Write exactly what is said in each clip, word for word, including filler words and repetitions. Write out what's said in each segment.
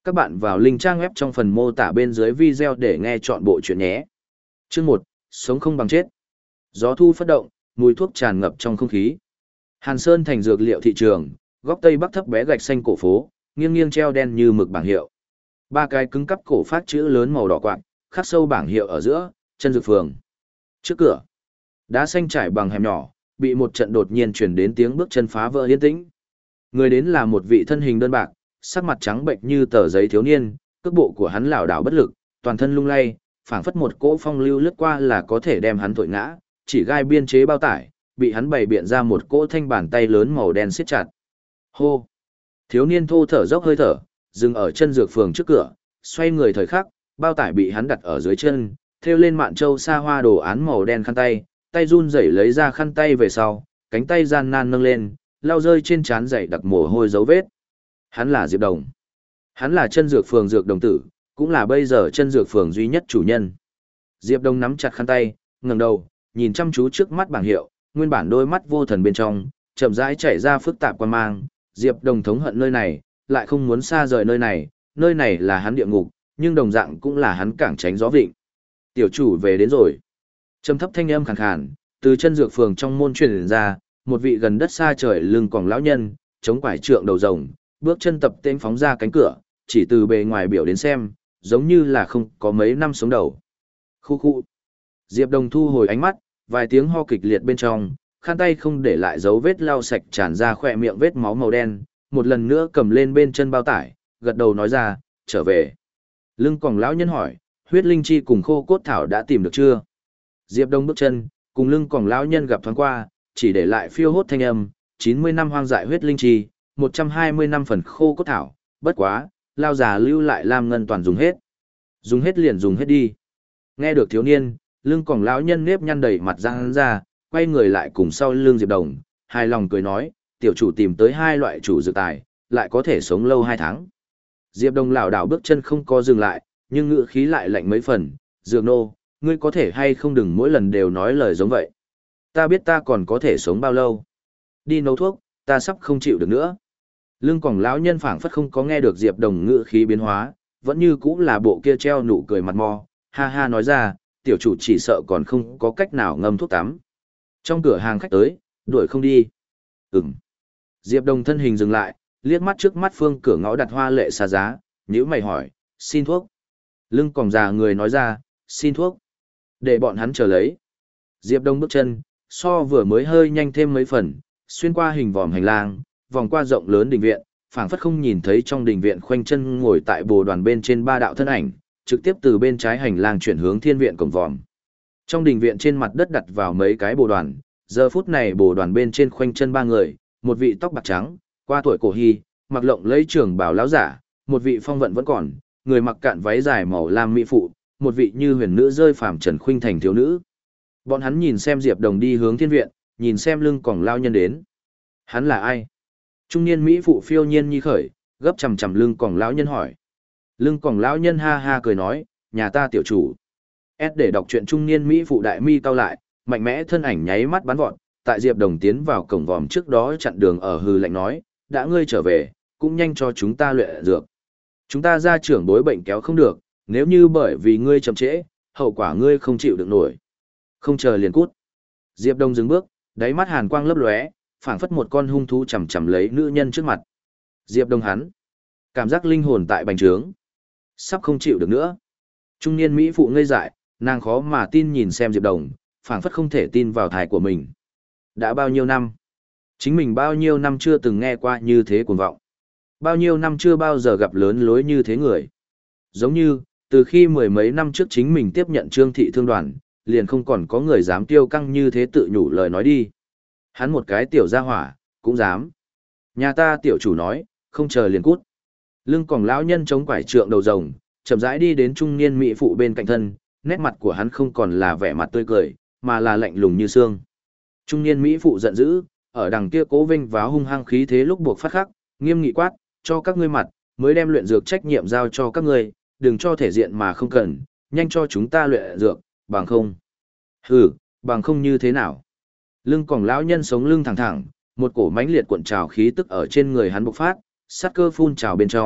Các bạn vào link trang web trong phần mô tả bên dưới video để nghe chọn bộ chuyện nhé. Chương một, sống không bằng chết. Gió thu phất động, mùi thuốc tràn ngập trong không khí. Hàn Sơn thành dược liệu thị trường, góc tây bắc thấp bé gạch xanh cổ phố, nghiêng nghiêng treo đen như mực bảng hiệu. Ba cái cứng cắp cổ phát chữ lớn màu đỏ quạng, khắc sâu bảng hiệu ở giữa, chân dược phường. Trước cửa, đá xanh trải bằng hẻm nhỏ, bị một trận đột nhiên truyền đến tiếng bước chân phá vỡ yên tĩnh. Người đến là một vị thân hình đơn bạc, sắc mặt trắng bệnh như tờ giấy thiếu niên, cước bộ của hắn lảo đảo bất lực, toàn thân lung lay, phảng phất một cỗ phong lưu lướt qua là có thể đem hắn thổi ngã, chỉ gai biên chế bao tải, bị hắn bày biện ra một cỗ thanh bàn tay lớn màu đen siết chặt. Hô! Thiếu niên thô thở dốc hơi thở, dừng ở chân dược phường trước cửa, xoay người thời khắc, bao tải bị hắn đặt ở dưới chân, thêu lên mạn châu sa hoa đồ án màu đen khăn tay, tay run rẩy lấy ra khăn tay về sau, cánh tay gian nan nâng lên, lau rơi trên trán dày đặc mồ hôi dấu vết. Hắn là Diệp Đồng. Hắn là chân dược phường dược đồng tử, cũng là bây giờ chân dược phường duy nhất chủ nhân. Diệp Đồng nắm chặt khăn tay, ngẩng đầu, nhìn chăm chú trước mắt bảng hiệu, nguyên bản đôi mắt vô thần bên trong, chậm rãi chảy ra phức tạp quan mang. Diệp Đồng thống hận nơi này, lại không muốn xa rời nơi này, nơi này là hắn địa ngục, nhưng đồng dạng cũng là hắn cảng tránh gió vịnh. Tiểu chủ về đến rồi. Trầm thấp thanh âm khàn khàn, từ chân dược phường trong môn truyền ra, một vị gần đất xa trời lưng còng lão nhân, chống quải trượng đầu rồng, bước chân tập tên phóng ra cánh cửa, chỉ từ bề ngoài biểu đến xem, giống như là không có mấy năm sống đầu. Khu khu. Diệp Đồng thu hồi ánh mắt, vài tiếng ho kịch liệt bên trong, khăn tay không để lại dấu vết lau sạch tràn ra khỏe miệng vết máu màu đen, một lần nữa cầm lên bên chân bao tải, gật đầu nói ra, trở về. Lưng còng lão nhân hỏi, huyết linh chi cùng khô cốt thảo đã tìm được chưa? Diệp Đông bước chân, cùng lưng còng lão nhân gặp thoáng qua, chỉ để lại phiêu hốt thanh âm, chín mươi năm hoang dại huyết linh chi, một trăm hai mươi năm phần khô cốt thảo, bất quá, lao già lưu lại lam ngân toàn dùng hết. Dùng hết liền dùng hết đi. Nghe được thiếu niên, lưng còng lão nhân nếp nhăn đầy mặt ra hắn ra, quay người lại cùng sau lưng Diệp Đồng, hài lòng cười nói, tiểu chủ tìm tới hai loại chủ dược tài, lại có thể sống lâu hai tháng. Diệp Đồng lảo đảo bước chân không có dừng lại, nhưng ngữ khí lại lạnh mấy phần, dược nô, ngươi có thể hay không đừng mỗi lần đều nói lời giống vậy. Ta biết ta còn có thể sống bao lâu. Đi nấu thuốc, ta sắp không chịu được nữa. Lưng còng lão nhân phảng phất không có nghe được Diệp Đồng ngữ khí biến hóa, vẫn như cũ là bộ kia treo nụ cười mặt mò, ha ha nói ra, tiểu chủ chỉ sợ còn không có cách nào ngâm thuốc tắm. Trong cửa hàng khách tới, đuổi không đi. Ừm. Diệp Đồng thân hình dừng lại, liếc mắt trước mắt phương cửa ngõ đặt hoa lệ xa giá, nhíu mày hỏi, xin thuốc. Lưng còng già người nói ra, xin thuốc. Để bọn hắn chờ lấy. Diệp Đông bước chân, so vừa mới hơi nhanh thêm mấy phần, xuyên qua hình vòm hành lang, vòng qua rộng lớn đình viện, phảng phất không nhìn thấy trong đình viện khoanh chân ngồi tại bồ đoàn bên trên ba đạo thân ảnh, trực tiếp từ bên trái hành lang chuyển hướng thiên viện cổng vòm. Trong đình viện trên mặt đất đặt vào mấy cái bồ đoàn, giờ phút này bồ đoàn bên trên khoanh chân ba người, một vị tóc bạc trắng, qua tuổi cổ hy, mặc lộng lấy trưởng bào lão giả, một vị phong vận vẫn còn, người mặc cạn váy dài màu lam mỹ phụ, một vị như huyền nữ rơi phàm trần khuynh thành thiếu nữ. Bọn hắn nhìn xem Diệp Đồng đi hướng thiên viện, nhìn xem lưng còng lao nhân đến. Hắn là ai? Trung niên mỹ phụ phiêu nhiên nhi khởi, gấp chằm chằm lưng còng lão nhân hỏi. Lưng còng lão nhân ha ha cười nói, nhà ta tiểu chủ. S để đọc truyện trung niên mỹ phụ đại mi cao lại, mạnh mẽ thân ảnh nháy mắt bắn vọt, tại Diệp Đồng tiến vào cổng vòm trước đó chặn đường ở hư lạnh nói, đã ngươi trở về, cũng nhanh cho chúng ta luyện dược. Chúng ta ra trưởng bối bệnh kéo không được, nếu như bởi vì ngươi chậm trễ, hậu quả ngươi không chịu được nổi. Không chờ liền cút. Diệp Đông dừng bước, đáy mắt hàn quang lấp lóe, phảng phất một con hung thú chầm chầm lấy nữ nhân trước mặt. Diệp Đông hắn, cảm giác linh hồn tại bành trướng, sắp không chịu được nữa. Trung niên mỹ phụ ngây dại, nàng khó mà tin nhìn xem Diệp Đông, phảng phất không thể tin vào thai của mình. Đã bao nhiêu năm? Chính mình bao nhiêu năm chưa từng nghe qua như thế cuồng vọng. Bao nhiêu năm chưa bao giờ gặp lớn lối như thế người. Giống như, từ khi mười mấy năm trước chính mình tiếp nhận Trương Thị Thương đoàn, liền không còn có người dám tiêu căng như thế tự nhủ lời nói đi. Hắn một cái tiểu gia hỏa, cũng dám. Nhà ta tiểu chủ nói, không chờ liền cút. Lưng còng lão nhân chống quải trượng đầu rồng, chậm rãi đi đến trung niên mỹ phụ bên cạnh thân, nét mặt của hắn không còn là vẻ mặt tươi cười, mà là lạnh lùng như xương. Trung niên mỹ phụ giận dữ, ở đằng kia cố vinh váo hung hăng khí thế lúc buộc phát khắc, nghiêm nghị quát, cho các ngươi mặt, mới đem luyện dược trách nhiệm giao cho các ngươi, đừng cho thể diện mà không cần, nhanh cho chúng ta luyện dược, bằng không. Hừ, bằng không như thế nào? Lưng còng lão nhân sống lưng thẳng thẳng, một cổ mãnh liệt cuộn trào khí tức ở trên người hắn bộc phát, sát cơ phun trào bên trong,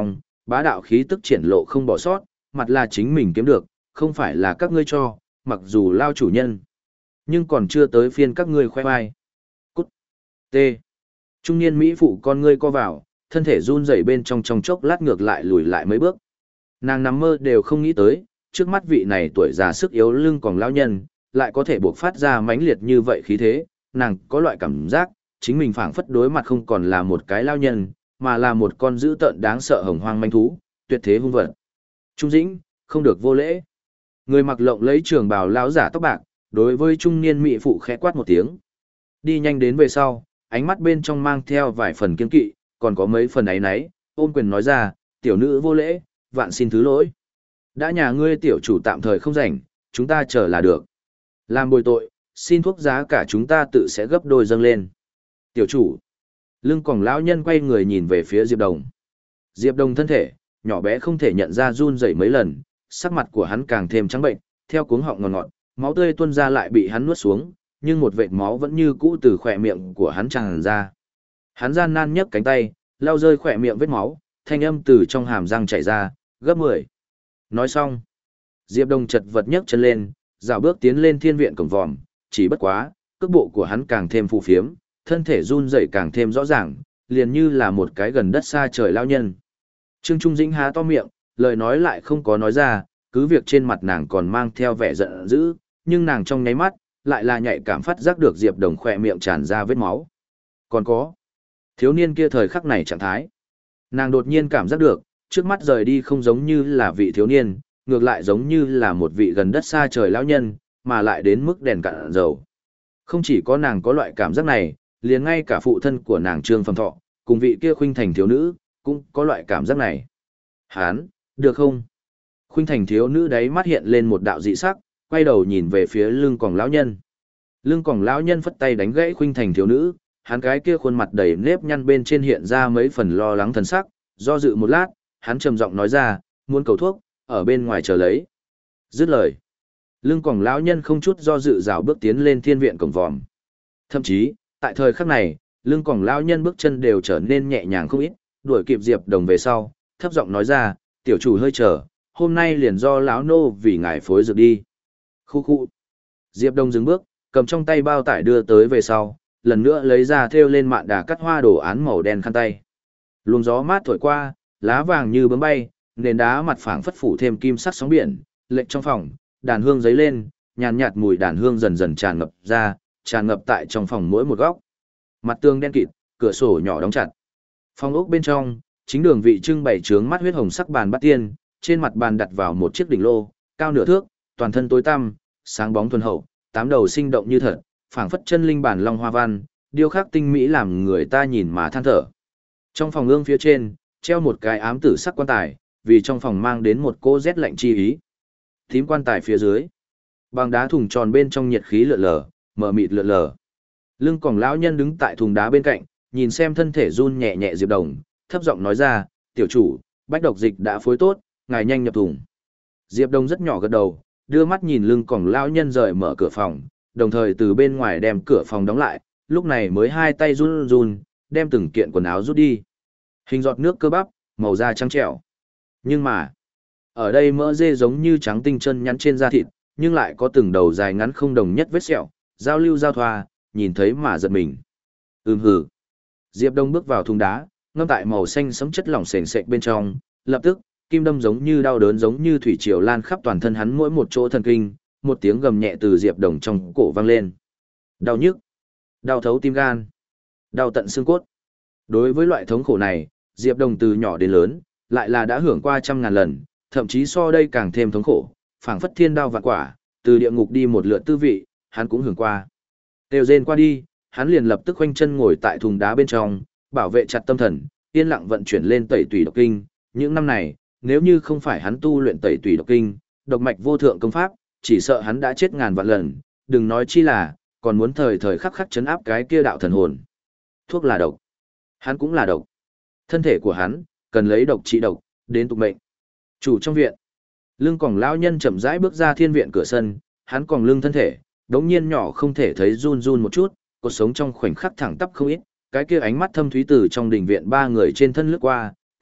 bá đạo khí tức triển lộ không bỏ sót, mặt là chính mình kiếm được, không phải là các ngươi cho, mặc dù lao chủ nhân. Nhưng còn chưa tới phiên các ngươi khoe vai. Cút. T. Trung niên Mỹ phụ con ngươi co vào, thân thể run rẩy bên trong trong chốc lát ngược lại lùi lại mấy bước. Nàng nằm mơ đều không nghĩ tới, trước mắt vị này tuổi già sức yếu lưng còn lão nhân, lại có thể buộc phát ra mãnh liệt như vậy khí thế, nàng có loại cảm giác, chính mình phảng phất đối mặt không còn là một cái lão nhân, mà là một con dữ tợn đáng sợ hồng hoang manh thú, tuyệt thế hung vật. Trung Dĩnh, không được vô lễ. Người mặc lộng lấy trường bào lão giả tóc bạc, đối với trung niên mỹ phụ khẽ quát một tiếng. Đi nhanh đến về sau, ánh mắt bên trong mang theo vài phần kiên kỵ, còn có mấy phần ấy nấy, ôm quyền nói ra, tiểu nữ vô lễ, vạn xin thứ lỗi. Đã nhà ngươi tiểu chủ tạm thời không rảnh, chúng ta chờ là được. Làm bồi tội, xin thuốc giá cả chúng ta tự sẽ gấp đôi dâng lên. Tiểu chủ. Lưng còng lão nhân quay người nhìn về phía Diệp Đồng. Diệp Đồng thân thể, nhỏ bé không thể nhận ra run rẩy mấy lần, sắc mặt của hắn càng thêm trắng bệnh, theo cuống họng ngọt ngọt, máu tươi tuôn ra lại bị hắn nuốt xuống, nhưng một vệt máu vẫn như cũ từ khỏe miệng của hắn tràn ra. Hắn gian nan nhấc cánh tay, lau rơi khỏe miệng vết máu, thanh âm từ trong hàm răng chảy ra, gấp mười. Nói xong, Diệp Đồng chật vật nhấc chân lên, dạo bước tiến lên thiên viện cổng vòm, chỉ bất quá, cước bộ của hắn càng thêm phù phiếm, thân thể run rẩy càng thêm rõ ràng, liền như là một cái gần đất xa trời lao nhân. Trương Trung Dĩnh há to miệng, lời nói lại không có nói ra, cứ việc trên mặt nàng còn mang theo vẻ giận dữ, nhưng nàng trong nháy mắt, lại là nhạy cảm phát giác được Diệp Đồng khỏe miệng tràn ra vết máu. Còn có, thiếu niên kia thời khắc này trạng thái. Nàng đột nhiên cảm giác được, trước mắt rời đi không giống như là vị thiếu niên, ngược lại giống như là một vị gần đất xa trời lão nhân, mà lại đến mức đèn cạn dầu. Không chỉ có nàng có loại cảm giác này, liền ngay cả phụ thân của nàng Trương Phẩm Thọ, cùng vị kia Khuynh Thành thiếu nữ, cũng có loại cảm giác này. Hán, được không? Khuynh Thành thiếu nữ đấy mắt hiện lên một đạo dị sắc, quay đầu nhìn về phía lưng còng lão nhân. Lưng còng lão nhân phất tay đánh gãy Khuynh Thành thiếu nữ, hắn cái kia khuôn mặt đầy nếp nhăn bên trên hiện ra mấy phần lo lắng thần sắc, do dự một lát, hắn trầm giọng nói ra, muốn cầu thuốc, ở bên ngoài chờ lấy. Dứt lời, lưng còng lão nhân không chút do dự rào bước tiến lên thiên viện cổng vòm. Thậm chí, tại thời khắc này, lưng còng lão nhân bước chân đều trở nên nhẹ nhàng không ít, đuổi kịp Diệp Đồng về sau, thấp giọng nói ra, tiểu chủ hơi chờ, hôm nay liền do lão nô vì ngài phối dược đi. Khu khu. Diệp Đồng dừng bước, cầm trong tay bao tải đưa tới về sau, lần nữa lấy ra thêu lên mạn đà cắt hoa đồ án màu đen khăn tay. Luồng gió mát thổi qua, lá vàng như bướm bay, nền đá mặt phẳng phất phủ thêm kim sắc sóng biển, lệnh trong phòng, đàn hương giấy lên, nhàn nhạt mùi đàn hương dần dần tràn ngập ra, tràn ngập tại trong phòng mỗi một góc. Mặt tường đen kịt, cửa sổ nhỏ đóng chặt. Phòng ốc bên trong, chính đường vị trưng bày trướng mắt huyết hồng sắc bàn bát tiên, trên mặt bàn đặt vào một chiếc đỉnh lô, cao nửa thước, toàn thân tối tăm, sáng bóng thuần hậu, tám đầu sinh động như thật, phảng phất chân linh bản long hoa văn, điêu khắc tinh mỹ làm người ta nhìn mà than thở. Trong phòng ương phía trên, treo một cái ám tử sắc quan tài, vì trong phòng mang đến một cô rét lạnh chi ý. Thím quan tài phía dưới, bằng đá thùng tròn bên trong nhiệt khí lượn lờ, mờ mịt lượn lờ. Lưng còng lão nhân đứng tại thùng đá bên cạnh, nhìn xem thân thể run nhẹ nhẹ Diệp Đồng, thấp giọng nói ra, tiểu chủ, bách độc dịch đã phối tốt, ngài nhanh nhập thùng. Diệp Đồng rất nhỏ gật đầu, đưa mắt nhìn lưng còng lão nhân rời mở cửa phòng, đồng thời từ bên ngoài đem cửa phòng đóng lại, lúc này mới hai tay run run, đem từng kiện quần áo rút đi. Hình giọt nước cơ bắp, màu da trắng trẻo. Nhưng mà, ở đây mỡ dê giống như trắng tinh chân nhắn trên da thịt, nhưng lại có từng đầu dài ngắn không đồng nhất vết sẹo, giao lưu giao thoa, nhìn thấy mà giật mình. Ừm hừ. Diệp Đông bước vào thùng đá, ngâm tại màu xanh sẫm chất lỏng sền sệt bên trong, lập tức, kim đâm giống như đau đớn giống như thủy triều lan khắp toàn thân hắn mỗi một chỗ thần kinh, một tiếng gầm nhẹ từ Diệp Đồng trong cổ vang lên. Đau nhức, đau thấu tim gan, đau tận xương cốt. Đối với loại thống khổ này, Diệp Đồng từ nhỏ đến lớn, lại là đã hưởng qua trăm ngàn lần, thậm chí so đây càng thêm thống khổ, phảng phất thiên đao vạn quả, từ địa ngục đi một lượt tư vị, hắn cũng hưởng qua. Tiêu rên qua đi, hắn liền lập tức khoanh chân ngồi tại thùng đá bên trong, bảo vệ chặt tâm thần, yên lặng vận chuyển lên tẩy tùy độc kinh. Những năm này, nếu như không phải hắn tu luyện tẩy tùy độc kinh, độc mạch vô thượng công pháp, chỉ sợ hắn đã chết ngàn vạn lần, đừng nói chi là, còn muốn thời thời khắc khắc chấn áp cái kia đạo thần hồn. Thuốc là độc, hắn cũng là độc. Thân thể của hắn, cần lấy độc trị độc, đến tục mệnh. Chủ trong viện, lưng còng lão nhân chậm rãi bước ra thiên viện cửa sân, hắn còng lưng thân thể, đống nhiên nhỏ không thể thấy run run một chút, cột sống trong khoảnh khắc thẳng tắp không ít, cái kia ánh mắt thâm thúy từ trong đình viện ba người trên thân lướt qua,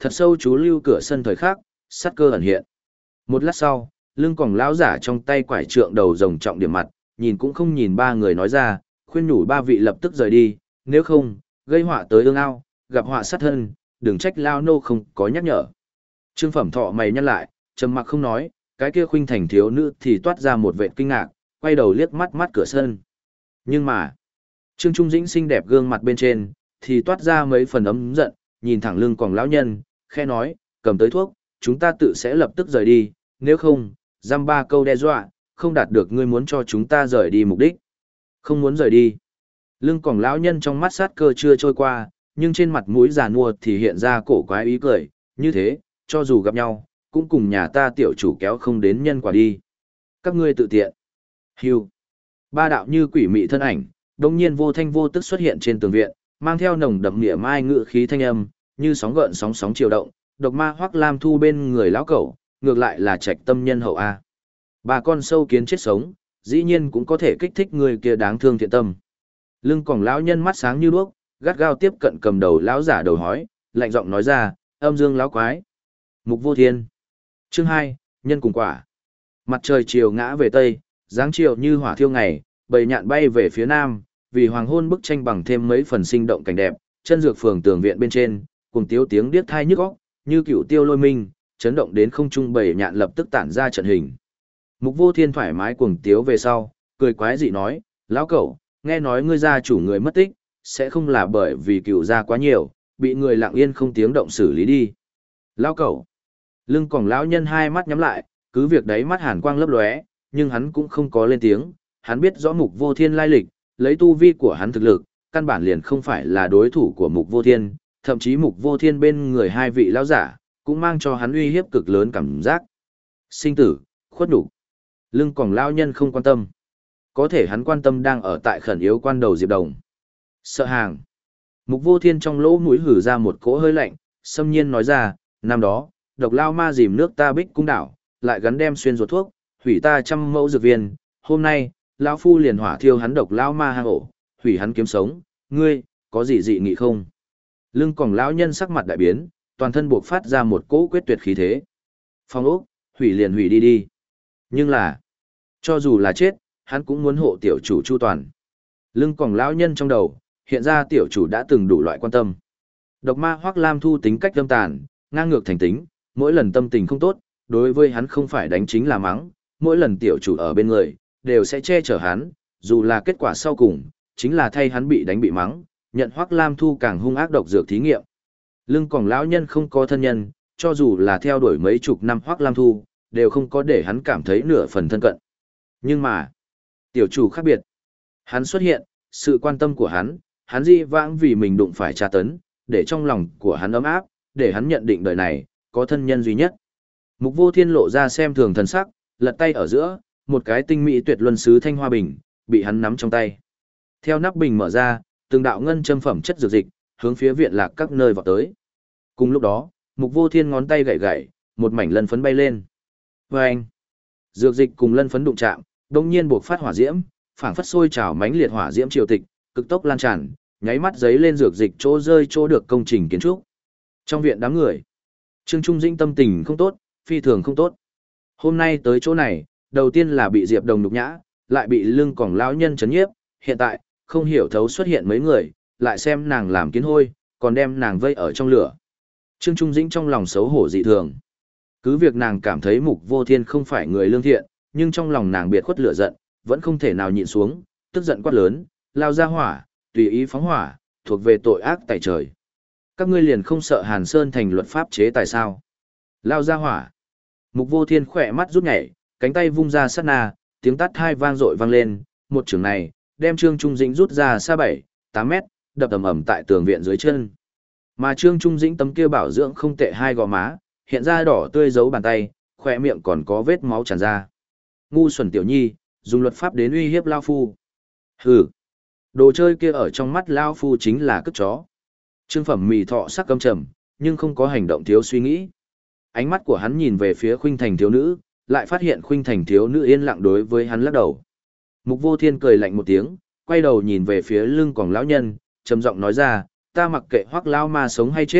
Thật sâu chú lưu cửa sân thời khắc, sát cơ ẩn hiện. Một lát sau, lưng còng lão giả trong tay quải trượng đầu rồng trọng điểm mặt, nhìn cũng không nhìn ba người nói ra, khuyên nhủ ba vị lập tức rời đi, nếu không, gây họa tới ương ao, gặp họa sát thân, đừng trách lao nô không có nhắc nhở. Trương Phẩm Thọ mày nhăn lại, trầm mặc không nói, cái kia khuynh thành thiếu nữ thì toát ra một vệt kinh ngạc, quay đầu liếc mắt mắt cửa sân. Nhưng mà, Trương Trung Dĩnh xinh đẹp gương mặt bên trên, thì toát ra mấy phần ấm giận, nhìn thẳng lưng còng lão nhân, khe nói, cầm tới thuốc, chúng ta tự sẽ lập tức rời đi, nếu không, giam ba câu đe dọa, không đạt được ngươi muốn cho chúng ta rời đi mục đích. Không muốn rời đi. Lưng còng lão nhân trong mắt sát cơ chưa trôi qua, nhưng trên mặt mũi già nua thì hiện ra cổ quái ý cười, như thế, cho dù gặp nhau, cũng cùng nhà ta tiểu chủ kéo không đến nhân quả đi. Các ngươi tự tiện. Hưu. Ba đạo như quỷ mị thân ảnh, đồng nhiên vô thanh vô tức xuất hiện trên tường viện, mang theo nồng đậm nghĩa mai ngự khí thanh âm, như sóng gợn sóng sóng chiều động, độc ma Hoắc Lam Thu bên người lão cẩu, ngược lại là trạch tâm nhân hậu a. Ba con sâu kiến chết sống, dĩ nhiên cũng có thể kích thích người kia đáng thương thiện tâm. Lưng còng lão nhân mắt sáng như đuốc, gắt gao tiếp cận cầm đầu lão giả đầu hói, lạnh giọng nói ra, âm dương lão quái. Mục Vô Thiên. Chương hai, nhân cùng quả. Mặt trời chiều ngã về tây, dáng chiều như hỏa thiêu ngày, bầy nhạn bay về phía nam, vì hoàng hôn bức tranh bằng thêm mấy phần sinh động cảnh đẹp, chân dược phường tường viện bên trên, cùng tiếu tiếng điếc thai nhức óc, như cựu tiêu lôi minh, chấn động đến không trung bầy nhạn lập tức tản ra trận hình. Mục Vô Thiên thoải mái cuồng tiếu về sau, cười quái dị nói, lão cẩu, nghe nói ngươi gia chủ người mất tích, sẽ không là bởi vì cựu gia quá nhiều, bị người lặng yên không tiếng động xử lý đi. Lão cẩu. Lưng còng lão nhân hai mắt nhắm lại, cứ việc đấy mắt hàn quang lấp lóe, nhưng hắn cũng không có lên tiếng, hắn biết rõ Mục Vô Thiên lai lịch, lấy tu vi của hắn thực lực, căn bản liền không phải là đối thủ của Mục Vô Thiên, thậm chí Mục Vô Thiên bên người hai vị lão giả, cũng mang cho hắn uy hiếp cực lớn cảm giác. Sinh tử, khuất đủ. Lưng còng lão nhân không quan tâm. Có thể hắn quan tâm đang ở tại khẩn yếu quan đầu Diệp Đồng. Sợ hàng. Mục Vô Thiên trong lỗ mũi hử ra một cỗ hơi lạnh, xâm nhiên nói ra, năm đó, độc lao ma dìm nước ta Bích Cung đảo, lại gắn đem xuyên ruột thuốc, hủy ta trăm mẫu dược viên, hôm nay, lão phu liền hỏa thiêu hắn độc lao ma hang ổ, hủy hắn kiếm sống, ngươi, có gì dị nghị không? Lưng còng lão nhân sắc mặt đại biến, toàn thân buộc phát ra một cỗ quyết tuyệt khí thế. Phong ốc, hủy liền hủy đi đi. Nhưng là, cho dù là chết, hắn cũng muốn hộ tiểu chủ chu toàn. Lưng còng lão nhân trong đầu, hiện ra tiểu chủ đã từng đủ loại quan tâm. Độc ma Hoắc Lam Thu tính cách tâm tàn, ngang ngược thành tính, mỗi lần tâm tình không tốt, đối với hắn không phải đánh chính là mắng, mỗi lần tiểu chủ ở bên người, đều sẽ che chở hắn, dù là kết quả sau cùng, chính là thay hắn bị đánh bị mắng, nhận Hoắc Lam Thu càng hung ác độc dược thí nghiệm. Lưng còng lão nhân không có thân nhân, cho dù là theo đuổi mấy chục năm Hoắc Lam Thu, đều không có để hắn cảm thấy nửa phần thân cận. Nhưng mà, tiểu chủ khác biệt. Hắn xuất hiện, sự quan tâm của hắn, hắn di vãng vì mình đụng phải tra tấn, để trong lòng của hắn ấm áp, để hắn nhận định đời này, có thân nhân duy nhất. Mục Vô Thiên lộ ra xem thường thần sắc, lật tay ở giữa, một cái tinh mỹ tuyệt luân sứ thanh hoa bình, bị hắn nắm trong tay. Theo nắp bình mở ra, từng đạo ngân châm phẩm chất dược dịch, hướng phía viện lạc các nơi vọt tới. Cùng lúc đó, Mục Vô Thiên ngón tay gảy gảy, một mảnh lân phấn bay lên. Vâng! Dược dịch cùng lân phấn đụng chạm, đồng nhiên buộc phát hỏa diễm, phảng phất sôi trào mãnh liệt hỏa diễm triều tịch, cực tốc lan tràn, nháy mắt giấy lên dược dịch chỗ rơi chỗ được công trình kiến trúc. Trong viện đám người, Trương Trung Dĩnh tâm tình không tốt, phi thường không tốt. Hôm nay tới chỗ này, đầu tiên là bị Diệp Đồng nhục nhã, lại bị lưng còng lão nhân chấn nhiếp, hiện tại, không hiểu thấu xuất hiện mấy người, lại xem nàng làm kiến hôi, còn đem nàng vây ở trong lửa. Trương Trung Dĩnh trong lòng xấu hổ dị thường. Cứ việc nàng cảm thấy Mục Vô Thiên không phải người lương thiện, nhưng trong lòng nàng biệt khuất lửa giận, vẫn không thể nào nhịn xuống, tức giận quát lớn, lao ra hỏa, tùy ý phóng hỏa, thuộc về tội ác tại trời. Các ngươi liền không sợ Hàn Sơn thành luật pháp chế tài sao? Lao ra hỏa. Mục Vô Thiên khỏe mắt rút nhảy, cánh tay vung ra sát na, tiếng tát hai vang dội vang lên, một trường này, đem Trương Trung Dĩnh rút ra xa bảy, tám mét, đập ầm ầm tại tường viện dưới chân. Mà Trương Trung Dĩnh tấm kia bảo dưỡng không tệ hai gò má, hiện ra đỏ tươi dấu bàn tay, khỏe miệng còn có vết máu tràn ra. Ngu xuẩn tiểu nhi, dùng luật pháp đến uy hiếp lao phu. Hừ. Đồ chơi kia ở trong mắt lao phu chính là cất chó. Trương Phẩm Mì thọ sắc căm trầm, nhưng không có hành động thiếu suy nghĩ. Ánh mắt của hắn nhìn về phía Khuynh Thành thiếu nữ, lại phát hiện Khuynh Thành thiếu nữ yên lặng đối với hắn lắc đầu. Mục Vô Thiên cười lạnh một tiếng, quay đầu nhìn về phía lưng còng lão nhân, trầm giọng nói ra, ta mặc kệ Hoắc lão ma sống hay chết,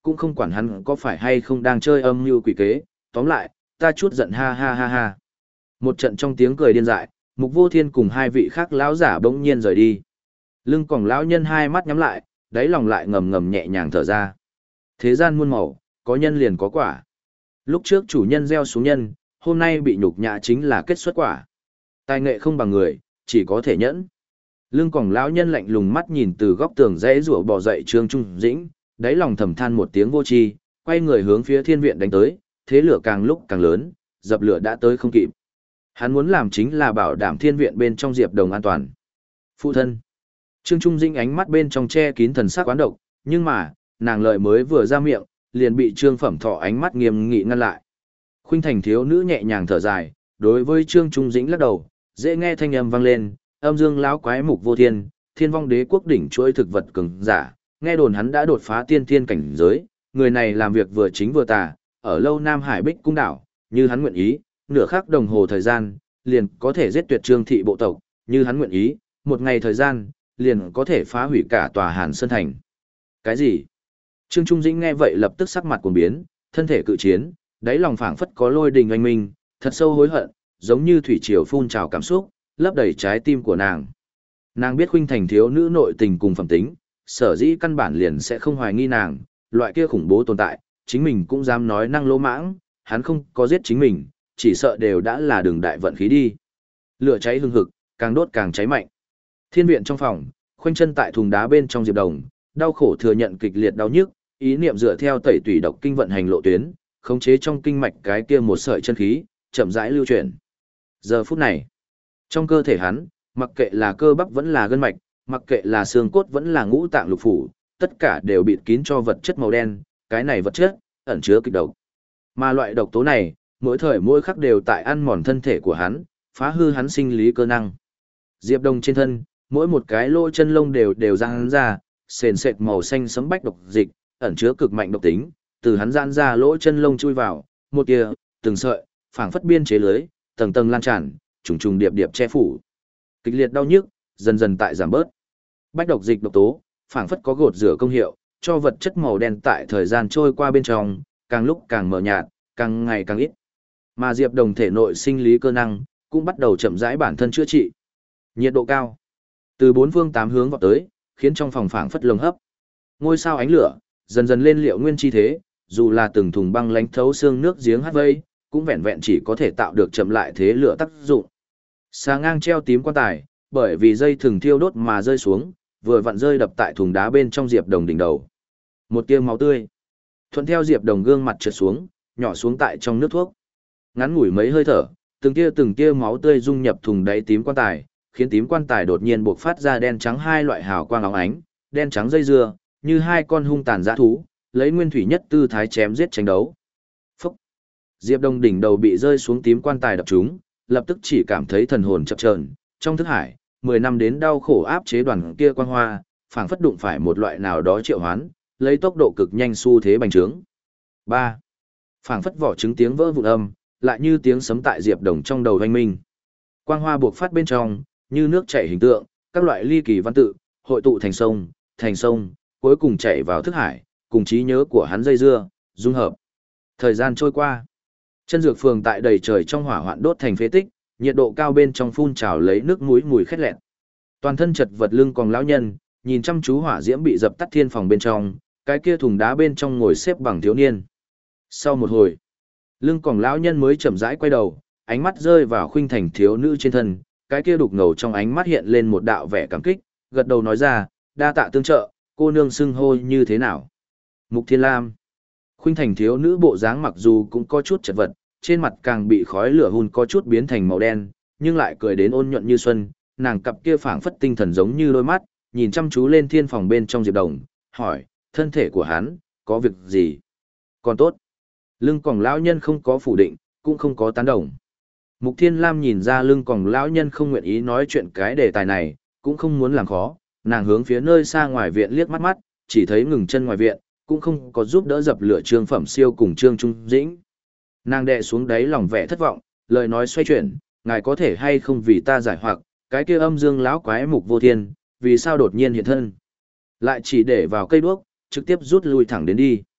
cũng không quản hắn có phải hay không đang chơi âm mưu quỷ kế, tóm lại, ta chút giận ha ha ha ha. Một trận trong tiếng cười điên dại, Mục Vô Thiên cùng hai vị khác lão giả bỗng nhiên rời đi. Lưng còng lão nhân hai mắt nhắm lại, đáy lòng lại ngầm ngầm nhẹ nhàng thở ra. Thế gian muôn màu, có nhân liền có quả. Lúc trước chủ nhân gieo xuống nhân, hôm nay bị nhục nhã chính là kết xuất quả. Tài nghệ không bằng người, chỉ có thể nhẫn. Lưng còng lão nhân lạnh lùng mắt nhìn từ góc tường rẽ rủa bò dậy Trương Trung Dĩnh, đáy lòng thầm than một tiếng vô tri, quay người hướng phía thiên viện đánh tới, thế lửa càng lúc càng lớn, dập lửa đã tới không kịp. Hắn muốn làm chính là bảo đảm thiên viện bên trong Diệp Đồng an toàn. Phụ thân. Trương Trung Dĩnh ánh mắt bên trong che kín thần sắc quán độc, nhưng mà, nàng lời mới vừa ra miệng, liền bị Trương Phẩm Thọ ánh mắt nghiêm nghị ngăn lại. Khuynh Thành thiếu nữ nhẹ nhàng thở dài, đối với Trương Trung Dĩnh lắc đầu, dễ nghe thanh âm vang lên, âm dương lão quái Mục Vô Thiên, Thiên Vong Đế quốc đỉnh chuỗi thực vật cường giả, nghe đồn hắn đã đột phá tiên thiên cảnh giới, người này làm việc vừa chính vừa tà, ở lâu Nam Hải Bích cung đảo, như hắn nguyện ý, nửa khắc đồng hồ thời gian, liền có thể giết tuyệt Trương thị bộ tộc, như hắn nguyện ý, một ngày thời gian, liền có thể phá hủy cả tòa Hàn Sơn thành. Cái gì? Trương Trung Dĩnh nghe vậy lập tức sắc mặt cuồng biến, thân thể cự chiến, đáy lòng phảng phất có lôi đình oanh minh, thật sâu hối hận, giống như thủy triều phun trào cảm xúc, lấp đầy trái tim của nàng. Nàng biết Khuynh Thành thiếu nữ nội tình cùng phẩm tính, sở dĩ căn bản liền sẽ không hoài nghi nàng, loại kia khủng bố tồn tại, chính mình cũng dám nói năng lỗ mãng, hắn không có giết chính mình, chỉ sợ đều đã là đường đại vận khí đi. Lửa cháy hừng hực, càng đốt càng cháy mạnh. Thiên viện trong phòng, khoanh chân tại thùng đá bên trong Diệp Đồng, đau khổ thừa nhận kịch liệt đau nhức, ý niệm dựa theo tẩy tủy độc kinh vận hành lộ tuyến, khống chế trong kinh mạch cái kia một sợi chân khí, chậm rãi lưu chuyển. Giờ phút này, trong cơ thể hắn, mặc kệ là cơ bắp vẫn là gân mạch, mặc kệ là xương cốt vẫn là ngũ tạng lục phủ, tất cả đều bịt kín cho vật chất màu đen, cái này vật chất ẩn chứa kịch độc. Mà loại độc tố này, mỗi thời mỗi khắc đều tại ăn mòn thân thể của hắn, phá hư hắn sinh lý cơ năng. Diệp Đồng trên thân, mỗi một cái lỗ chân lông đều đều ra hắn ra, sền sệt màu xanh sẫm bách độc dịch, ẩn chứa cực mạnh độc tính, từ hắn giãn ra lỗ chân lông chui vào, một tia, từng sợi, phảng phất biên chế lưới, tầng tầng lan tràn, trùng trùng điệp điệp che phủ. Kịch liệt đau nhức, dần dần tại giảm bớt. Bách độc dịch độc tố, phảng phất có gột rửa công hiệu, cho vật chất màu đen tại thời gian trôi qua bên trong, càng lúc càng mờ nhạt, càng ngày càng ít. Mà Diệp Đồng thể nội sinh lý cơ năng, cũng bắt đầu chậm rãi bản thân chữa trị. Nhiệt độ cao, từ bốn phương tám hướng vọt tới, khiến trong phòng phảng phất lồng hấp. Ngôi sao ánh lửa, dần dần lên liệu nguyên chi thế, dù là từng thùng băng lánh thấu xương nước giếng hát vây, cũng vẹn vẹn chỉ có thể tạo được chậm lại thế lửa tác dụng. Xà ngang treo tím quan tài, bởi vì dây thừng thiêu đốt mà rơi xuống, vừa vặn rơi đập tại thùng đá bên trong Diệp Đồng đỉnh đầu. Một tia máu tươi thuận theo Diệp Đồng gương mặt trượt xuống, nhỏ xuống tại trong nước thuốc. Ngắn ngủi mấy hơi thở, từng tia từng tia máu tươi dung nhập thùng đáy tím quan tài, khiến tím quan tài đột nhiên bộc phát ra đen trắng hai loại hào quang óng ánh, đen trắng dây dưa, như hai con hung tàn dã thú, lấy nguyên thủy nhất tư thái chém giết tranh đấu. Phúc! Diệp Đồng đỉnh đầu bị rơi xuống tím quan tài đập trúng, lập tức chỉ cảm thấy thần hồn chập chờn, trong thức hải, mười năm đến đau khổ áp chế đoàn kia quang hoa, phảng phất đụng phải một loại nào đó triệu hoán, lấy tốc độ cực nhanh xu thế bành trướng. ba. Phảng phất vỏ trứng tiếng vỡ vụn âm, lại như tiếng sấm tại Diệp Đồng trong đầu vang minh. Quang hoa buộc phát bên trong, như nước chảy hình tượng, các loại ly kỳ văn tự, hội tụ thành sông, thành sông, cuối cùng chảy vào thức hải, cùng trí nhớ của hắn dây dưa, dung hợp. Thời gian trôi qua, chân dược phường tại đầy trời trong hỏa hoạn đốt thành phế tích, nhiệt độ cao bên trong phun trào lấy nước muối mùi khét lẹt. Toàn thân chật vật lưng còn lão nhân, nhìn chăm chú hỏa diễm bị dập tắt thiên phòng bên trong, cái kia thùng đá bên trong ngồi xếp bằng thiếu niên. Sau một hồi, lưng còn lão nhân mới chậm rãi quay đầu, ánh mắt rơi vào Khuynh Thành thiếu nữ trên thân, cái kia đục ngầu trong ánh mắt hiện lên một đạo vẻ cảm kích, gật đầu nói ra, đa tạ tương trợ, cô nương xưng hô như thế nào? Mục Thiên Lam. Khuynh Thành thiếu nữ bộ dáng mặc dù cũng có chút chật vật, trên mặt càng bị khói lửa hun có chút biến thành màu đen, nhưng lại cười đến ôn nhuận như xuân, nàng cặp kia phảng phất tinh thần giống như đôi mắt, nhìn chăm chú lên thiên phòng bên trong Diệp Đồng, hỏi, thân thể của hắn, có việc gì? Còn tốt. Lưng còng lão nhân không có phủ định, cũng không có tán đồng. Mục Thiên Lam nhìn ra lưng còng lão nhân không nguyện ý nói chuyện cái đề tài này, cũng không muốn làm khó, nàng hướng phía nơi xa ngoài viện liếc mắt mắt, chỉ thấy ngừng chân ngoài viện, cũng không có giúp đỡ dập lửa Trương Phẩm Siêu cùng Trương Trung Dĩnh. Nàng đè xuống đáy lòng vẻ thất vọng, lời nói xoay chuyển, ngài có thể hay không vì ta giải hoặc, cái kia âm dương lão quái Mục Vô Thiên, vì sao đột nhiên hiện thân? Lại chỉ để vào cây đuốc, trực tiếp rút lui thẳng đến đi.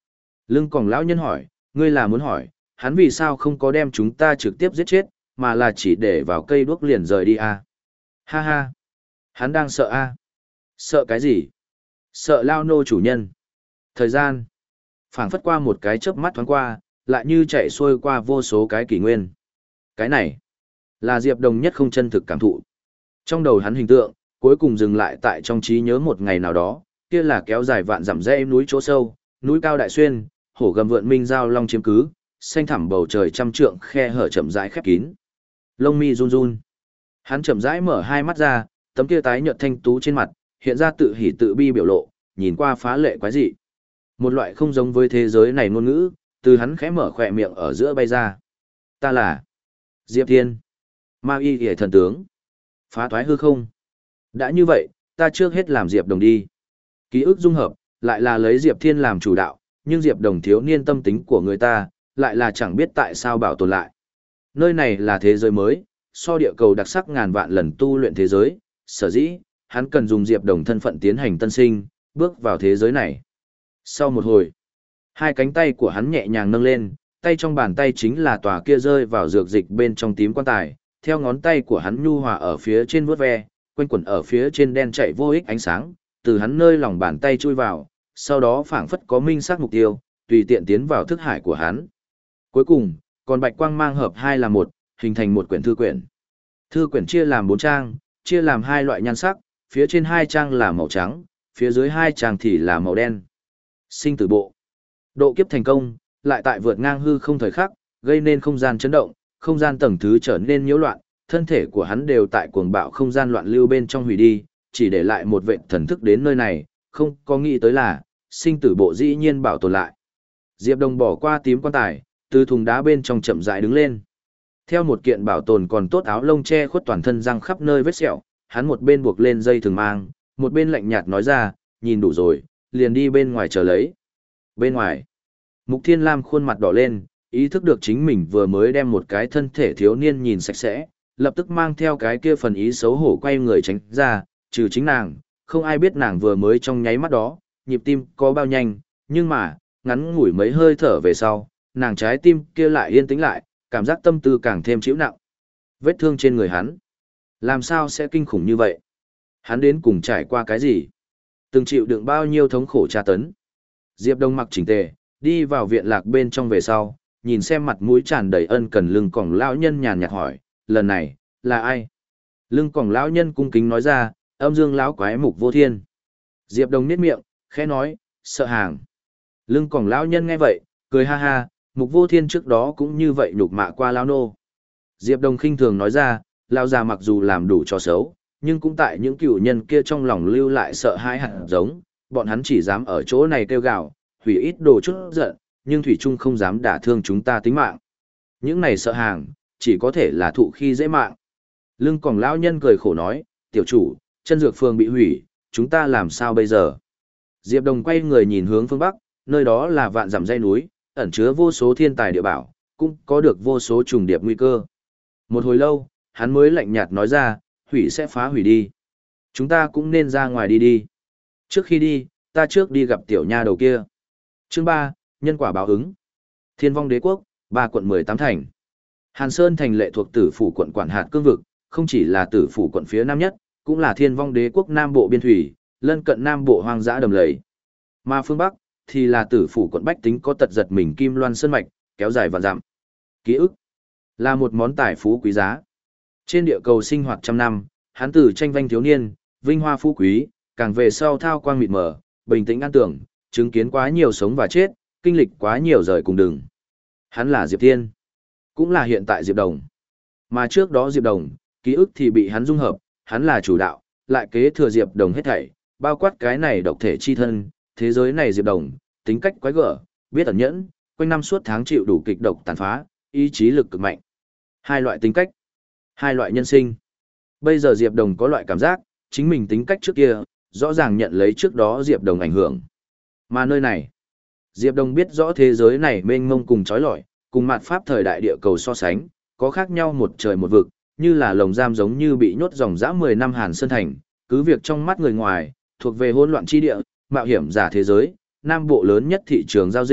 Lưng còng lão nhân hỏi, ngươi là muốn hỏi, hắn vì sao không có đem chúng ta trực tiếp giết chết, mà là chỉ để vào cây đuốc liền rời đi à? Ha ha, hắn đang sợ à? Sợ cái gì? Sợ lao nô chủ nhân. Thời gian phảng phất qua một cái chớp mắt thoáng qua, lại như chạy xuôi qua vô số cái kỷ nguyên. Cái này là Diệp Đồng nhất không chân thực cảm thụ. Trong đầu hắn hình tượng, cuối cùng dừng lại tại trong trí nhớ một ngày nào đó, kia là kéo dài vạn dặm dãy núi chỗ sâu, núi cao đại xuyên, hổ gầm vượn minh giao long chiếm cứ, xanh thẳm bầu trời trăm trượng khe hở chậm rãi khép kín. Lông mi run run. Hắn chậm rãi mở hai mắt ra, tấm kia tái nhợt thanh tú trên mặt, hiện ra tự hỉ tự bi biểu lộ, nhìn qua phá lệ quái dị. Một loại không giống với thế giới này ngôn ngữ, từ hắn khẽ mở khỏe miệng ở giữa bay ra. Ta là Diệp Thiên, ma y hề thần tướng, phá thoái hư không. Đã như vậy, ta trước hết làm Diệp Đồng đi. Ký ức dung hợp, lại là lấy Diệp Thiên làm chủ đạo, nhưng Diệp Đồng thiếu niên tâm tính của người ta, lại là chẳng biết tại sao bảo tồn lại. Nơi này là thế giới mới, so địa cầu đặc sắc ngàn vạn lần tu luyện thế giới, sở dĩ, hắn cần dùng Diệp Đồng thân phận tiến hành tân sinh, bước vào thế giới này. Sau một hồi, hai cánh tay của hắn nhẹ nhàng nâng lên, tay trong bàn tay chính là tòa kia rơi vào dược dịch bên trong tím quan tài, theo ngón tay của hắn nhu hòa ở phía trên vuốt ve, quanh quẩn ở phía trên đen chạy vô ích ánh sáng, từ hắn nơi lòng bàn tay chui vào, sau đó phảng phất có minh xác mục tiêu, tùy tiện tiến vào thức hải của hắn. Cuối cùng, còn bạch quang mang hợp hai là một, hình thành một quyển thư quyển. Thư quyển chia làm bốn trang, chia làm hai loại nhan sắc, phía trên hai trang là màu trắng, phía dưới hai trang thì là màu đen. Sinh tử bộ. Độ kiếp thành công, lại tại vượt ngang hư không thời khắc, gây nên không gian chấn động, không gian tầng thứ trở nên nhiễu loạn, thân thể của hắn đều tại cuồng bạo không gian loạn lưu bên trong hủy đi, chỉ để lại một vệt thần thức đến nơi này, không có nghĩ tới là, sinh tử bộ dĩ nhiên bảo tồn lại. Diệp Đồng bỏ qua tím quan tài, từ thùng đá bên trong chậm rãi đứng lên. Theo một kiện bảo tồn còn tốt áo lông che khuất toàn thân răng khắp nơi vết sẹo, hắn một bên buộc lên dây thường mang, một bên lạnh nhạt nói ra, nhìn đủ rồi, liền đi bên ngoài chờ lấy. Bên ngoài, Mục Thiên Lam khuôn mặt đỏ lên, ý thức được chính mình vừa mới đem một cái thân thể thiếu niên nhìn sạch sẽ, lập tức mang theo cái kia phần ý xấu hổ quay người tránh ra, trừ chính nàng, không ai biết nàng vừa mới trong nháy mắt đó, nhịp tim có bao nhanh, nhưng mà, ngắn ngủi mấy hơi thở về sau, nàng trái tim kia lại yên tĩnh lại, cảm giác tâm tư càng thêm chịu nặng. Vết thương trên người hắn, làm sao sẽ kinh khủng như vậy? Hắn đến cùng trải qua cái gì? Từng chịu đựng bao nhiêu thống khổ tra tấn? Diệp Đông mặc chỉnh tề, đi vào viện lạc bên trong về sau, nhìn xem mặt mũi tràn đầy ân cần lưng còng lão nhân nhàn nhạt hỏi, lần này, là ai? Lưng còng lão nhân cung kính nói ra, âm dương lão quái Mục Vô Thiên. Diệp Đông nhếch miệng, khẽ nói, sợ hàng. Lưng còng lão nhân nghe vậy, cười ha ha, Mục Vô Thiên trước đó cũng như vậy nhục mạ qua lão nô. Diệp Đông khinh thường nói ra, lão già mặc dù làm đủ trò xấu, nhưng cũng tại những cựu nhân kia trong lòng lưu lại sợ hãi hạt giống, bọn hắn chỉ dám ở chỗ này kêu gào, hủy ít đồ chút giận, nhưng thủy trung không dám đả thương chúng ta tính mạng. Những này sợ hàng, chỉ có thể là thụ khi dễ mạng. Lưng còng lão nhân cười khổ nói, tiểu chủ, chân dược phường bị hủy, chúng ta làm sao bây giờ? Diệp Đồng quay người nhìn hướng phương Bắc, nơi đó là vạn dặm dãy núi, ẩn chứa vô số thiên tài địa bảo, cũng có được vô số trùng điệp nguy cơ. Một hồi lâu, hắn mới lạnh nhạt nói ra, hủy sẽ phá hủy đi. Chúng ta cũng nên ra ngoài đi đi. Trước khi đi, ta trước đi gặp tiểu nha đầu kia. Chương ba, nhân quả báo ứng. Thiên vong đế quốc, ba quận mười tám thành. Hàn Sơn thành lệ thuộc tử phủ quận quản hạt cương vực, không chỉ là tử phủ quận phía nam nhất, cũng là thiên vong đế quốc nam bộ biên thủy, lân cận nam bộ hoang dã đầm lầy. Mà phương bắc, thì là tử phủ quận bách tính có tật giật mình kim loan sơn mạch, kéo dài vạn dặm. Ký ức, là một món tài phú quý giá. Trên địa cầu sinh hoạt trăm năm, hắn từ tranh vanh thiếu niên, vinh hoa phú quý, càng về sau thao quang mịt mờ, bình tĩnh an tưởng, chứng kiến quá nhiều sống và chết, kinh lịch quá nhiều rời cùng đường. Hắn là Diệp Thiên, cũng là hiện tại Diệp Đồng. Mà trước đó Diệp Đồng, ký ức thì bị hắn dung hợp, hắn là chủ đạo, lại kế thừa Diệp Đồng hết thảy, bao quát cái này độc thể chi thân, thế giới này Diệp Đồng, tính cách quái gở, biết ẩn nhẫn, quanh năm suốt tháng chịu đủ kịch độc tàn phá, ý chí lực cực mạnh. Hai loại tính cách, hai loại nhân sinh. Bây giờ Diệp Đồng có loại cảm giác, chính mình tính cách trước kia, rõ ràng nhận lấy trước đó Diệp Đồng ảnh hưởng. Mà nơi này, Diệp Đồng biết rõ thế giới này mênh mông cùng trói lọi, cùng mạt pháp thời đại địa cầu so sánh, có khác nhau một trời một vực, như là lồng giam giống như bị nhốt dòng dã mười năm Hàn Sơn Thành, cứ việc trong mắt người ngoài, thuộc về hỗn loạn chi địa, mạo hiểm giả thế giới, nam bộ lớn nhất thị trường giao dịch,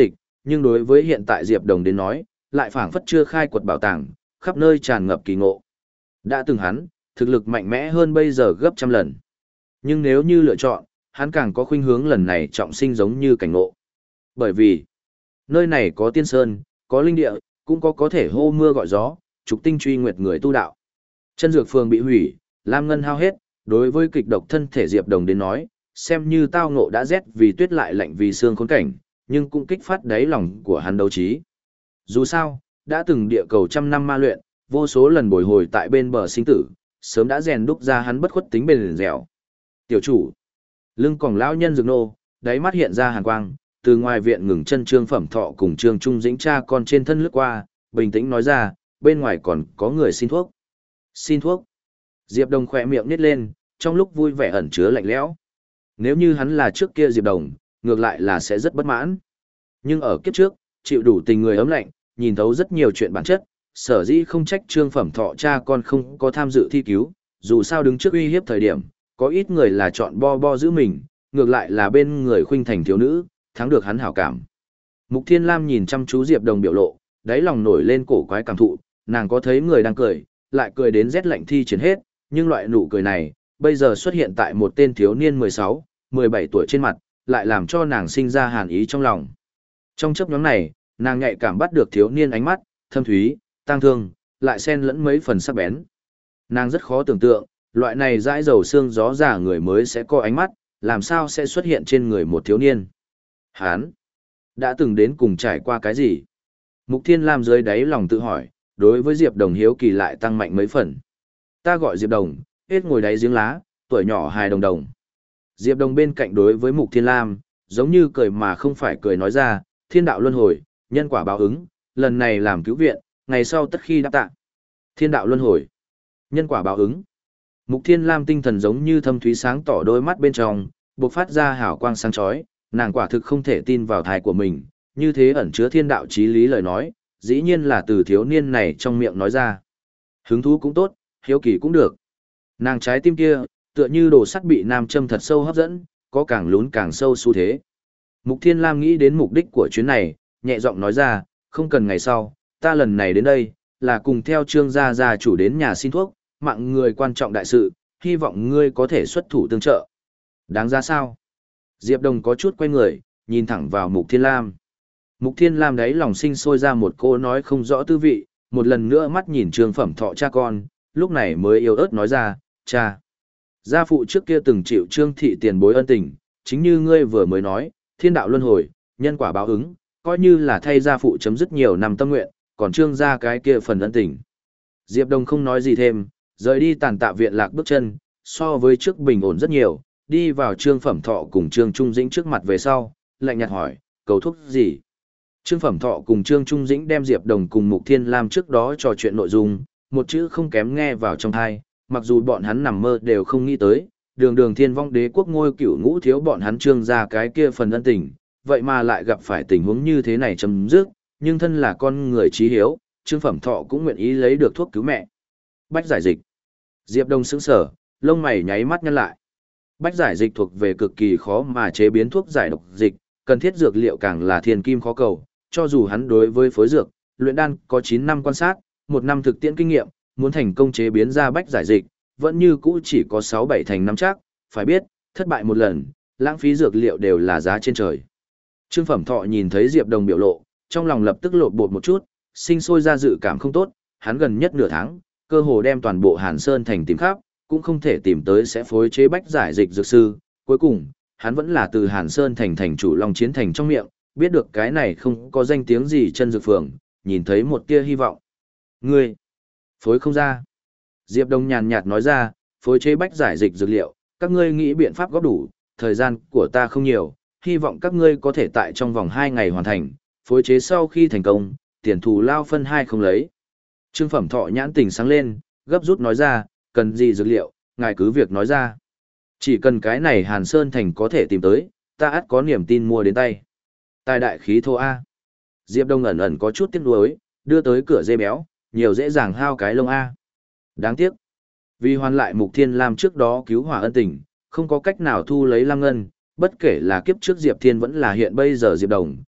nhưng đối với hiện tại Diệp Đồng đến nói, lại phảng phất chưa khai quật bảo tàng, khắp nơi tràn ngập kỳ ngộ. Đã từng hắn, thực lực mạnh mẽ hơn bây giờ gấp trăm lần. Nhưng nếu như lựa chọn, hắn càng có khuynh hướng lần này trọng sinh giống như cảnh ngộ. Bởi vì, nơi này có tiên sơn, có linh địa, cũng có có thể hô mưa gọi gió, trục tinh truy nguyệt người tu đạo. Chân dược phường bị hủy, lam ngân hao hết, đối với kịch độc thân thể Diệp Đồng đến nói, xem như tao ngộ đã rét vì tuyết lại lạnh vì xương khốn cảnh, nhưng cũng kích phát đáy lòng của hắn đấu trí. Dù sao, đã từng địa cầu trăm năm ma luyện, vô số lần bồi hồi tại bên bờ sinh tử, sớm đã rèn đúc ra hắn bất khuất tính bền dẻo. Tiểu chủ, lưng còng lão nhân dược nô, đáy mắt hiện ra hàn quang, từ ngoài viện ngừng chân Trương Phẩm Thọ cùng Trương Trung Dĩnh cha con trên thân lướt qua, bình tĩnh nói ra, bên ngoài còn có người xin thuốc. Xin thuốc. Diệp Đồng khỏe miệng nít lên, trong lúc vui vẻ ẩn chứa lạnh lẽo. Nếu như hắn là trước kia Diệp Đồng, ngược lại là sẽ rất bất mãn. Nhưng ở kiếp trước, chịu đủ tình người ấm lạnh, nhìn thấu rất nhiều chuyện bản chất, sở dĩ không trách Trương Phẩm Thọ cha con không có tham dự thi cứu, dù sao đứng trước uy hiếp thời điểm, có ít người là chọn bo bo giữ mình, ngược lại là bên người khuynh thành thiếu nữ, thắng được hắn hảo cảm. Mục Thiên Lam nhìn chăm chú Diệp Đồng biểu lộ, đáy lòng nổi lên cổ quái cảm thụ, nàng có thấy người đang cười, lại cười đến rét lạnh thi triển hết, nhưng loại nụ cười này, bây giờ xuất hiện tại một tên thiếu niên mười sáu, mười bảy tuổi trên mặt, lại làm cho nàng sinh ra hàn ý trong lòng. Trong chấp nhóm này, nàng nhạy cảm bắt được thiếu niên ánh mắt, thâm thúy, tang thương, lại xen lẫn mấy phần sắc bén. Nàng rất khó tưởng tượng, loại này dãi dầu xương gió giả người mới sẽ có ánh mắt, làm sao sẽ xuất hiện trên người một thiếu niên. Hán, đã từng đến cùng trải qua cái gì? Mục Thiên Lam dưới đáy lòng tự hỏi, đối với Diệp Đồng hiếu kỳ lại tăng mạnh mấy phần. Ta gọi Diệp Đồng, hết ngồi đáy giếng lá, tuổi nhỏ hài đồng đồng. Diệp Đồng bên cạnh đối với Mục Thiên Lam, giống như cười mà không phải cười nói ra, thiên đạo luân hồi, nhân quả báo ứng, lần này làm cứu viện, ngày sau tất khi đáp tạ. Thiên đạo luân hồi, nhân quả báo ứng. Mục Thiên Lam tinh thần giống như thâm thúy sáng tỏ đôi mắt bên trong, bộc phát ra hào quang sáng chói, nàng quả thực không thể tin vào thai của mình, như thế ẩn chứa thiên đạo chí lý lời nói, dĩ nhiên là từ thiếu niên này trong miệng nói ra. Hứng thú cũng tốt, hiếu kỳ cũng được. Nàng trái tim kia, tựa như đồ sắt bị nam châm thật sâu hấp dẫn, có càng lún càng sâu xu thế. Mục Thiên Lam nghĩ đến mục đích của chuyến này, nhẹ giọng nói ra, không cần ngày sau, ta lần này đến đây, là cùng theo Trương gia gia chủ đến nhà xin thuốc, mạng người quan trọng đại sự, hy vọng ngươi có thể xuất thủ tương trợ. Đáng ra sao? Diệp Đồng có chút quay người, nhìn thẳng vào Mục Thiên Lam. Mục Thiên Lam đấy lòng sinh sôi ra một cô nói không rõ tư vị, một lần nữa mắt nhìn Trương Phẩm Thọ cha con, lúc này mới yếu ớt nói ra, cha. Gia phụ trước kia từng chịu Trương thị tiền bối ân tình, chính như ngươi vừa mới nói, thiên đạo luân hồi, nhân quả báo ứng, coi như là thay gia phụ chấm dứt nhiều năm tâm nguyện, còn Trương gia cái kia phần ân tình. Diệp Đồng không nói gì thêm, rời đi tàn tạ viện lạc bước chân, so với trước bình ổn rất nhiều, đi vào Trương Phẩm Thọ cùng Trương Trung Dĩnh trước mặt về sau, lạnh nhạt hỏi, cầu thúc gì? Trương Phẩm Thọ cùng Trương Trung Dĩnh đem Diệp Đồng cùng Mục Thiên Lam trước đó trò chuyện nội dung, một chữ không kém nghe vào trong tai, mặc dù bọn hắn nằm mơ đều không nghĩ tới, đường đường thiên vong đế quốc ngôi cửu ngũ thiếu bọn hắn Trương gia cái kia phần ân tình, vậy mà lại gặp phải tình huống như thế này chấm dứt, nhưng thân là con người trí hiếu, Trương Phẩm Thọ cũng nguyện ý lấy được thuốc cứu mẹ. Bách giải dịch. Diệp Đồng sững sờ, lông mày nháy mắt nhăn lại. Bách giải dịch thuộc về cực kỳ khó mà chế biến thuốc giải độc dịch, cần thiết dược liệu càng là thiên kim khó cầu, cho dù hắn đối với phối dược, luyện đan có chín năm quan sát, một năm thực tiễn kinh nghiệm, muốn thành công chế biến ra bách giải dịch, vẫn như cũ chỉ có sáu bảy thành năm chắc, phải biết, thất bại một lần, lãng phí dược liệu đều là giá trên trời. Trương Phẩm Thọ nhìn thấy Diệp Đồng biểu lộ, trong lòng lập tức lột bột một chút, sinh sôi ra dự cảm không tốt, hắn gần nhất nửa tháng, cơ hồ đem toàn bộ Hàn Sơn thành tìm khắp, cũng không thể tìm tới sẽ phối chế bách giải dịch dược sư, cuối cùng, hắn vẫn là từ Hàn Sơn thành thành chủ Long Chiến thành trong miệng, biết được cái này không có danh tiếng gì chân dược phường, nhìn thấy một tia hy vọng. Ngươi, phối không ra. Diệp Đồng nhàn nhạt nói ra, phối chế bách giải dịch dược liệu, các ngươi nghĩ biện pháp góp đủ, thời gian của ta không nhiều, hy vọng các ngươi có thể tại trong vòng hai ngày hoàn thành, phối chế sau khi thành công, tiền thù lao phân hai không lấy. Trương Phẩm Thọ nhãn tình sáng lên, gấp rút nói ra, cần gì dược liệu, ngài cứ việc nói ra. Chỉ cần cái này Hàn Sơn thành có thể tìm tới, ta ắt có niềm tin mua đến tay. Tài đại khí thô A. Diệp Đông ẩn ẩn có chút tiếc nuối, đưa tới cửa dê béo, nhiều dễ dàng hao cái lông A. Đáng tiếc. Vì hoàn lại Mục Thiên Lam trước đó cứu hỏa ân tình, không có cách nào thu lấy Lam Ngân, bất kể là kiếp trước Diệp Thiên vẫn là hiện bây giờ Diệp Đồng,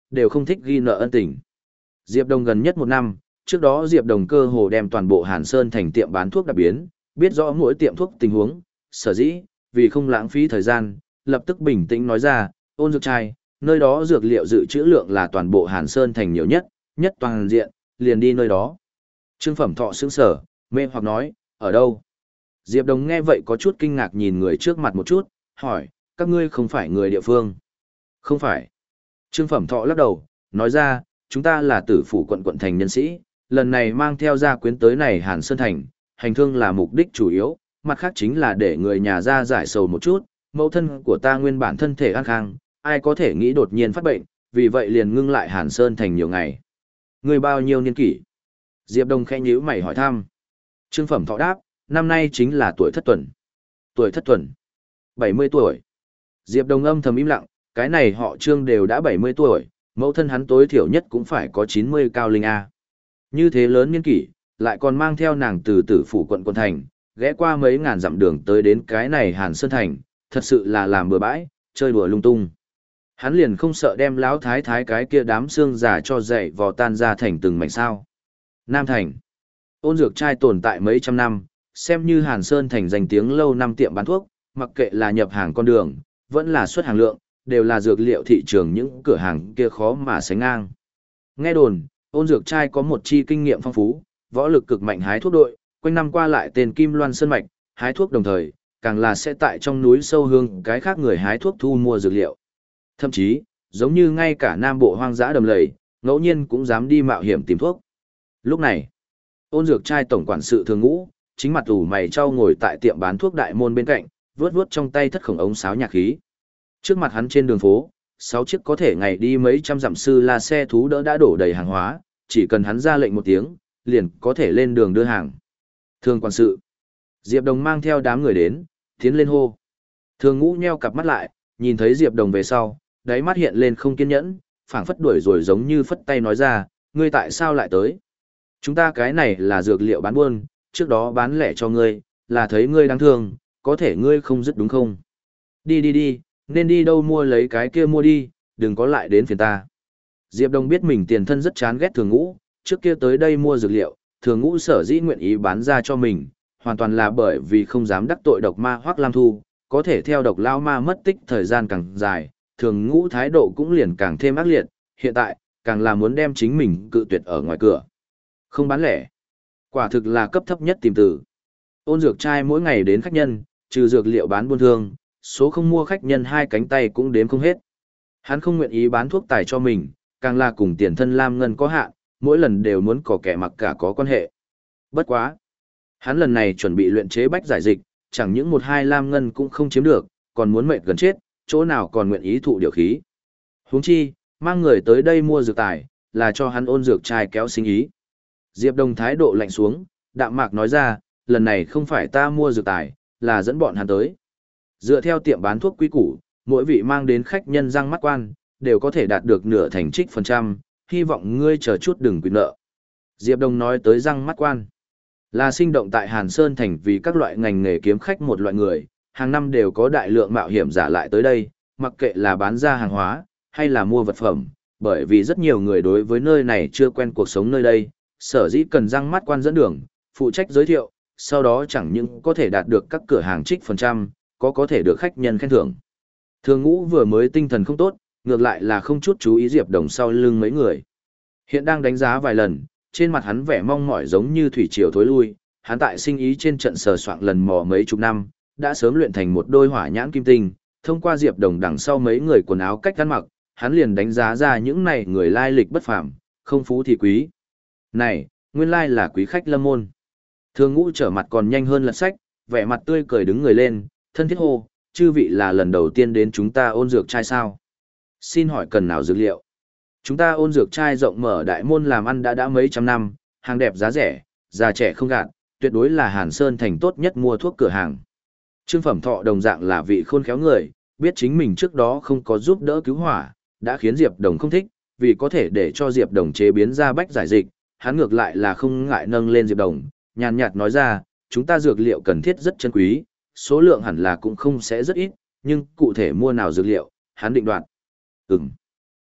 đều không thích ghi nợ ân tình. Diệp Đồng gần nhất một năm, trước đó Diệp Đồng cơ hồ đem toàn bộ Hàn Sơn thành tiệm bán thuốc đặc biến, biết rõ mỗi tiệm thuốc tình huống, sở dĩ, vì không lãng phí thời gian, lập tức bình tĩnh nói ra, Ôn Dược Trai, nơi đó dược liệu dự trữ lượng là toàn bộ Hàn Sơn thành nhiều nhất, nhất toàn diện, liền đi nơi đó. Trương Phẩm Thọ sững sờ, mê hoặc nói, ở đâu? Diệp Đồng nghe vậy có chút kinh ngạc nhìn người trước mặt một chút, hỏi, các ngươi không phải người địa phương? Không phải. Trương Phẩm Thọ lắc đầu, nói ra, chúng ta là tử phủ quận quận thành nhân sĩ, lần này mang theo gia quyến tới này Hàn Sơn thành, hành thương là mục đích chủ yếu, mặt khác chính là để người nhà ra giải sầu một chút, mẫu thân của ta nguyên bản thân thể an khang, ai có thể nghĩ đột nhiên phát bệnh, vì vậy liền ngưng lại Hàn Sơn thành nhiều ngày. Người bao nhiêu niên kỷ? Diệp Đồng khẽ nhíu mày hỏi thăm. Trương Phẩm Thọ đáp, năm nay chính là tuổi thất tuần. Tuổi thất tuần. bảy mươi tuổi. Diệp Đồng âm thầm im lặng, cái này họ Trương đều đã bảy mươi tuổi, mẫu thân hắn tối thiểu nhất cũng phải có chín mươi cao linh A. Như thế lớn niên kỷ, lại còn mang theo nàng từ tử phủ quận quận thành, ghé qua mấy ngàn dặm đường tới đến cái này Hàn Sơn thành, thật sự là làm bừa bãi, chơi đùa lung tung. Hắn liền không sợ đem lão thái thái cái kia đám xương già cho dậy vò tan ra thành từng mảnh sao. Nam Thành. Ôn Dược Trai tồn tại mấy trăm năm, xem như Hàn Sơn thành danh tiếng lâu năm tiệm bán thuốc, mặc kệ là nhập hàng con đường, vẫn là xuất hàng lượng, đều là dược liệu thị trường những cửa hàng kia khó mà sánh ngang. Nghe đồn, Ôn Dược Trai có một chi kinh nghiệm phong phú, võ lực cực mạnh hái thuốc đội, quanh năm qua lại tên Kim Loan Sơn Mạch, hái thuốc đồng thời, càng là sẽ tại trong núi sâu hương cái khác người hái thuốc thu mua dược liệu. Thậm chí, giống như ngay cả Nam Bộ hoang dã đầm lầy, ngẫu nhiên cũng dám đi mạo hiểm tìm thuốc. Lúc này, Ôn Dược Trai tổng quản sự Thường Ngũ, chính mặt ủ mày trao ngồi tại tiệm bán thuốc đại môn bên cạnh, vướt vướt trong tay thất khổng ống sáo nhạc khí. Trước mặt hắn trên đường phố, sáu chiếc có thể ngày đi mấy trăm dặm sư la xe thú đỡ đã đổ đầy hàng hóa, chỉ cần hắn ra lệnh một tiếng, liền có thể lên đường đưa hàng. Thường quản sự. Diệp Đồng mang theo đám người đến, tiến lên hô. Thường Ngũ nheo cặp mắt lại, nhìn thấy Diệp Đồng về sau, đáy mắt hiện lên không kiên nhẫn, phảng phất đuổi rồi giống như phất tay nói ra, ngươi tại sao lại tới? Chúng ta cái này là dược liệu bán buôn, trước đó bán lẻ cho ngươi, là thấy ngươi đáng thương, có thể ngươi không dứt đúng không? Đi đi đi, nên đi đâu mua lấy cái kia mua đi, đừng có lại đến phiền ta. Diệp Đồng biết mình tiền thân rất chán ghét Thường Ngũ, trước kia tới đây mua dược liệu, Thường Ngũ sở dĩ nguyện ý bán ra cho mình, hoàn toàn là bởi vì không dám đắc tội độc ma Hoắc Lam Thu, có thể theo độc lao ma mất tích thời gian càng dài, Thường Ngũ thái độ cũng liền càng thêm ác liệt, hiện tại, càng là muốn đem chính mình cự tuyệt ở ngoài cửa. Không bán lẻ. Quả thực là cấp thấp nhất tìm từ. Ôn Dược Trai mỗi ngày đến khách nhân, trừ dược liệu bán buôn thương, số không mua khách nhân hai cánh tay cũng đếm không hết. Hắn không nguyện ý bán thuốc tài cho mình, càng là cùng tiền thân Lam Ngân có hạn, mỗi lần đều muốn có kẻ mặc cả có quan hệ. Bất quá. Hắn lần này chuẩn bị luyện chế bách giải dịch, chẳng những một hai Lam Ngân cũng không chiếm được, còn muốn mệt gần chết, chỗ nào còn nguyện ý thụ điều khí. Huống chi, mang người tới đây mua dược tài, là cho hắn Ôn Dược Trai kéo sinh ý. Diệp Đồng thái độ lạnh xuống, đạm mạc nói ra, lần này không phải ta mua dược tài, là dẫn bọn hắn tới. Dựa theo tiệm bán thuốc quý củ, mỗi vị mang đến khách nhân răng mắt quan, đều có thể đạt được nửa thành trích phần trăm, hy vọng ngươi chờ chút đừng quỵt nợ. Diệp Đồng nói tới răng mắt quan, là sinh động tại Hàn Sơn thành vì các loại ngành nghề kiếm khách một loại người, hàng năm đều có đại lượng mạo hiểm giả lại tới đây, mặc kệ là bán ra hàng hóa, hay là mua vật phẩm, bởi vì rất nhiều người đối với nơi này chưa quen cuộc sống nơi đây, sở dĩ cần răng mắt quan dẫn đường, phụ trách giới thiệu, sau đó chẳng những có thể đạt được các cửa hàng trích phần trăm, có có thể được khách nhân khen thưởng. Thường Ngũ vừa mới tinh thần không tốt, ngược lại là không chút chú ý Diệp Đồng sau lưng mấy người. Hiện đang đánh giá vài lần, trên mặt hắn vẻ mong mỏi giống như thủy triều thối lui, hắn tại sinh ý trên trận sờ soạng lần mò mấy chục năm, đã sớm luyện thành một đôi hỏa nhãn kim tinh, thông qua Diệp Đồng đằng sau mấy người quần áo cách ăn mặc, hắn liền đánh giá ra những này người lai lịch bất phàm, không phú thì quý. Này, nguyên lai là quý khách lâm môn. Thường Ngũ trở mặt còn nhanh hơn lật sách, vẻ mặt tươi cười đứng người lên, thân thiết hô, chư vị là lần đầu tiên đến chúng ta Ôn Dược Trai sao? Xin hỏi cần nào dược liệu? Chúng ta Ôn Dược Trai rộng mở đại môn làm ăn đã đã mấy trăm năm, hàng đẹp giá rẻ, già trẻ không gạt, tuyệt đối là Hàn Sơn thành tốt nhất mua thuốc cửa hàng. Trương Phẩm Thọ đồng dạng là vị khôn khéo người, biết chính mình trước đó không có giúp đỡ cứu hỏa, đã khiến Diệp Đồng không thích, vì có thể để cho Diệp Đồng chế biến ra bách giải dịch, hắn ngược lại là không ngại nâng lên Diệp Đồng, nhàn nhạt nói ra, chúng ta dược liệu cần thiết rất chân quý, số lượng hẳn là cũng không sẽ rất ít, nhưng cụ thể mua nào dược liệu, hắn định đoạt. Ừm.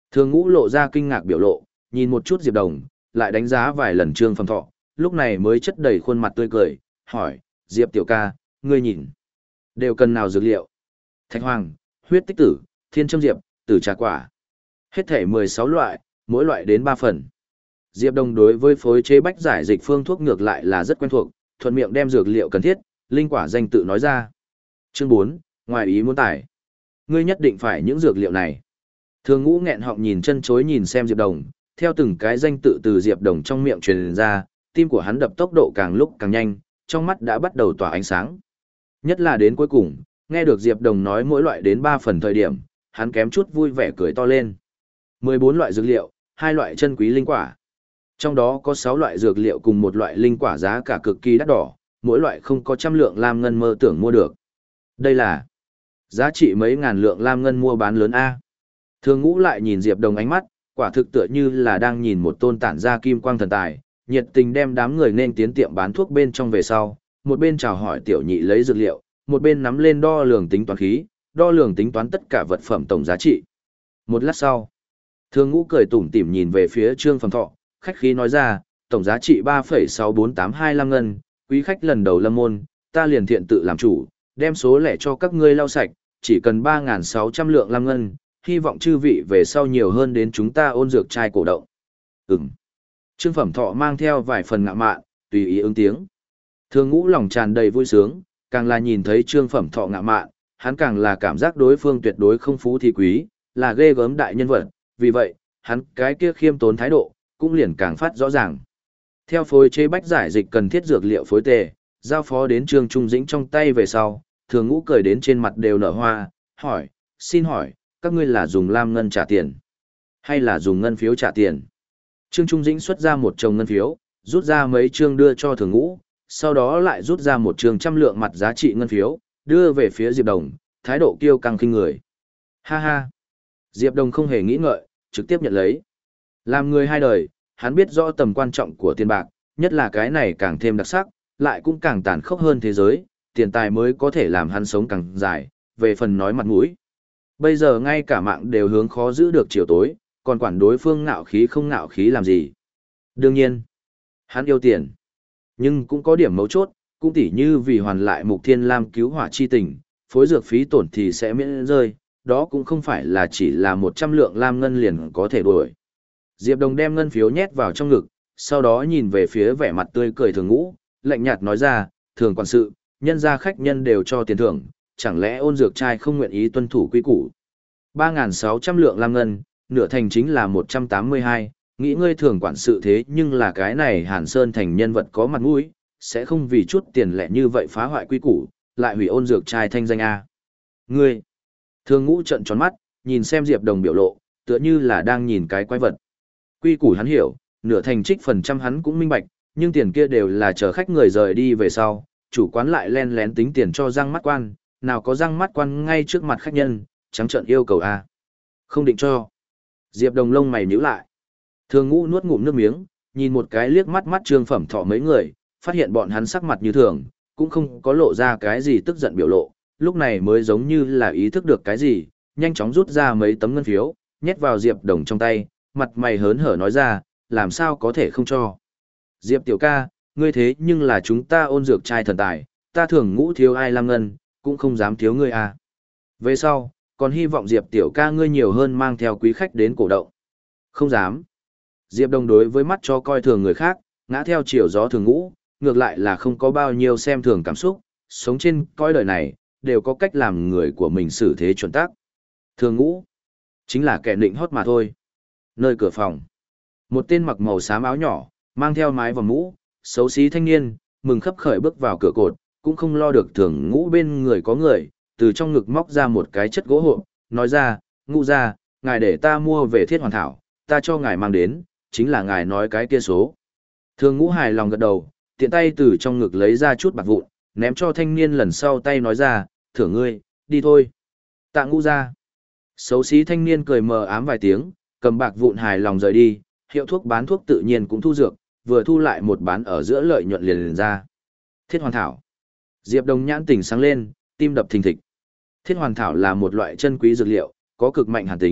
Thường Ngũ lộ ra kinh ngạc biểu lộ, nhìn một chút Diệp Đồng, lại đánh giá vài lần Trương Phẩm Thọ, lúc này mới chất đầy khuôn mặt tươi cười, hỏi, Diệp tiểu ca, ngươi nhìn, đều cần nào dược liệu? Thạch hoàng, huyết tích tử, thiên châm diệp, tử trà quả. Hết thể mười sáu loại, mỗi loại đến ba phần. Diệp Đồng đối với phối chế bách giải dịch phương thuốc ngược lại là rất quen thuộc, thuận miệng đem dược liệu cần thiết, linh quả danh tự nói ra. Chương bốn, ngoài ý muốn tải. Ngươi nhất định phải những dược liệu này. Thường Ngũ nghẹn họng nhìn chân chối nhìn xem Diệp Đồng, theo từng cái danh tự từ Diệp Đồng trong miệng truyền ra, tim của hắn đập tốc độ càng lúc càng nhanh, trong mắt đã bắt đầu tỏa ánh sáng. Nhất là đến cuối cùng, nghe được Diệp Đồng nói mỗi loại đến ba phần thời điểm, hắn kém chút vui vẻ cười to lên. mười bốn loại dược liệu, hai loại chân quý linh quả. Trong đó có sáu loại dược liệu cùng một loại linh quả giá cả cực kỳ đắt đỏ, mỗi loại không có trăm lượng lam ngân mơ tưởng mua được. Đây là giá trị mấy ngàn lượng lam ngân mua bán lớn A. Thường Ngũ lại nhìn Diệp Đồng ánh mắt, quả thực tựa như là đang nhìn một tôn tản ra kim quang thần tài, nhiệt tình đem đám người nên tiến tiệm bán thuốc bên trong về sau, một bên chào hỏi tiểu nhị lấy dược liệu, một bên nắm lên đo lường tính toán khí, đo lường tính toán tất cả vật phẩm tổng giá trị. Một lát sau, Thường Ngũ cười tủm tỉm nhìn về phía Trương Phẩm Thọ, khách khí nói ra, tổng giá trị ba phẩy sáu bốn tám hai lăm ngân, quý khách lần đầu lâm môn, ta liền thiện tự làm chủ, đem số lẻ cho các ngươi lau sạch, chỉ cần ba nghìn sáu trăm lượng lam ngân, hy vọng chư vị về sau nhiều hơn đến chúng ta ôn dược trai cổ động. Ừm. Trương Phẩm Thọ mang theo vài phần ngạo mạn, tùy ý ứng tiếng. Thường Ngũ lòng tràn đầy vui sướng, càng là nhìn thấy Trương Phẩm Thọ ngạo mạn, hắn càng là cảm giác đối phương tuyệt đối không phú thì quý, là ghê gớm đại nhân vật, vì vậy, hắn cái kia khiêm tốn thái độ, cũng liền càng phát rõ ràng. Theo phối chế bách giải dịch cần thiết dược liệu phối tề, giao phó đến Trương Trung Dĩnh trong tay về sau, Thường Ngũ cười đến trên mặt đều nở hoa, hỏi, xin hỏi, các ngươi là dùng lam ngân trả tiền, hay là dùng ngân phiếu trả tiền? Trương Trung Dĩnh xuất ra một chồng ngân phiếu, rút ra mấy trương đưa cho Thường Ngũ, sau đó lại rút ra một trường trăm lượng mặt giá trị ngân phiếu, đưa về phía Diệp Đồng, thái độ kiêu căng khinh người. Ha ha! Diệp Đồng không hề nghĩ ngợi, trực tiếp nhận lấy. Làm người hai đời, hắn biết rõ tầm quan trọng của tiền bạc, nhất là cái này càng thêm đặc sắc, lại cũng càng tàn khốc hơn thế giới, tiền tài mới có thể làm hắn sống càng dài, về phần nói mặt mũi. Bây giờ ngay cả mạng đều hướng khó giữ được chiều tối, còn quản đối phương ngạo khí không ngạo khí làm gì. Đương nhiên, hắn yêu tiền. Nhưng cũng có điểm mấu chốt, cũng tỉ như vì hoàn lại Mục Thiên Lam cứu hỏa chi tình, phối dược phí tổn thì sẽ miễn rơi, đó cũng không phải là chỉ là một trăm lượng lam ngân liền có thể đuổi. Diệp Đồng đem ngân phiếu nhét vào trong ngực, sau đó nhìn về phía vẻ mặt tươi cười Thường Ngũ, lạnh nhạt nói ra, Thường quản sự, nhân gia khách nhân đều cho tiền thưởng, chẳng lẽ ôn dược trai không nguyện ý tuân thủ quy củ. ba nghìn sáu trăm lượng lam ngân, nửa thành chính là một trăm tám mươi hai, nghĩ ngươi Thường quản sự thế nhưng là cái này Hàn Sơn thành nhân vật có mặt mũi, sẽ không vì chút tiền lẻ như vậy phá hoại quy củ, lại hủy ôn dược trai thanh danh a. Ngươi! Thường Ngũ trợn tròn mắt, nhìn xem Diệp Đồng biểu lộ, tựa như là đang nhìn cái quái vật. Quy củ hắn hiểu, nửa thành trích phần trăm hắn cũng minh bạch, nhưng tiền kia đều là chờ khách người rời đi về sau, chủ quán lại len lén tính tiền cho răng mắt quan, nào có răng mắt quan ngay trước mặt khách nhân, trắng trợn yêu cầu a. Không định cho. Diệp Đồng lông mày nhíu lại. Thường Ngũ nuốt ngụm nước miếng, nhìn một cái liếc mắt mắt Trương Phẩm Thọ mấy người, phát hiện bọn hắn sắc mặt như thường, cũng không có lộ ra cái gì tức giận biểu lộ, lúc này mới giống như là ý thức được cái gì, nhanh chóng rút ra mấy tấm ngân phiếu, nhét vào Diệp Đồng trong tay, mặt mày hớn hở nói ra, làm sao có thể không cho. Diệp tiểu ca, ngươi thế nhưng là chúng ta ôn dược trai thần tài, ta Thường Ngũ thiếu ai lam ngân, cũng không dám thiếu ngươi à. Về sau, còn hy vọng Diệp tiểu ca ngươi nhiều hơn mang theo quý khách đến cổ động. Không dám. Diệp Đồng đối với mắt cho coi thường người khác, ngã theo chiều gió Thường Ngũ, ngược lại là không có bao nhiêu xem thường cảm xúc, sống trên coi đời này, đều có cách làm người của mình xử thế chuẩn tắc. Thường Ngũ, chính là kẻ định hót mà thôi. Nơi cửa phòng, một tên mặc màu xám áo nhỏ, mang theo mái và mũ, xấu xí thanh niên, mừng khấp khởi bước vào cửa cột, cũng không lo được Thường Ngũ bên người có người, từ trong ngực móc ra một cái chất gỗ hộp, nói ra, Ngũ ra, ngài để ta mua về thiết hoàn thảo, ta cho ngài mang đến, chính là ngài nói cái kia số. Thường Ngũ hài lòng gật đầu, tiện tay từ trong ngực lấy ra chút bạc vụn, ném cho thanh niên lần sau tay nói ra, thưởng ngươi, đi thôi. Tạ Ngũ ra. Xấu xí thanh niên cười mờ ám vài tiếng, cầm bạc vụn hài lòng rời đi, hiệu thuốc bán thuốc tự nhiên cũng thu dược, vừa thu lại một bán ở giữa lợi nhuận liền liền ra. Thiết hoàn thảo. Diệp Đồng nhãn tỉnh sáng lên, tim đập thình thịch. Thiết hoàn thảo là một loại chân quý dược liệu, có cực mạnh hàn tính,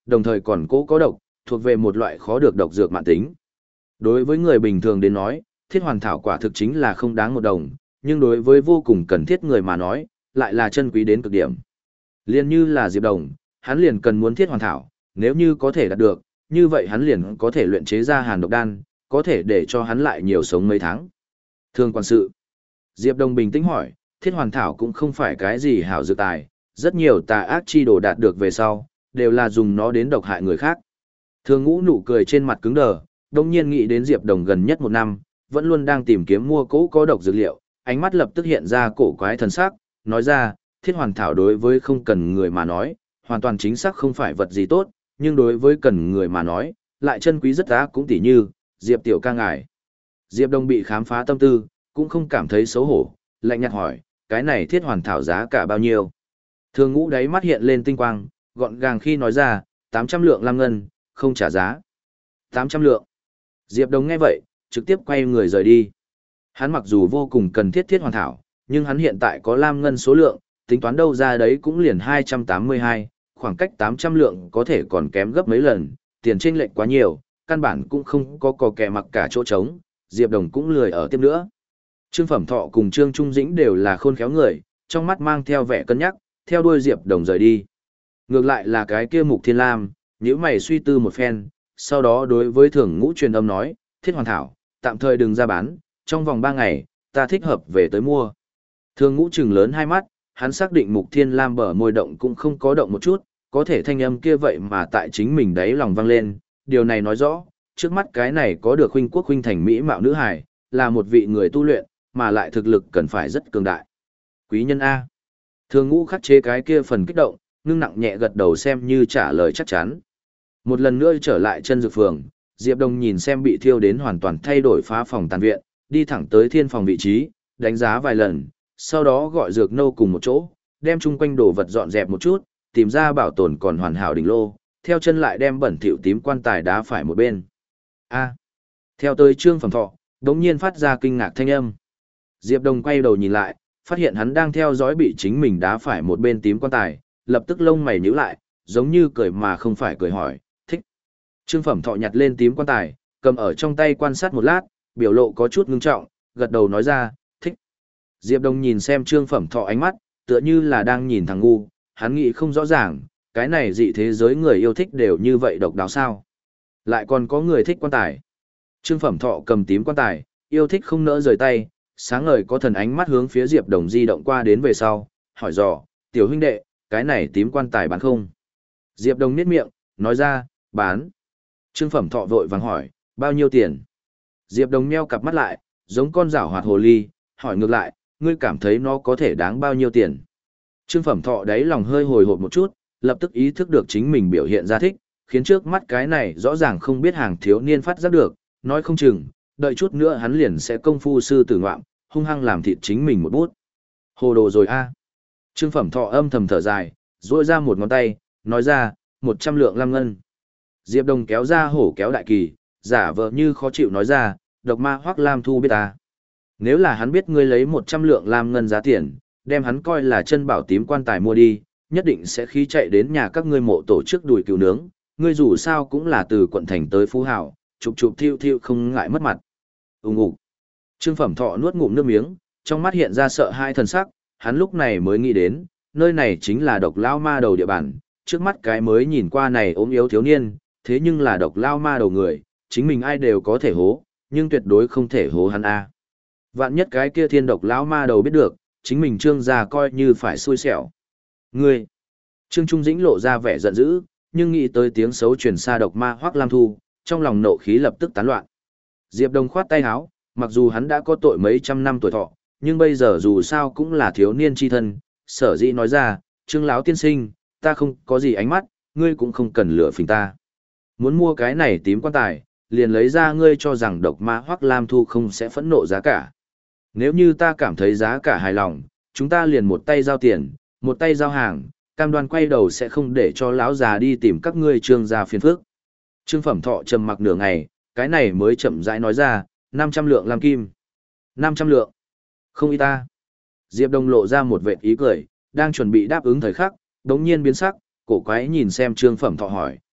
đồng thời còn cố có độc, thuộc về một loại khó được độc dược mãn tính. Đối với người bình thường đến nói, thiết hoàn thảo quả thực chính là không đáng một đồng, nhưng đối với vô cùng cần thiết người mà nói, lại là chân quý đến cực điểm. Liên như là Diệp Đồng, hắn liền cần muốn thiết hoàn thảo, nếu như có thể đạt được, như vậy hắn liền có thể luyện chế ra hàn độc đan, có thể để cho hắn lại nhiều sống mấy tháng. Thương quan sự. Diệp Đồng bình tĩnh hỏi, thiết hoàn thảo cũng không phải cái gì hảo dược tài, rất nhiều tà ác chi đồ đạt được về sau, đều là dùng nó đến độc hại người khác. Thương Ngũ nụ cười trên mặt cứng đờ, đồng nhiên nghĩ đến Diệp Đồng gần nhất một năm, vẫn luôn đang tìm kiếm mua cỗ có độc dược liệu, ánh mắt lập tức hiện ra cổ quái thần sắc, nói ra, thiết hoàn thảo đối với không cần người mà nói, hoàn toàn chính xác không phải vật gì tốt, nhưng đối với cần người mà nói, lại chân quý rất á cũng tỉ như, Diệp tiểu ca ngài. Diệp Đồng bị khám phá tâm tư, cũng không cảm thấy xấu hổ, lạnh nhạt hỏi, cái này thiết hoàn thảo giá cả bao nhiêu? Thương Ngũ đáy mắt hiện lên tinh quang, gọn gàng khi nói ra, tám trăm lượng lam ngân, không trả giá. tám trăm lượng. Diệp Đồng nghe vậy, trực tiếp quay người rời đi. Hắn mặc dù vô cùng cần thiết thiết hoàn thảo, nhưng hắn hiện tại có lam ngân số lượng, tính toán đâu ra đấy cũng liền hai trăm tám mươi hai, khoảng cách tám trăm lượng có thể còn kém gấp mấy lần, tiền chênh lệch quá nhiều, căn bản cũng không có cò kè mặc cả chỗ trống, Diệp Đồng cũng lười ở tiếp nữa. Trương Phẩm Thọ cùng Trương Trung Dĩnh đều là khôn khéo người, trong mắt mang theo vẻ cân nhắc, theo đuôi Diệp Đồng rời đi. Ngược lại là cái kia Mục Thiên Lam, nhíu mày suy tư một phen, sau đó đối với Thường Ngũ truyền âm nói, thiết hoàn thảo, tạm thời đừng ra bán, trong vòng ba ngày, ta thích hợp về tới mua. Thường Ngũ trừng lớn hai mắt, hắn xác định Mục Thiên Lam bờ môi động cũng không có động một chút, có thể thanh âm kia vậy mà tại chính mình đáy lòng vang lên, điều này nói rõ, trước mắt cái này có được huynh quốc huynh thành mỹ mạo nữ hài, là một vị người tu luyện, mà lại thực lực cần phải rất cường đại. Quý nhân A. Thường Ngũ khắc chế cái kia phần kích động, ngưng nặng nhẹ gật đầu xem như trả lời chắc chắn. Một lần nữa trở lại chân dược phường, Diệp Đồng nhìn xem bị thiêu đến hoàn toàn thay đổi phá phòng tàn viện, đi thẳng tới thiên phòng vị trí, đánh giá vài lần, sau đó gọi dược nâu cùng một chỗ, đem chung quanh đồ vật dọn dẹp một chút, tìm ra bảo tồn còn hoàn hảo đỉnh lô, theo chân lại đem bẩn thỉu tím quan tài đá phải một bên. A. Theo tới Trương Phẩm Thọ, đống nhiên phát ra kinh ngạc thanh âm. Diệp Đồng quay đầu nhìn lại, phát hiện hắn đang theo dõi bị chính mình đá phải một bên tím quan tài, lập tức lông mày nhíu lại, giống như cười mà không phải cười hỏi, thích. Trương Phẩm Thọ nhặt lên tím quan tài, cầm ở trong tay quan sát một lát, biểu lộ có chút ngưng trọng, gật đầu nói ra, thích. Diệp Đồng nhìn xem Trương Phẩm Thọ ánh mắt, tựa như là đang nhìn thằng ngu, hắn nghĩ không rõ ràng, cái này dị thế giới người yêu thích đều như vậy độc đáo sao. Lại còn có người thích quan tài. Trương Phẩm Thọ cầm tím quan tài, yêu thích không nỡ rời tay, sáng ngời có thần ánh mắt hướng phía Diệp Đồng di động qua đến về sau, hỏi dò, tiểu huynh đệ, cái này tím quan tài bán không? Diệp Đồng niết miệng, nói ra, bán. Trương Phẩm Thọ vội vàng hỏi, bao nhiêu tiền? Diệp Đồng meo cặp mắt lại, giống con rảo hoạt hồ ly, hỏi ngược lại, ngươi cảm thấy nó có thể đáng bao nhiêu tiền? Trương Phẩm Thọ đáy lòng hơi hồi hộp một chút, lập tức ý thức được chính mình biểu hiện ra thích, khiến trước mắt cái này rõ ràng không biết hàng thiếu niên phát giác được, nói không chừng, đợi chút nữa hắn liền sẽ công phu sư tử ngoạm, hung hăng làm thịt chính mình một bút. Hồ đồ rồi a. Trương Phẩm Thọ âm thầm thở dài, duỗi ra một ngón tay, nói ra, một trăm lượng lam ngân. Diệp Đồng kéo ra hổ kéo đại kỳ, giả vờ như khó chịu nói ra, độc ma Hoắc Lam Thu biết ta. Nếu là hắn biết ngươi lấy một trăm lượng lam ngân giá tiền, đem hắn coi là chân bảo tím quan tài mua đi, nhất định sẽ khí chạy đến nhà các ngươi mộ tổ chức đùi cừu nướng, ngươi dù sao cũng là từ quận thành tới phú hảo, chụp chụp thiêu thiêu không ngại mất mặt. Ùng ục. Trương Phẩm Thọ nuốt ngụm nước miếng, trong mắt hiện ra sợ hai thần sắc, hắn lúc này mới nghĩ đến, nơi này chính là độc lao ma đầu địa bàn, trước mắt cái mới nhìn qua này ốm yếu thiếu niên, thế nhưng là độc lao ma đầu người, chính mình ai đều có thể hố, nhưng tuyệt đối không thể hố hắn a. Vạn nhất cái kia thiên độc lão ma đầu biết được, chính mình Trương gia coi như phải xui xẻo. Ngươi! Trương Trung Dĩnh lộ ra vẻ giận dữ, nhưng nghĩ tới tiếng xấu truyền xa độc ma Hoắc Lam Thu, trong lòng nộ khí lập tức tán loạn. Diệp Đồng khoát tay áo, mặc dù hắn đã có tội mấy trăm năm tuổi thọ, nhưng bây giờ dù sao cũng là thiếu niên chi thân, sở dĩ nói ra, Trương lão tiên sinh, ta không có gì ánh mắt, ngươi cũng không cần lừa phỉnh ta. Muốn mua cái này tím quan tài, liền lấy ra ngươi cho rằng độc ma Hoắc Lam Thu không sẽ phẫn nộ giá cả. Nếu như ta cảm thấy giá cả hài lòng, chúng ta liền một tay giao tiền, một tay giao hàng, cam đoan quay đầu sẽ không để cho lão già đi tìm các ngươi Trương gia phiền phức. Trương Phẩm Thọ trầm mặc nửa ngày, cái này mới chậm rãi nói ra, năm trăm lượng lam kim. năm trăm lượng. Không ý ta. Diệp Đồng lộ ra một vệt ý cười, đang chuẩn bị đáp ứng thời khắc, đống nhiên biến sắc, cổ quái nhìn xem Trương Phẩm Thọ hỏi,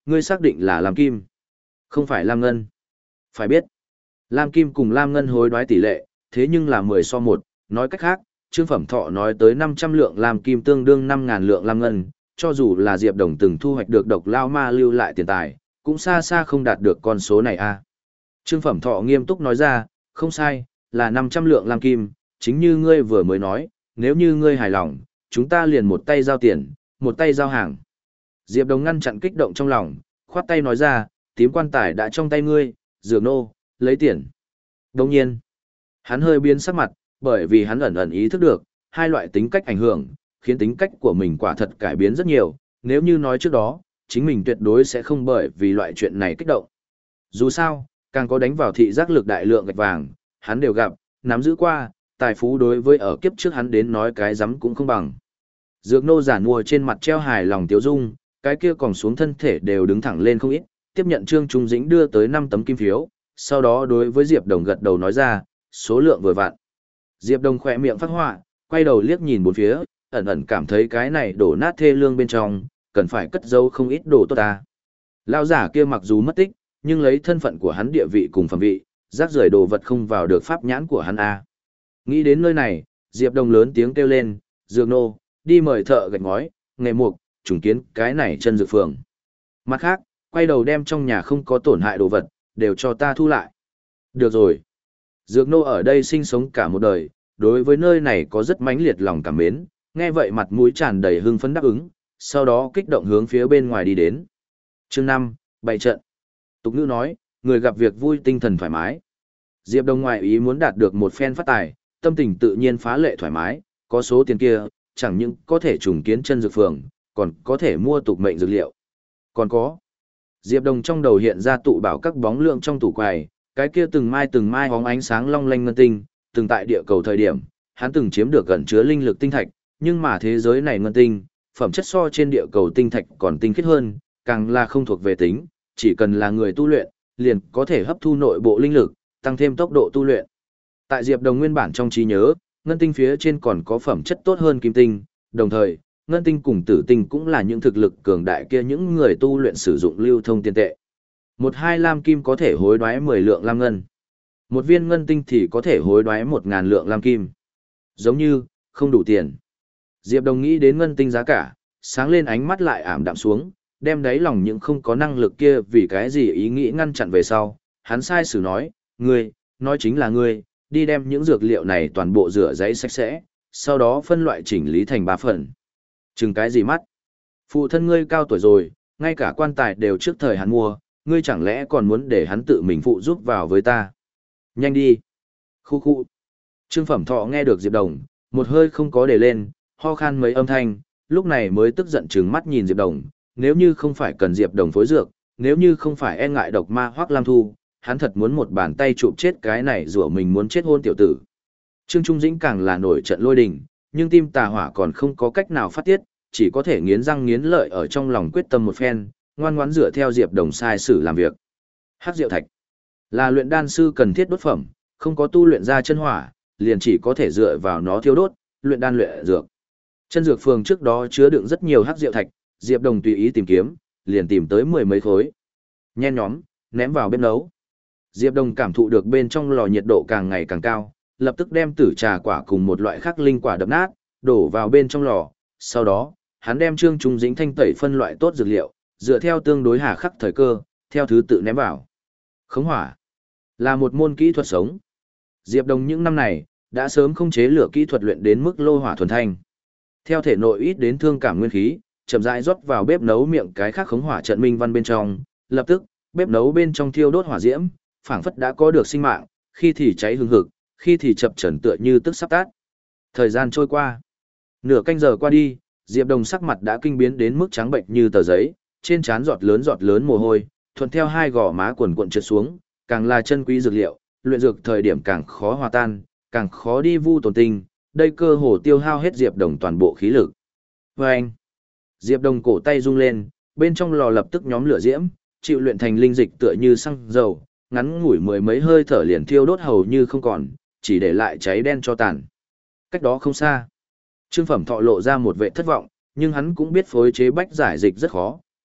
ngươi xác định là Lam Kim, không phải Lam Ngân. Phải biết, Lam Kim cùng Lam Ngân hối đoái tỷ lệ, thế nhưng là mười so một, nói cách khác, Trương Phẩm Thọ nói tới năm trăm lượng Lam Kim tương đương năm nghìn lượng Lam Ngân, cho dù là Diệp Đồng từng thu hoạch được độc lao ma lưu lại tiền tài, cũng xa xa không đạt được con số này a. Trương Phẩm Thọ nghiêm túc nói ra, không sai, là năm trăm lượng Lam Kim, chính như ngươi vừa mới nói, nếu như ngươi hài lòng, chúng ta liền một tay giao tiền, một tay giao hàng. Diệp Đồng ngăn chặn kích động trong lòng, khoát tay nói ra, tím quan tài đã trong tay ngươi, Dược nô, lấy tiền. Đồng nhiên, hắn hơi biến sắc mặt, bởi vì hắn ẩn ẩn ý thức được, hai loại tính cách ảnh hưởng, khiến tính cách của mình quả thật cải biến rất nhiều, nếu như nói trước đó, chính mình tuyệt đối sẽ không bởi vì loại chuyện này kích động. Dù sao, càng có đánh vào thị giác lực đại lượng gạch vàng, hắn đều gặp, nắm giữ qua, tài phú đối với ở kiếp trước hắn đến nói cái rắm cũng không bằng. Dược nô giả mua trên mặt treo hài lòng tiếu dung, cái kia còn xuống thân thể đều đứng thẳng lên không ít, tiếp nhận Trương Trung Dĩnh đưa tới năm tấm kim phiếu, sau đó đối với Diệp Đồng gật đầu nói ra, số lượng vừa vặn. Diệp Đồng khỏe miệng phát họa, quay đầu liếc nhìn bốn phía, ẩn ẩn cảm thấy cái này đổ nát thê lương bên trong, cần phải cất giấu không ít đồ tốt ta. Lão giả kia mặc dù mất tích, nhưng lấy thân phận của hắn địa vị cùng phẩm vị, rác rưởi đồ vật không vào được pháp nhãn của hắn a. Nghĩ đến nơi này, Diệp Đồng lớn tiếng kêu lên, Dược nô, đi mời thợ gạch ngói, nghề mục, trùng kiến cái này chân dược phường. Mặt khác, quay đầu đem trong nhà không có tổn hại đồ vật, đều cho ta thu lại. Được rồi. Dược nô ở đây sinh sống cả một đời, đối với nơi này có rất mãnh liệt lòng cảm mến, nghe vậy mặt mũi tràn đầy hưng phấn đáp ứng, sau đó kích động hướng phía bên ngoài đi đến. Chương năm, bày trận. Tục ngữ nói, người gặp việc vui tinh thần thoải mái. Diệp Đồng ngoại ý muốn đạt được một phen phát tài, tâm tình tự nhiên phá lệ thoải mái, có số tiền kia, chẳng những có thể trùng kiến chân dược phường, còn có thể mua tục mệnh dược liệu. Còn có, Diệp Đồng trong đầu hiện ra tụ bảo các bóng lượng trong tủ quầy, cái kia từng mai từng mai hóng ánh sáng long lanh ngân tinh, từng tại địa cầu thời điểm, hắn từng chiếm được gần chứa linh lực tinh thạch, nhưng mà thế giới này ngân tinh, phẩm chất so trên địa cầu tinh thạch còn tinh khiết hơn, càng là không thuộc về tính, chỉ cần là người tu luyện, liền có thể hấp thu nội bộ linh lực, tăng thêm tốc độ tu luyện. Tại Diệp Đồng nguyên bản trong trí nhớ, ngân tinh phía trên còn có phẩm chất tốt hơn kim tinh, đồng thời, ngân tinh cùng tử tinh cũng là những thực lực cường đại kia những người tu luyện sử dụng lưu thông tiền tệ. Một hai lam kim có thể hối đoái mười lượng lam ngân. Một viên ngân tinh thì có thể hối đoái một ngàn lượng lam kim. Giống như, không đủ tiền. Diệp Đồng nghĩ đến ngân tinh giá cả, sáng lên ánh mắt lại ảm đạm xuống, đem đáy lòng những không có năng lực kia vì cái gì ý nghĩ ngăn chặn về sau. Hắn sai sử nói, ngươi, nói chính là ngươi, đi đem những dược liệu này toàn bộ rửa giấy sạch sẽ, sau đó phân loại chỉnh lý thành ba phần. Chừng cái gì mắt? Phụ thân ngươi cao tuổi rồi, ngay cả quan tài đều trước thời hắn mua, ngươi chẳng lẽ còn muốn để hắn tự mình phụ giúp vào với ta? Nhanh đi. Khu khu. Trương Phẩm Thọ nghe được Diệp Đồng, một hơi không có để lên, ho khan mấy âm thanh, lúc này mới tức giận trừng mắt nhìn Diệp Đồng, nếu như không phải cần Diệp Đồng phối dược, nếu như không phải e ngại độc ma hoặc Lam Thu, hắn thật muốn một bàn tay chụp chết cái này rủa mình muốn chết hôn tiểu tử. Trương Trung Dĩnh càng là nổi trận lôi đình, nhưng tim tà hỏa còn không có cách nào phát tiết, chỉ có thể nghiến răng nghiến lợi ở trong lòng quyết tâm một phen, ngoan ngoãn dựa theo Diệp Đồng sai sử làm việc. Hắc Diệu Thạch là luyện đan sư cần thiết đốt phẩm, không có tu luyện ra chân hỏa, liền chỉ có thể dựa vào nó thiêu đốt, luyện đan luyện dược. Chân dược phường trước đó chứa đựng rất nhiều hắc diệu thạch, Diệp Đồng tùy ý tìm kiếm, liền tìm tới mười mấy khối. Nhen nhóm, ném vào bếp nấu. Diệp Đồng cảm thụ được bên trong lò nhiệt độ càng ngày càng cao, lập tức đem tử trà quả cùng một loại khác linh quả đập nát, đổ vào bên trong lò. Sau đó, hắn đem Trương Trung Dĩnh thanh tẩy phân loại tốt dược liệu, dựa theo tương đối hà khắc thời cơ, theo thứ tự ném vào. Khống hỏa là một môn kỹ thuật sống. Diệp Đồng những năm này đã sớm không chế lửa kỹ thuật luyện đến mức lô hỏa thuần thanh. Theo thể nội ít đến thương cảm nguyên khí, chậm rãi rót vào bếp nấu miệng cái khác khống hỏa trận minh văn bên trong, lập tức, bếp nấu bên trong thiêu đốt hỏa diễm, phảng phất đã có được sinh mạng, khi thì cháy hừng hực, khi thì chập chờn tựa như tức sắp tắt. Thời gian trôi qua, nửa canh giờ qua đi, Diệp Đồng sắc mặt đã kinh biến đến mức trắng bệnh như tờ giấy, trên trán giọt lớn giọt lớn mồ hôi, thuận theo hai gò má quần quần trượt xuống, càng là chân quý dược liệu, luyện dược thời điểm càng khó hòa tan, càng khó đi vu tồn tinh, đây cơ hồ tiêu hao hết Diệp Đồng toàn bộ khí lực. Vâng! Diệp Đồng cổ tay rung lên, bên trong lò lập tức nhóm lửa diễm, chịu luyện thành linh dịch tựa như xăng dầu, ngắn ngủi mười mấy hơi thở liền thiêu đốt hầu như không còn, chỉ để lại cháy đen cho tàn. Cách đó không xa, Trương Phẩm Thọ lộ ra một vẻ thất vọng, nhưng hắn cũng biết phối chế bách giải dịch rất khó,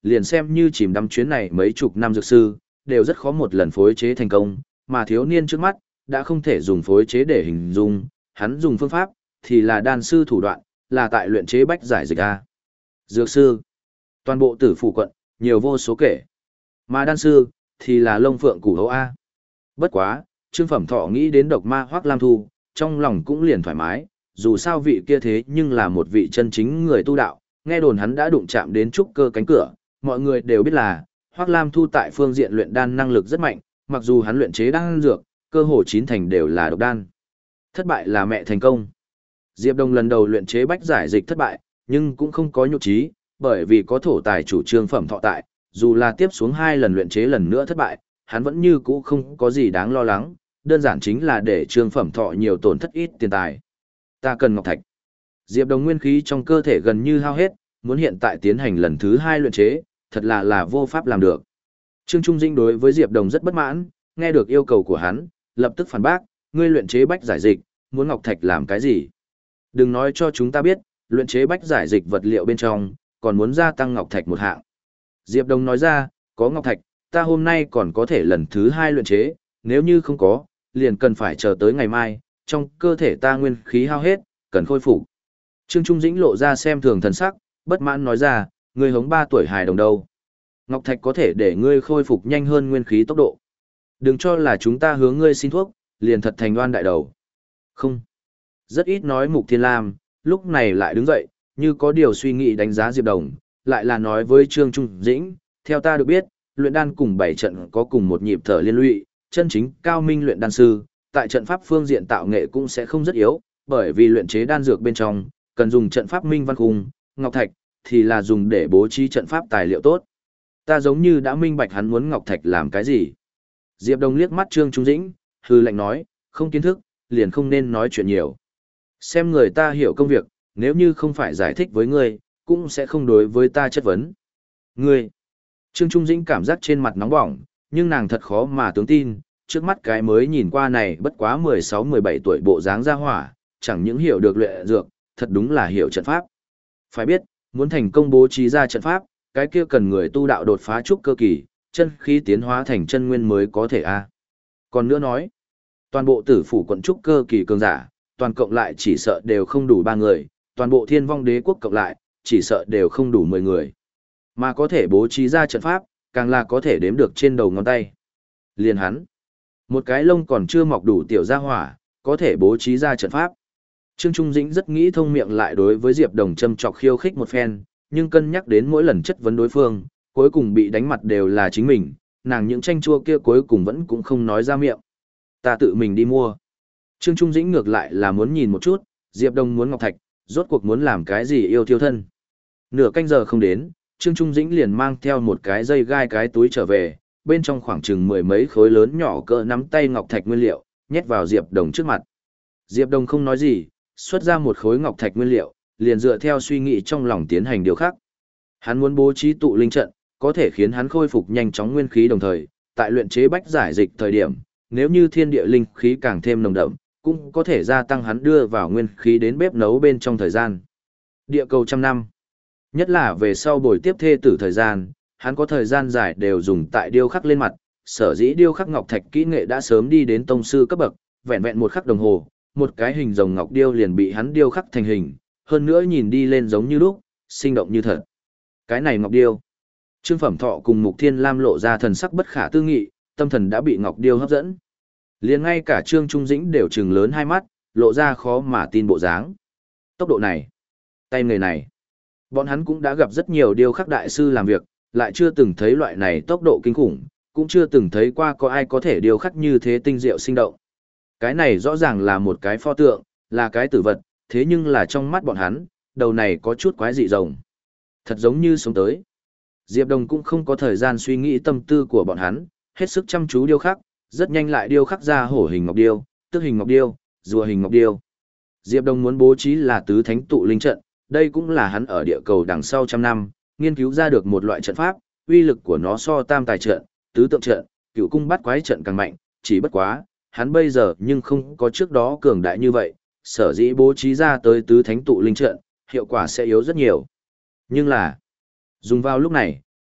liền xem như chìm đắm chuyến này mấy chục năm dược sư, đều rất khó một lần phối chế thành công, mà thiếu niên trước mắt, đã không thể dùng phối chế để hình dung, hắn dùng phương pháp, thì là đan sư thủ đoạn, là tại luyện chế bách giải dịch A. Dược sư, toàn bộ tử phủ quận, nhiều vô số kể. Mà đan sư, thì là lông phượng củ hấu A. Bất quá, Trương Phẩm Thọ nghĩ đến độc ma Hoắc Lam Thu, trong lòng cũng liền thoải mái, dù sao vị kia thế nhưng là một vị chân chính người tu đạo, nghe đồn hắn đã đụng chạm đến trúc cơ cánh cửa, mọi người đều biết là, Hoắc Lam Thu tại phương diện luyện đan năng lực rất mạnh, mặc dù hắn luyện chế đan dược, cơ hồ chín thành đều là độc đan. Thất bại là mẹ thành công. Diệp Đông lần đầu luyện chế bách giải dịch thất bại, nhưng cũng không có nhục trí, bởi vì có thổ tài chủ Trương Phẩm Thọ tại, dù là tiếp xuống hai lần luyện chế lần nữa thất bại, hắn vẫn như cũ không có gì đáng lo lắng, đơn giản chính là để Trương Phẩm Thọ nhiều tổn thất ít tiền tài. Ta cần ngọc thạch. Diệp Đồng nguyên khí trong cơ thể gần như hao hết, muốn hiện tại tiến hành lần thứ hai luyện chế, thật là là vô pháp làm được. Trương Trung Dĩnh đối với Diệp Đồng rất bất mãn, nghe được yêu cầu của hắn, lập tức phản bác, ngươi luyện chế bách giải dịch, muốn ngọc thạch làm cái gì? Đừng nói cho chúng ta biết, luyện chế bách giải dịch vật liệu bên trong, còn muốn gia tăng ngọc thạch một hạng. Diệp Đồng nói ra, có ngọc thạch, ta hôm nay còn có thể lần thứ hai luyện chế, nếu như không có, liền cần phải chờ tới ngày mai, trong cơ thể ta nguyên khí hao hết, cần khôi phục. Trương Trung Dĩnh lộ ra xem thường thần sắc, bất mãn nói ra, ngươi hống ba tuổi hài đồng đâu. Ngọc thạch có thể để ngươi khôi phục nhanh hơn nguyên khí tốc độ. Đừng cho là chúng ta hướng ngươi xin thuốc, liền thật thành đoan đại đầu. Không. Rất ít nói Mục Thiên Lam, lúc này lại đứng dậy, như có điều suy nghĩ đánh giá Diệp Đồng, lại là nói với Trương Trung Dĩnh, theo ta được biết, luyện đan cùng bảy trận có cùng một nhịp thở liên lụy, chân chính cao minh luyện đan sư, tại trận pháp phương diện tạo nghệ cũng sẽ không rất yếu, bởi vì luyện chế đan dược bên trong, cần dùng trận pháp minh văn khung, ngọc thạch, thì là dùng để bố trí trận pháp tài liệu tốt. Ta giống như đã minh bạch hắn muốn ngọc thạch làm cái gì. Diệp Đồng liếc mắt Trương Trung Dĩnh, hư lạnh nói, không kiến thức, liền không nên nói chuyện nhiều. Xem người ta hiểu công việc, nếu như không phải giải thích với ngươi, cũng sẽ không đối với ta chất vấn. Ngươi, Trương Trung Dĩnh cảm giác trên mặt nóng bỏng, nhưng nàng thật khó mà tướng tin, trước mắt cái mới nhìn qua này bất quá mười sáu mười bảy tuổi bộ dáng ra hỏa, chẳng những hiểu được luyện dược, thật đúng là hiểu trận pháp. Phải biết, muốn thành công bố trí ra trận pháp, cái kia cần người tu đạo đột phá trúc cơ kỳ, chân khí tiến hóa thành chân nguyên mới có thể a. Còn nữa nói, toàn bộ tử phủ quận trúc cơ kỳ cường giả, toàn cộng lại chỉ sợ đều không đủ ba người, toàn bộ thiên vong đế quốc cộng lại, chỉ sợ đều không đủ mười người. Mà có thể bố trí ra trận pháp, càng là có thể đếm được trên đầu ngón tay. Liền hắn, một cái lông còn chưa mọc đủ tiểu gia hỏa, có thể bố trí ra trận pháp. Trương Trung Dĩnh rất nghĩ thông miệng lại đối với Diệp Đồng châm chọc khiêu khích một phen, nhưng cân nhắc đến mỗi lần chất vấn đối phương, cuối cùng bị đánh mặt đều là chính mình, nàng những tranh chua kia cuối cùng vẫn cũng không nói ra miệng. Ta tự mình đi mua. Trương Trung Dĩnh ngược lại là muốn nhìn một chút, Diệp Đồng muốn ngọc thạch, rốt cuộc muốn làm cái gì yêu thiêu thân. Nửa canh giờ không đến, Trương Trung Dĩnh liền mang theo một cái dây gai cái túi trở về, bên trong khoảng chừng mười mấy khối lớn nhỏ cỡ nắm tay ngọc thạch nguyên liệu, nhét vào Diệp Đồng trước mặt. Diệp Đồng không nói gì, xuất ra một khối ngọc thạch nguyên liệu, liền dựa theo suy nghĩ trong lòng tiến hành điều khác. Hắn muốn bố trí tụ linh trận, có thể khiến hắn khôi phục nhanh chóng nguyên khí đồng thời, tại luyện chế bách giải dịch thời điểm, nếu như thiên địa linh khí càng thêm nồng đậm, cũng có thể gia tăng hắn đưa vào nguyên khí đến bếp nấu bên trong thời gian. Địa cầu trăm năm. Nhất là về sau buổi tiếp thê tử thời gian, hắn có thời gian dài đều dùng tại điêu khắc lên mặt, sở dĩ điêu khắc ngọc thạch kỹ nghệ đã sớm đi đến tông sư cấp bậc, vẹn vẹn một khắc đồng hồ, một cái hình rồng ngọc điêu liền bị hắn điêu khắc thành hình, hơn nữa nhìn đi lên giống như lúc, sinh động như thật. Cái này ngọc điêu. Trương Phẩm Thọ cùng Mục Thiên Lam lộ ra thần sắc bất khả tư nghị, tâm thần đã bị ngọc điêu hấp dẫn. Liền ngay cả Trương Trung Dĩnh đều trừng lớn hai mắt, lộ ra khó mà tin bộ dáng. Tốc độ này, tay người này. Bọn hắn cũng đã gặp rất nhiều điêu khắc đại sư làm việc, lại chưa từng thấy loại này tốc độ kinh khủng, cũng chưa từng thấy qua có ai có thể điêu khắc như thế tinh diệu sinh động. Cái này rõ ràng là một cái pho tượng, là cái tử vật, thế nhưng là trong mắt bọn hắn, đầu này có chút quái dị rồng. Thật giống như sống tới. Diệp Đồng cũng không có thời gian suy nghĩ tâm tư của bọn hắn, hết sức chăm chú điêu khắc, rất nhanh lại điêu khắc ra hổ hình ngọc điêu, tước hình ngọc điêu, rùa hình ngọc điêu. Diệp Đồng muốn bố trí là tứ thánh tụ linh trận, đây cũng là hắn ở địa cầu đằng sau trăm năm, nghiên cứu ra được một loại trận pháp, uy lực của nó so tam tài trận, tứ tượng trận, cửu cung bát quái trận càng mạnh, chỉ bất quá, hắn bây giờ nhưng không có trước đó cường đại như vậy, sở dĩ bố trí ra tới tứ thánh tụ linh trận, hiệu quả sẽ yếu rất nhiều. Nhưng là, dùng vào lúc này,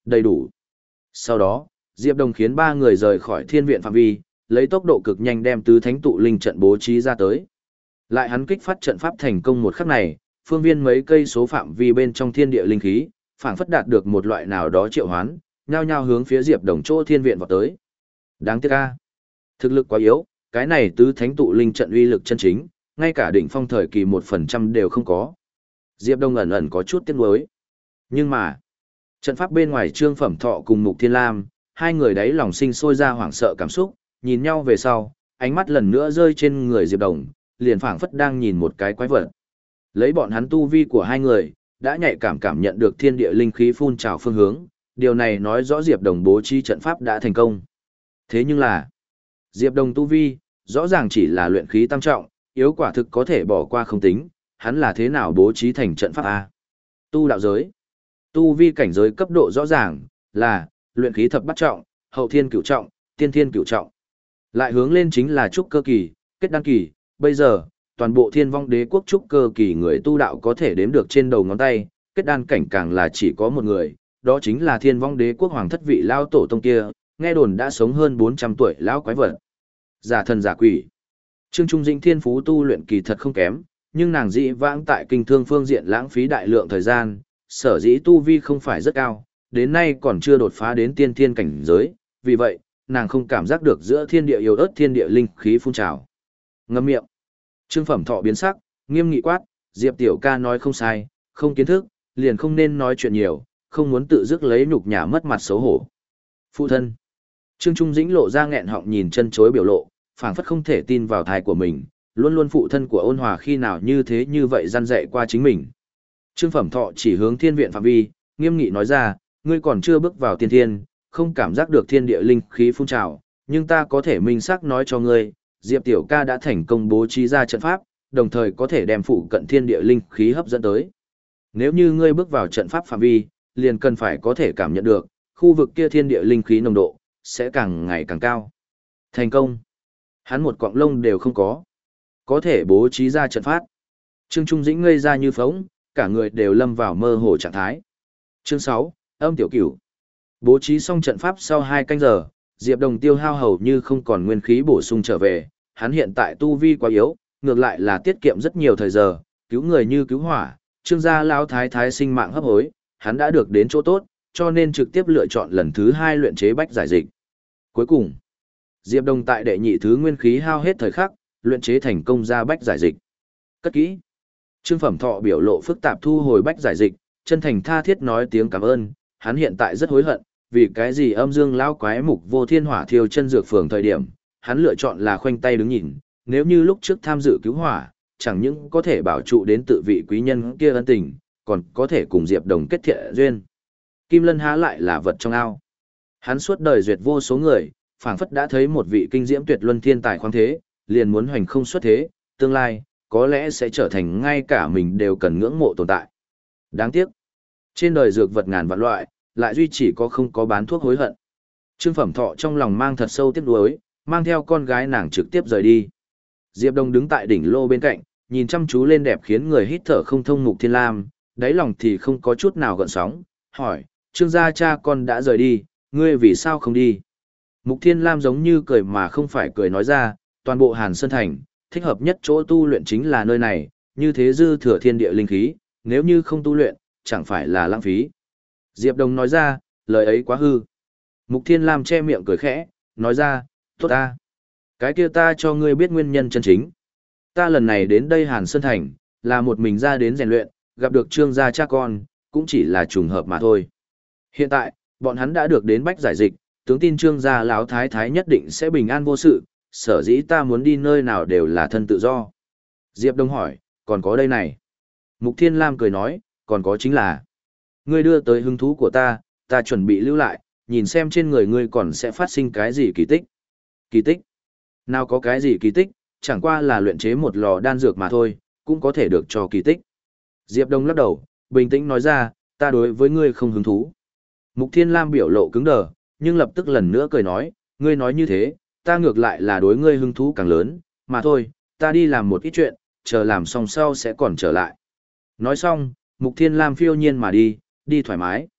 Đầy đủ. Sau đó, Diệp Đồng khiến ba người rời khỏi thiên viện phạm vi, lấy tốc độ cực nhanh đem tứ thánh tụ linh trận bố trí ra tới. Lại hắn kích phát trận pháp thành công một khắc này, phương viên mấy cây số phạm vi bên trong thiên địa linh khí, phảng phất đạt được một loại nào đó triệu hoán, nhao nhao hướng phía Diệp Đồng chỗ thiên viện vọt tới. Đáng tiếc a, thực lực quá yếu, cái này tứ thánh tụ linh trận uy lực chân chính, ngay cả đỉnh phong thời kỳ một phần trăm đều không có. Diệp Đông ẩn ẩn có chút tiếc nuối. Nhưng mà, trận pháp bên ngoài Trương Phẩm Thọ cùng Mục Thiên Lam, hai người đấy lòng sinh sôi ra hoảng sợ cảm xúc, nhìn nhau về sau, ánh mắt lần nữa rơi trên người Diệp Đồng, liền phảng phất đang nhìn một cái quái vật. Lấy bọn hắn tu vi của hai người, đã nhạy cảm cảm nhận được thiên địa linh khí phun trào phương hướng, điều này nói rõ Diệp Đồng bố trí trận pháp đã thành công. Thế nhưng là, Diệp Đồng tu vi, rõ ràng chỉ là luyện khí tam trọng, yếu quả thực có thể bỏ qua không tính, hắn là thế nào bố trí thành trận pháp A. Tu đạo giới. Tu vi cảnh giới cấp độ rõ ràng, là, luyện khí thập bát trọng, hậu thiên cửu trọng, tiên thiên cửu trọng. Lại hướng lên chính là trúc cơ kỳ, kết đan kỳ, bây giờ, toàn bộ thiên vong đế quốc trúc cơ kỳ người tu đạo có thể đếm được trên đầu ngón tay, kết đan cảnh càng là chỉ có một người, đó chính là thiên vong đế quốc hoàng thất vị lao tổ tông kia, nghe đồn đã sống hơn bốn trăm tuổi lão quái vật. Giả thần giả quỷ. Trương Trung Dĩnh thiên phú tu luyện kỳ thật không kém, nhưng nàng dĩ vãng tại kinh thương phương diện lãng phí đại lượng thời gian, sở dĩ tu vi không phải rất cao, đến nay còn chưa đột phá đến tiên thiên cảnh giới, vì vậy, nàng không cảm giác được giữa thiên địa yếu ớt thiên địa linh khí phun trào. Ngâm miệng. Trương Phẩm Thọ biến sắc, nghiêm nghị quát, Diệp tiểu ca nói không sai, không kiến thức, liền không nên nói chuyện nhiều, không muốn tự dứt lấy nhục nhã mất mặt xấu hổ. Phụ thân. Trương Trung Dĩnh lộ ra nghẹn họng nhìn chân chối biểu lộ, phảng phất không thể tin vào thai của mình, luôn luôn phụ thân của Ôn Hòa khi nào như thế như vậy răn dạy qua chính mình. Trương Phẩm Thọ chỉ hướng thiên viện phạm vi, nghiêm nghị nói ra, ngươi còn chưa bước vào tiên thiên, không cảm giác được thiên địa linh khí phun trào, nhưng ta có thể minh xác nói cho ngươi, Diệp tiểu ca đã thành công bố trí ra trận pháp, đồng thời có thể đem phụ cận thiên địa linh khí hấp dẫn tới. Nếu như ngươi bước vào trận pháp phạm vi, liền cần phải có thể cảm nhận được, khu vực kia thiên địa linh khí nồng độ sẽ càng ngày càng cao. Thành công. Hắn một cọng lông đều không có. Có thể bố trí ra trận pháp. Trương Trung Dĩnh ngây ra như phóng, cả người đều lâm vào mơ hồ trạng thái. Chương sáu, âm tiểu cửu. Bố trí xong trận pháp sau hai canh giờ, Diệp Đồng tiêu hao hầu như không còn nguyên khí bổ sung trở về, hắn hiện tại tu vi quá yếu, ngược lại là tiết kiệm rất nhiều thời giờ, cứu người như cứu hỏa, Trương gia lão thái thái sinh mạng hấp hối, hắn đã được đến chỗ tốt, cho nên trực tiếp lựa chọn lần thứ hai luyện chế bách giải dịch. Cuối cùng, Diệp Đồng tại đệ nhị thứ nguyên khí hao hết thời khắc, luyện chế thành công ra bách giải dịch. Cất kỹ. Trương Phẩm Thọ biểu lộ phức tạp thu hồi bách giải dịch, chân thành tha thiết nói tiếng cảm ơn, hắn hiện tại rất hối hận, vì cái gì âm dương lão quái mục vô thiên hỏa thiêu chân dược phường thời điểm, hắn lựa chọn là khoanh tay đứng nhìn, nếu như lúc trước tham dự cứu hỏa, chẳng những có thể bảo trụ đến tự vị quý nhân kia ân tình, còn có thể cùng Diệp Đồng kết thiện duyên. Kim Lân há lại là vật trong ao. Hắn suốt đời duyệt vô số người, phảng phất đã thấy một vị kinh diễm tuyệt luân thiên tài khoáng thế, liền muốn hoành không xuất thế, tương lai, có lẽ sẽ trở thành ngay cả mình đều cần ngưỡng mộ tồn tại. Đáng tiếc, trên đời dược vật ngàn vạn loại, lại duy chỉ có không có bán thuốc hối hận. Trương Phẩm Thọ trong lòng mang thật sâu tiếc nuối, mang theo con gái nàng trực tiếp rời đi. Diệp Đông đứng tại đỉnh lô bên cạnh, nhìn chăm chú lên đẹp khiến người hít thở không thông Mục Thiên Lam, đáy lòng thì không có chút nào gợn sóng, hỏi, Trương gia cha con đã rời đi, ngươi vì sao không đi? Mục Thiên Lam giống như cười mà không phải cười nói ra, toàn bộ Hàn Sơn Thành, thích hợp nhất chỗ tu luyện chính là nơi này, như thế dư thừa thiên địa linh khí, nếu như không tu luyện, chẳng phải là lãng phí. Diệp Đông nói ra, lời ấy quá hư. Mục Thiên Lam che miệng cười khẽ, nói ra, tốt ta. Cái kia ta cho ngươi biết nguyên nhân chân chính. Ta lần này đến đây Hàn Sơn Thành, là một mình ra đến rèn luyện, gặp được Trương gia cha con, cũng chỉ là trùng hợp mà thôi. Hiện tại, bọn hắn đã được đến bách giải dịch, tướng tin Trương gia lão thái thái nhất định sẽ bình an vô sự, sở dĩ ta muốn đi nơi nào đều là thân tự do. Diệp Đông hỏi, còn có đây này. Mục Thiên Lam cười nói, còn có chính là, ngươi đưa tới hứng thú của ta, ta chuẩn bị lưu lại, nhìn xem trên người ngươi còn sẽ phát sinh cái gì kỳ tích. Kỳ tích? Nào có cái gì kỳ tích, chẳng qua là luyện chế một lò đan dược mà thôi, cũng có thể được cho kỳ tích. Diệp Đông lắc đầu, bình tĩnh nói ra, ta đối với ngươi không hứng thú. Mục Thiên Lam biểu lộ cứng đờ, nhưng lập tức lần nữa cười nói, ngươi nói như thế, ta ngược lại là đối ngươi hứng thú càng lớn, mà thôi, ta đi làm một ít chuyện, chờ làm xong sau sẽ còn trở lại. Nói xong, Mục Thiên Lam phiêu nhiên mà đi, đi thoải mái.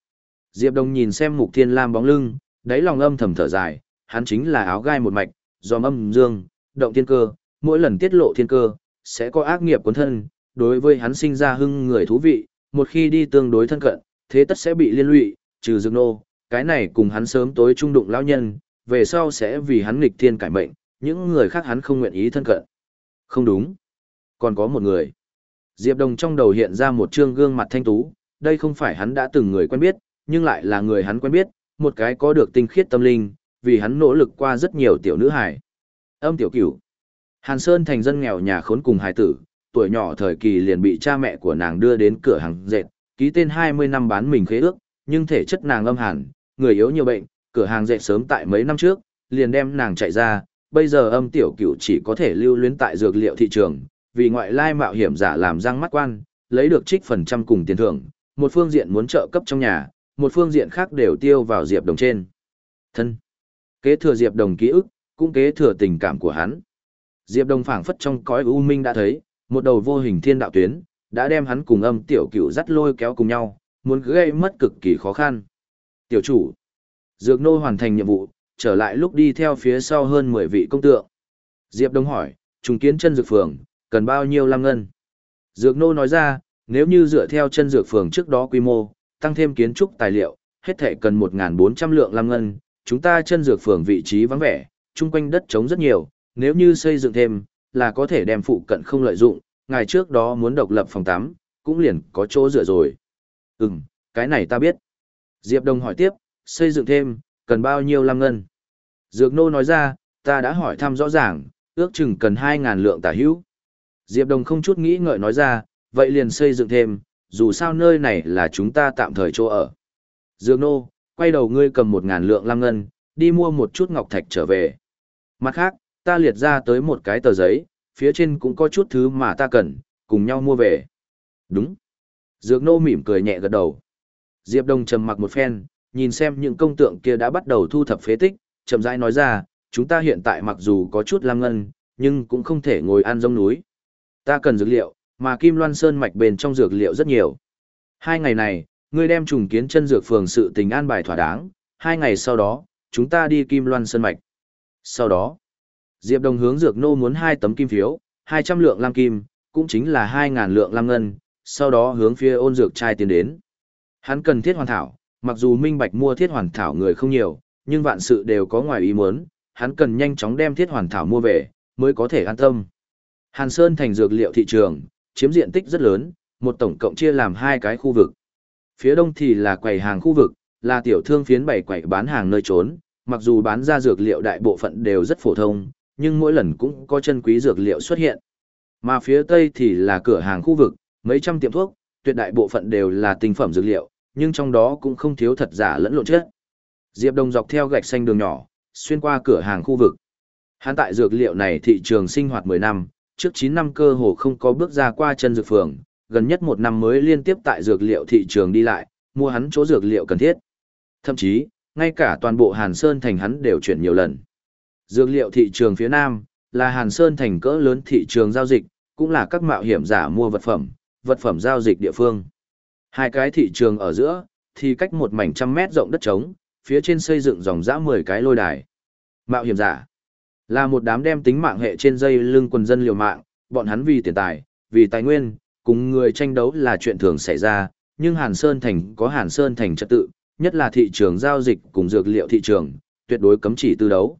Diệp Đồng nhìn xem Mục Thiên Lam bóng lưng, đáy lòng âm thầm thở dài, hắn chính là áo gai một mạch, do âm dương, động thiên cơ, mỗi lần tiết lộ thiên cơ, sẽ có ác nghiệp cuốn thân, đối với hắn sinh ra hưng người thú vị, một khi đi tương đối thân cận, thế tất sẽ bị liên lụy, trừ Dược Nô, cái này cùng hắn sớm tối trung đụng lão nhân, về sau sẽ vì hắn nghịch thiên cải mệnh, những người khác hắn không nguyện ý thân cận. Không đúng, còn có một người. Diệp Đồng trong đầu hiện ra một trương gương mặt thanh tú, đây không phải hắn đã từng người quen biết, nhưng lại là người hắn quen biết, một cái có được tinh khiết tâm linh, vì hắn nỗ lực qua rất nhiều tiểu nữ hài. Âm Tiểu Cửu. Hàn Sơn thành dân nghèo nhà khốn cùng hài tử, tuổi nhỏ thời kỳ liền bị cha mẹ của nàng đưa đến cửa hàng dệt, ký tên hai mươi năm bán mình khế ước, nhưng thể chất nàng âm hàn, người yếu nhiều bệnh, cửa hàng dệt sớm tại mấy năm trước, liền đem nàng chạy ra, bây giờ Âm Tiểu Cửu chỉ có thể lưu luyến tại dược liệu thị trường, vì ngoại lai mạo hiểm giả làm răng mắt quan, lấy được trích phần trăm cùng tiền thưởng, một phương diện muốn trợ cấp trong nhà, một phương diện khác đều tiêu vào Diệp Đồng trên thân. Kế thừa Diệp Đồng ký ức, cũng kế thừa tình cảm của hắn. Diệp Đồng phảng phất trong cõi u minh đã thấy, một đầu vô hình thiên đạo tuyến, đã đem hắn cùng Âm Tiểu Cửu dắt lôi kéo cùng nhau, muốn gây mất cực kỳ khó khăn. Tiểu chủ, Dược Nô hoàn thành nhiệm vụ, trở lại lúc đi theo phía sau hơn mười vị công tượng. Diệp Đồng hỏi, trùng kiến chân dược phường, cần bao nhiêu lam ngân? Dược Nô nói ra, nếu như dựa theo chân dược phường trước đó quy mô, tăng thêm kiến trúc tài liệu, hết thể cần một nghìn bốn trăm lượng lam ngân, chúng ta chân dược phường vị trí vắng vẻ, chung quanh đất trống rất nhiều, nếu như xây dựng thêm, là có thể đem phụ cận không lợi dụng, ngày trước đó muốn độc lập phòng tắm, cũng liền có chỗ dựa rồi. Ừm, cái này ta biết. Diệp Đồng hỏi tiếp, xây dựng thêm, cần bao nhiêu lam ngân? Dược Nô nói ra, ta đã hỏi thăm rõ ràng, ước chừng cần hai nghìn lượng tả hữu. Diệp Đồng không chút nghĩ ngợi nói ra, vậy liền xây dựng thêm, dù sao nơi này là chúng ta tạm thời chỗ ở. Dược Nô, quay đầu ngươi cầm một ngàn lượng lam ngân, đi mua một chút ngọc thạch trở về. Mặt khác, ta liệt ra tới một cái tờ giấy, phía trên cũng có chút thứ mà ta cần, cùng nhau mua về. Đúng. Dược Nô mỉm cười nhẹ gật đầu. Diệp Đồng trầm mặc một phen, nhìn xem những công tượng kia đã bắt đầu thu thập phế tích, chậm rãi nói ra, chúng ta hiện tại mặc dù có chút lam ngân, nhưng cũng không thể ngồi ăn giống núi. Ta cần dược liệu, mà Kim Loan Sơn mạch bên trong dược liệu rất nhiều. Hai ngày này, ngươi đem trùng kiến chân dược phường sự tình an bài thỏa đáng, hai ngày sau đó, chúng ta đi Kim Loan Sơn mạch. Sau đó, Diệp Đồng hướng Dược Nô muốn hai tấm kim phiếu, hai trăm lượng lam kim, cũng chính là hai nghìn lượng lam ngân, sau đó hướng phía Ôn Dược trai tiến đến. Hắn cần thiết hoàn thảo, mặc dù minh bạch mua thiết hoàn thảo người không nhiều, nhưng vạn sự đều có ngoài ý muốn, hắn cần nhanh chóng đem thiết hoàn thảo mua về, mới có thể an tâm. Hàn Sơn thành dược liệu thị trường, chiếm diện tích rất lớn, một tổng cộng chia làm hai cái khu vực. Phía đông thì là quầy hàng khu vực, là tiểu thương phiến bày quầy bán hàng nơi trốn, mặc dù bán ra dược liệu đại bộ phận đều rất phổ thông, nhưng mỗi lần cũng có chân quý dược liệu xuất hiện. Mà phía tây thì là cửa hàng khu vực, mấy trăm tiệm thuốc, tuyệt đại bộ phận đều là tinh phẩm dược liệu, nhưng trong đó cũng không thiếu thật giả lẫn lộn chất. Diệp Đồng dọc theo gạch xanh đường nhỏ, xuyên qua cửa hàng khu vực. Hắn tại dược liệu này thị trường sinh hoạt mười năm, trước chín năm cơ hồ không có bước ra qua chân dược phường, gần nhất một năm mới liên tiếp tại dược liệu thị trường đi lại, mua hắn chỗ dược liệu cần thiết. Thậm chí, ngay cả toàn bộ Hàn Sơn thành hắn đều chuyển nhiều lần. Dược liệu thị trường phía Nam, là Hàn Sơn thành cỡ lớn thị trường giao dịch, cũng là các mạo hiểm giả mua vật phẩm, vật phẩm giao dịch địa phương. Hai cái thị trường ở giữa, thì cách một mảnh trăm mét rộng đất trống, phía trên xây dựng dòng dã mười cái lôi đài. Mạo hiểm giả là một đám đem tính mạng hệ trên dây lưng quần dân liều mạng, bọn hắn vì tiền tài, vì tài nguyên, cùng người tranh đấu là chuyện thường xảy ra, nhưng Hàn Sơn thành có Hàn Sơn thành trật tự, nhất là thị trường giao dịch cùng dược liệu thị trường, tuyệt đối cấm chỉ tư đấu.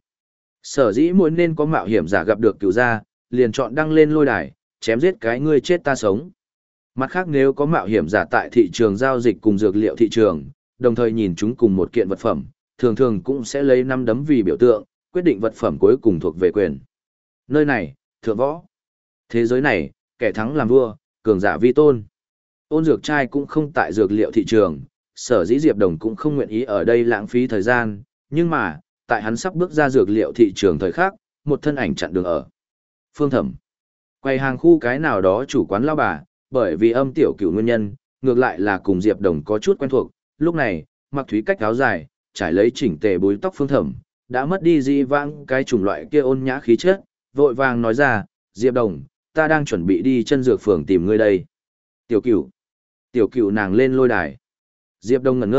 Sở dĩ muốn nên có mạo hiểm giả gặp được cửu gia, liền chọn đăng lên lôi đài, chém giết cái ngươi chết ta sống. Mặt khác nếu có mạo hiểm giả tại thị trường giao dịch cùng dược liệu thị trường, đồng thời nhìn chúng cùng một kiện vật phẩm, thường thường cũng sẽ lấy năm đấm vì biểu tượng, quyết định vật phẩm cuối cùng thuộc về quyền. Nơi này, thượng võ. Thế giới này, kẻ thắng làm vua, cường giả vi tôn. Ôn Dược trai cũng không tại dược liệu thị trường, sở dĩ Diệp Đồng cũng không nguyện ý ở đây lãng phí thời gian, nhưng mà, tại hắn sắp bước ra dược liệu thị trường thời khắc, một thân ảnh chặn đường ở. Phương Thẩm. Quầy hàng khu cái nào đó chủ quán lao bà, bởi vì Âm Tiểu Cửu nguyên nhân, ngược lại là cùng Diệp Đồng có chút quen thuộc, lúc này, mặc thúy cách áo dài, trải lấy chỉnh tề búi tóc Phương Thẩm, đã mất đi di vãng cái chủng loại kia ôn nhã khí chất, vội vàng nói ra, Diệp Đồng, ta đang chuẩn bị đi chân dược phường tìm ngươi đây. Tiểu Cửu. Tiểu Cửu nàng lên lôi đài. Diệp Đồng ngẩn ngơ,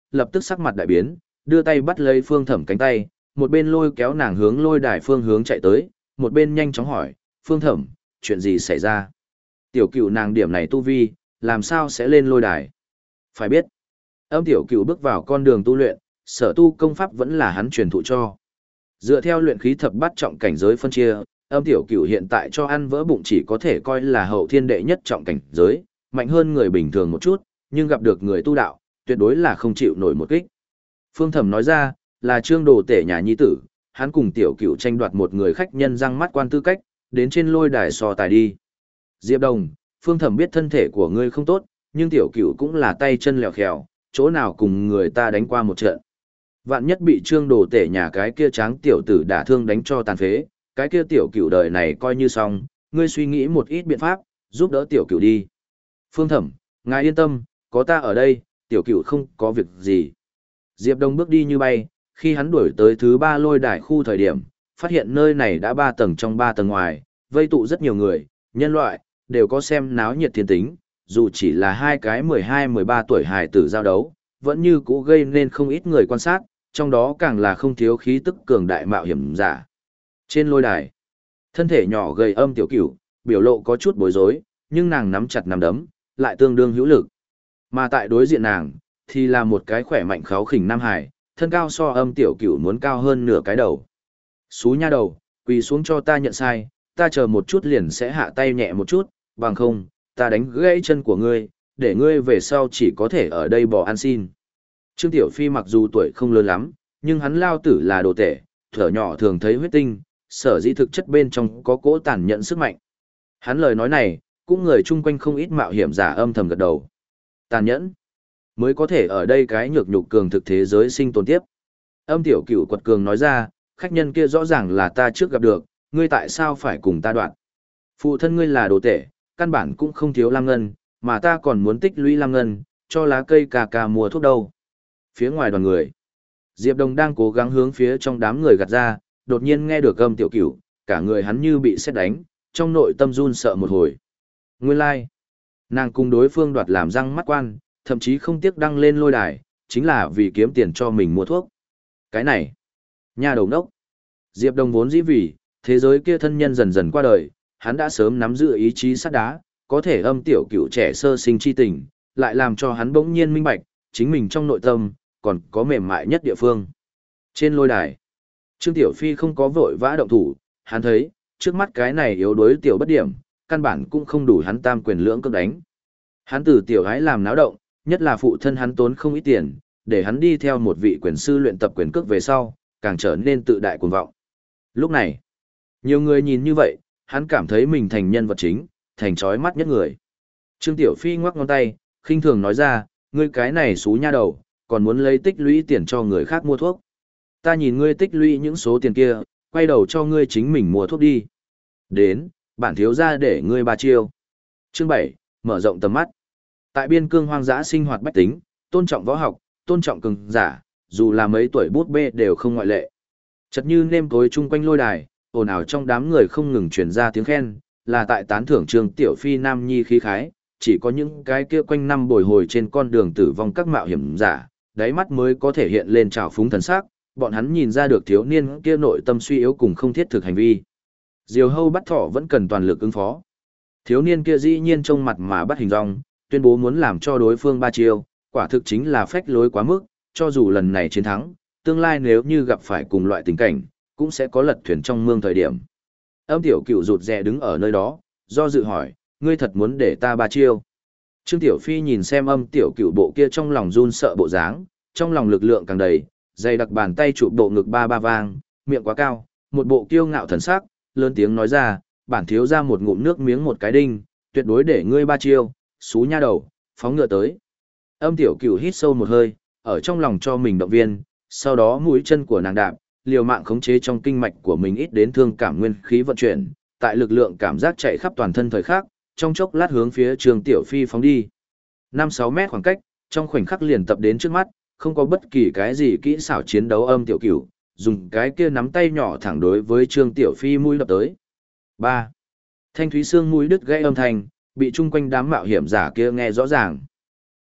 lập tức sắc mặt đại biến, đưa tay bắt lấy Phương Thẩm cánh tay, một bên lôi kéo nàng hướng lôi đài phương hướng chạy tới, một bên nhanh chóng hỏi, Phương Thẩm, chuyện gì xảy ra? Tiểu cửu nàng điểm này tu vi, làm sao sẽ lên lôi đài? Phải biết, âm tiểu cửu bước vào con đường tu luyện, sở tu công pháp vẫn là hắn truyền thụ cho. Dựa theo luyện khí thập bát trọng cảnh giới phân chia, âm tiểu cửu hiện tại cho ăn vỡ bụng chỉ có thể coi là hậu thiên đệ nhất trọng cảnh giới, mạnh hơn người bình thường một chút, nhưng gặp được người tu đạo, tuyệt đối là không chịu nổi một kích. Phương Thẩm nói ra, là Trương Đồ Tể nhà nhi tử, hắn cùng tiểu cửu tranh đoạt một người khách nhân răng mắt quan tư cách, đến trên lôi đài so tài đi. Diệp Đồng, Phương Thẩm biết thân thể của ngươi không tốt, nhưng tiểu cửu cũng là tay chân lèo khèo, chỗ nào cùng người ta đánh qua một trận. Vạn nhất bị Trương Đồ Tể nhà cái kia tráng tiểu tử đả thương đánh cho tàn phế, cái kia tiểu cửu đời này coi như xong, ngươi suy nghĩ một ít biện pháp, giúp đỡ tiểu cửu đi. Phương Thẩm, ngài yên tâm, có ta ở đây, tiểu cửu không có việc gì. Diệp Đông bước đi như bay, khi hắn đuổi tới thứ ba lôi đài khu thời điểm, phát hiện nơi này đã ba tầng trong ba tầng ngoài, vây tụ rất nhiều người, nhân loại, đều có xem náo nhiệt thiên tính, dù chỉ là hai cái mười hai mười ba tuổi hài tử giao đấu, vẫn như cũ gây nên không ít người quan sát, trong đó càng là không thiếu khí tức cường đại mạo hiểm giả. Trên lôi đài, thân thể nhỏ gầy âm tiểu cửu, biểu lộ có chút bối rối, nhưng nàng nắm chặt nắm đấm, lại tương đương hữu lực. Mà tại đối diện nàng, thì là một cái khỏe mạnh kháu khỉnh nam hải, thân cao so âm tiểu cửu muốn cao hơn nửa cái đầu. Xú nha đầu, quỳ xuống cho ta nhận sai, ta chờ một chút liền sẽ hạ tay nhẹ một chút, bằng không, ta đánh gãy chân của ngươi, để ngươi về sau chỉ có thể ở đây bò ăn xin. Trương Tiểu Phi mặc dù tuổi không lớn lắm, nhưng hắn lao tử là đồ tể, thở nhỏ thường thấy huyết tinh, sở dĩ thực chất bên trong có cỗ tàn nhẫn sức mạnh. Hắn lời nói này, cũng người chung quanh không ít mạo hiểm giả âm thầm gật đầu. Tàn nhẫn, mới có thể ở đây cái nhược nhục cường thực thế giới sinh tồn tiếp. Âm tiểu cửu quật cường nói ra, khách nhân kia rõ ràng là ta trước gặp được, ngươi tại sao phải cùng ta đoạn? Phụ thân ngươi là đồ tể, căn bản cũng không thiếu lam ngân, mà ta còn muốn tích lũy lam ngân, cho lá cây cà cà mua thuốc đâu. Phía ngoài đoàn người, Diệp Đồng đang cố gắng hướng phía trong đám người gạt ra, đột nhiên nghe được âm tiểu cửu, cả người hắn như bị sét đánh, trong nội tâm run sợ một hồi. Nguyên lai, like, nàng cùng đối phương đoạt làm răng mắt quan, thậm chí không tiếc đăng lên lôi đài, chính là vì kiếm tiền cho mình mua thuốc. Cái này, nhà đầu nốc. Diệp Đồng vốn dĩ vì, thế giới kia thân nhân dần dần qua đời, hắn đã sớm nắm giữ ý chí sắt đá, có thể âm tiểu cửu trẻ sơ sinh chi tình, lại làm cho hắn bỗng nhiên minh bạch, chính mình trong nội tâm, còn có mềm mại nhất địa phương. Trên lôi đài, Trương Tiểu Phi không có vội vã động thủ, hắn thấy, trước mắt cái này yếu đuối tiểu bất điểm, căn bản cũng không đủ hắn tam quyền lưỡng cước đánh. Hắn từ tiểu gái làm náo động, nhất là phụ thân hắn tốn không ít tiền, để hắn đi theo một vị quyền sư luyện tập quyền cước về sau, càng trở nên tự đại cuồng vọng. Lúc này, nhiều người nhìn như vậy, hắn cảm thấy mình thành nhân vật chính, thành chói mắt nhất người. Trương Tiểu Phi ngoắc ngón tay, khinh thường nói ra, ngươi cái này xú nha đầu, còn muốn lấy tích lũy tiền cho người khác mua thuốc. Ta nhìn ngươi tích lũy những số tiền kia, quay đầu cho ngươi chính mình mua thuốc đi. Đến, bản thiếu ra để ngươi ba chiêu. Chương bảy, mở rộng tầm mắt. Tại biên cương hoang dã sinh hoạt bách tính, tôn trọng võ học, tôn trọng cường giả, dù là mấy tuổi bút bê đều không ngoại lệ. Chật như nêm tối chung quanh lôi đài, ồn ào trong đám người không ngừng truyền ra tiếng khen, là tại tán thưởng Trương Tiểu Phi nam nhi khí khái, chỉ có những cái kia quanh năm bồi hồi trên con đường tử vong các mạo hiểm giả, đáy mắt mới có thể hiện lên trào phúng thần sắc, bọn hắn nhìn ra được thiếu niên kia nội tâm suy yếu cùng không thiết thực hành vi. Diều hâu bắt thỏ vẫn cần toàn lực ứng phó. Thiếu niên kia dĩ nhiên trông mặt mà bắt hình dong, tuyên bố muốn làm cho đối phương ba chiêu, quả thực chính là phách lối quá mức, cho dù lần này chiến thắng, tương lai nếu như gặp phải cùng loại tình cảnh, cũng sẽ có lật thuyền trong mương thời điểm. Âm tiểu cửu rụt rè đứng ở nơi đó, do dự hỏi, ngươi thật muốn để ta ba chiêu? Trương Tiểu Phi nhìn xem âm tiểu cửu bộ kia trong lòng run sợ bộ dáng, trong lòng lực lượng càng đầy, dày đặc bàn tay chụp bộ ngực ba ba vang, miệng quá cao, một bộ kiêu ngạo thần sắc, lớn tiếng nói ra, bản thiếu ra một ngụm nước miếng một cái đinh, tuyệt đối để ngươi ba chiêu, xú nha đầu, phóng ngựa tới. Âm tiểu cửu hít sâu một hơi, ở trong lòng cho mình động viên, sau đó mũi chân của nàng đạp, liều mạng khống chế trong kinh mạch của mình ít đến thương cảm nguyên khí vận chuyển, tại lực lượng cảm giác chạy khắp toàn thân thời khắc, trong chốc lát hướng phía Trương Tiểu Phi phóng đi. năm sáu mét khoảng cách, trong khoảnh khắc liền tập đến trước mắt, không có bất kỳ cái gì kỹ xảo chiến đấu âm tiểu cửu, dùng cái kia nắm tay nhỏ thẳng đối với Trương Tiểu Phi mũi đập tới. ba. Thanh thúy xương mũi đứt gãy âm thanh, bị chung quanh đám mạo hiểm giả kia nghe rõ ràng.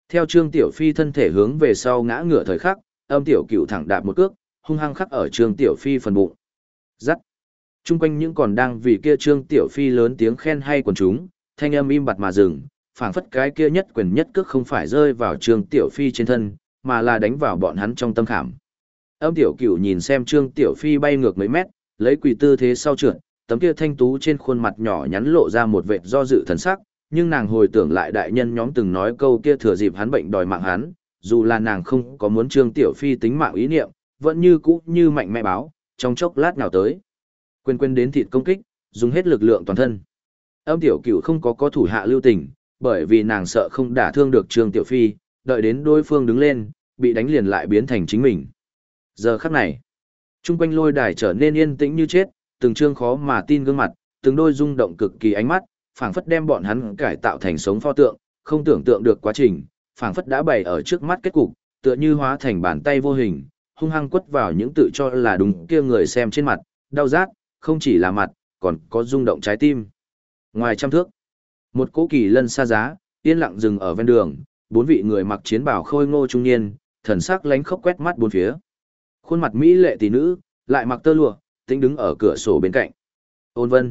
Theo Trương Tiểu Phi thân thể hướng về sau ngã ngửa thời khắc, Âm Tiểu Cửu thẳng đạp một cước, hung hăng khắc ở Trương Tiểu Phi phần bụng. Rắc. Trung quanh những còn đang vì kia Trương Tiểu Phi lớn tiếng khen hay quần chúng, thanh âm im bặt mà dừng, phảng phất cái kia nhất quyền nhất cước không phải rơi vào Trương Tiểu Phi trên thân, mà là đánh vào bọn hắn trong tâm khảm. Âm Tiểu Cửu nhìn xem Trương Tiểu Phi bay ngược mấy mét, lấy quỳ tư thế sau trượt, tấm kia thanh tú trên khuôn mặt nhỏ nhắn lộ ra một vệt do dự thần sắc, nhưng nàng hồi tưởng lại đại nhân nhóm từng nói câu kia thừa dịp hắn bệnh đòi mạng hắn, dù là nàng không có muốn Trương Tiểu Phi tính mạng ý niệm, vẫn như cũ như mạnh mẽ báo, trong chốc lát nào tới. Quên quên đến thịt công kích, dùng hết lực lượng toàn thân. Âm Tiểu Cửu không có có thủ hạ lưu tình, bởi vì nàng sợ không đả thương được Trương Tiểu Phi, đợi đến đối phương đứng lên, bị đánh liền lại biến thành chính mình. Giờ khắc này, chung quanh lôi đài trở nên yên tĩnh như chết, từng trương khó mà tin gương mặt, từng đôi rung động cực kỳ ánh mắt, phảng phất đem bọn hắn cải tạo thành sống pho tượng, không tưởng tượng được quá trình, phảng phất đã bày ở trước mắt kết cục, tựa như hóa thành bàn tay vô hình, hung hăng quất vào những tự cho là đúng kia người xem trên mặt, đau rát, không chỉ là mặt, còn có rung động trái tim. Ngoài trăm thước, một cỗ kỳ lân xa giá, yên lặng dừng ở ven đường, bốn vị người mặc chiến bào khôi ngô trung niên, thần sắc lánh khốc quét mắt bốn phía. Khuôn mặt mỹ lệ tỷ nữ, lại mặc tơ lụa, tính đứng ở cửa sổ bên cạnh. Ôn Vân.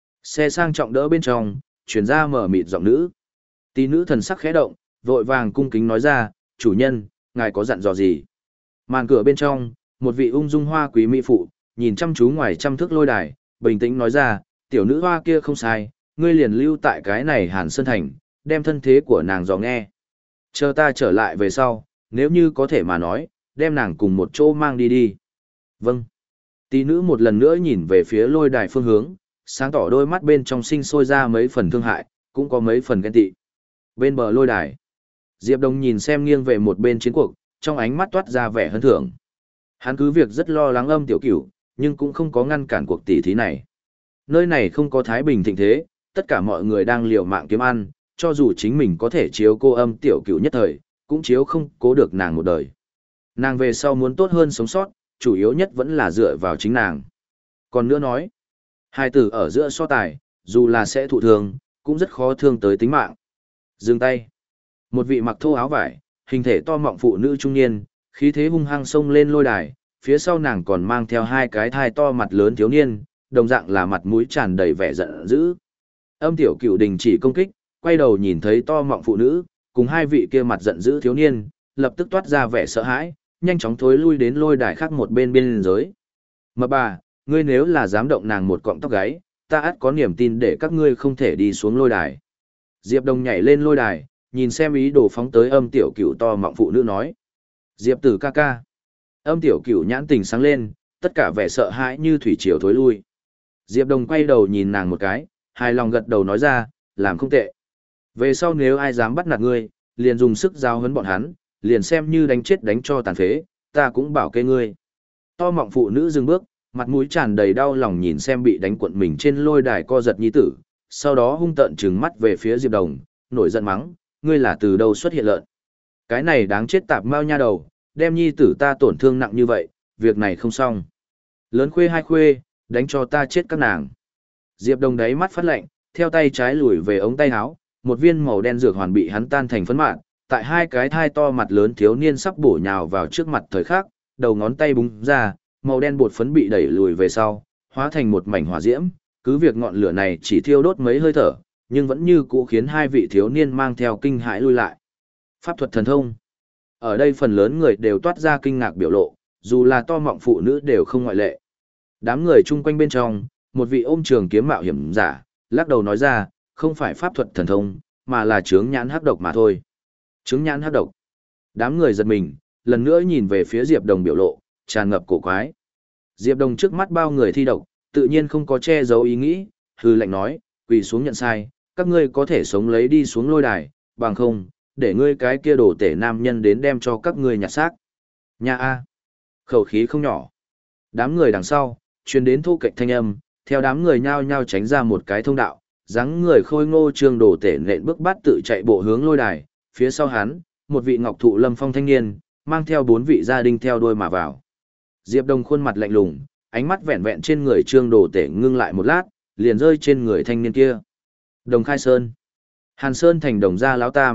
Xe sang trọng đỡ bên trong, chuyển ra mở mịt giọng nữ. Tỷ nữ thần sắc khẽ động, vội vàng cung kính nói ra, chủ nhân, ngài có dặn dò gì? Màn cửa bên trong, một vị ung dung hoa quý mỹ phụ, nhìn chăm chú ngoài trăm thước lôi đài, bình tĩnh nói ra, tiểu nữ hoa kia không sai, ngươi liền lưu tại cái này Hàn Sơn Thành, đem thân thế của nàng dò nghe. Chờ ta trở lại về sau, nếu như có thể mà nói, đem nàng cùng một chỗ mang đi đi. Vâng. Tỷ nữ một lần nữa nhìn về phía lôi đài phương hướng, sáng tỏ đôi mắt bên trong sinh sôi ra mấy phần thương hại, cũng có mấy phần ghen tị. Bên bờ lôi đài, Diệp Đông nhìn xem nghiêng về một bên chiến cuộc, trong ánh mắt toát ra vẻ hân thưởng. Hắn cứ việc rất lo lắng Âm Tiểu Cửu, nhưng cũng không có ngăn cản cuộc tỷ thí này. Nơi này không có thái bình thịnh thế, tất cả mọi người đang liều mạng kiếm ăn, cho dù chính mình có thể chiếu cô Âm Tiểu Cửu nhất thời, cũng chiếu không cố được nàng một đời. Nàng về sau muốn tốt hơn sống sót, chủ yếu nhất vẫn là dựa vào chính nàng. Còn nữa nói, hai tử ở giữa so tài, dù là sẽ thụ thương, cũng rất khó thương tới tính mạng. Dừng tay. Một vị mặc thô áo vải, hình thể to mọng phụ nữ trung niên, khí thế hung hăng xông lên lôi đài, phía sau nàng còn mang theo hai cái thai to mặt lớn thiếu niên, đồng dạng là mặt mũi tràn đầy vẻ giận dữ. Âm Tiểu Cửu đình chỉ công kích, quay đầu nhìn thấy to mọng phụ nữ, cùng hai vị kia mặt giận dữ thiếu niên, lập tức toát ra vẻ sợ hãi, nhanh chóng thối lui đến lôi đài khác một bên biên giới. Mập bà, ngươi nếu là dám động nàng một cọng tóc gáy, ta ắt có niềm tin để các ngươi không thể đi xuống lôi đài. Diệp Đông nhảy lên lôi đài, nhìn xem ý đồ phóng tới Âm Tiểu Cửu to mọng phụ nữ nói. Diệp tử ca ca. Âm Tiểu Cửu nhãn tình sáng lên, tất cả vẻ sợ hãi như thủy triều thối lui. Diệp Đông quay đầu nhìn nàng một cái, hài lòng gật đầu nói ra, làm không tệ. Về sau nếu ai dám bắt nạt ngươi, liền dùng sức giao huấn bọn hắn, liền xem như đánh chết đánh cho tàn phế, ta cũng bảo kê ngươi. To mọng phụ nữ dừng bước, mặt mũi tràn đầy đau lòng nhìn xem bị đánh cuộn mình trên lôi đài co giật nhi tử, sau đó hung tợn trừng mắt về phía Diệp Đồng, nổi giận mắng, ngươi là từ đâu xuất hiện lợn. Cái này đáng chết tạp mau nha đầu, đem nhi tử ta tổn thương nặng như vậy, việc này không xong. Lớn khuê hai khuê, đánh cho ta chết các nàng. Diệp Đồng đáy mắt phát lạnh, theo tay trái lùi về ống tay áo, một viên màu đen dược hoàn bị hắn tan thành phấn mạn, tại hai cái thai to mặt lớn thiếu niên sắp bổ nhào vào trước mặt thời khắc, đầu ngón tay búng ra, màu đen bột phấn bị đẩy lùi về sau, hóa thành một mảnh hỏa diễm, cứ việc ngọn lửa này chỉ thiêu đốt mấy hơi thở, nhưng vẫn như cũ khiến hai vị thiếu niên mang theo kinh hãi lui lại. Pháp thuật thần thông. Ở đây phần lớn người đều toát ra kinh ngạc biểu lộ, dù là to mọng phụ nữ đều không ngoại lệ. Đám người chung quanh bên trong, một vị ôm trường kiếm mạo hiểm giả, lắc đầu nói ra, không phải pháp thuật thần thông, mà là chướng nhãn hắc độc mà thôi. Chướng nhãn hắc độc. Đám người giật mình, lần nữa nhìn về phía Diệp Đồng biểu lộ, tràn ngập cổ quái. Diệp Đồng trước mắt bao người thi độc, tự nhiên không có che giấu ý nghĩ, hừ lạnh nói, quỳ xuống nhận sai, các ngươi có thể sống lấy đi xuống lôi đài, bằng không, để ngươi cái kia đổ tể nam nhân đến đem cho các ngươi nhặt xác. Nha a, khẩu khí không nhỏ. Đám người đằng sau, truyền đến thu kệch thanh âm, theo đám người nhao nhao tránh ra một cái thông đạo, dáng người khôi ngô trương đổ tể nện bước bát tự chạy bộ hướng lôi đài, phía sau hắn, một vị ngọc thụ lâm phong thanh niên, mang theo bốn vị gia đình theo đuôi mà vào. Diệp Đông khuôn mặt lạnh lùng, ánh mắt vẹn vẹn trên người trương đồ tể ngưng lại một lát, liền rơi trên người thanh niên kia. Đồng Khai Sơn. Hàn Sơn thành đồng gia lão tam,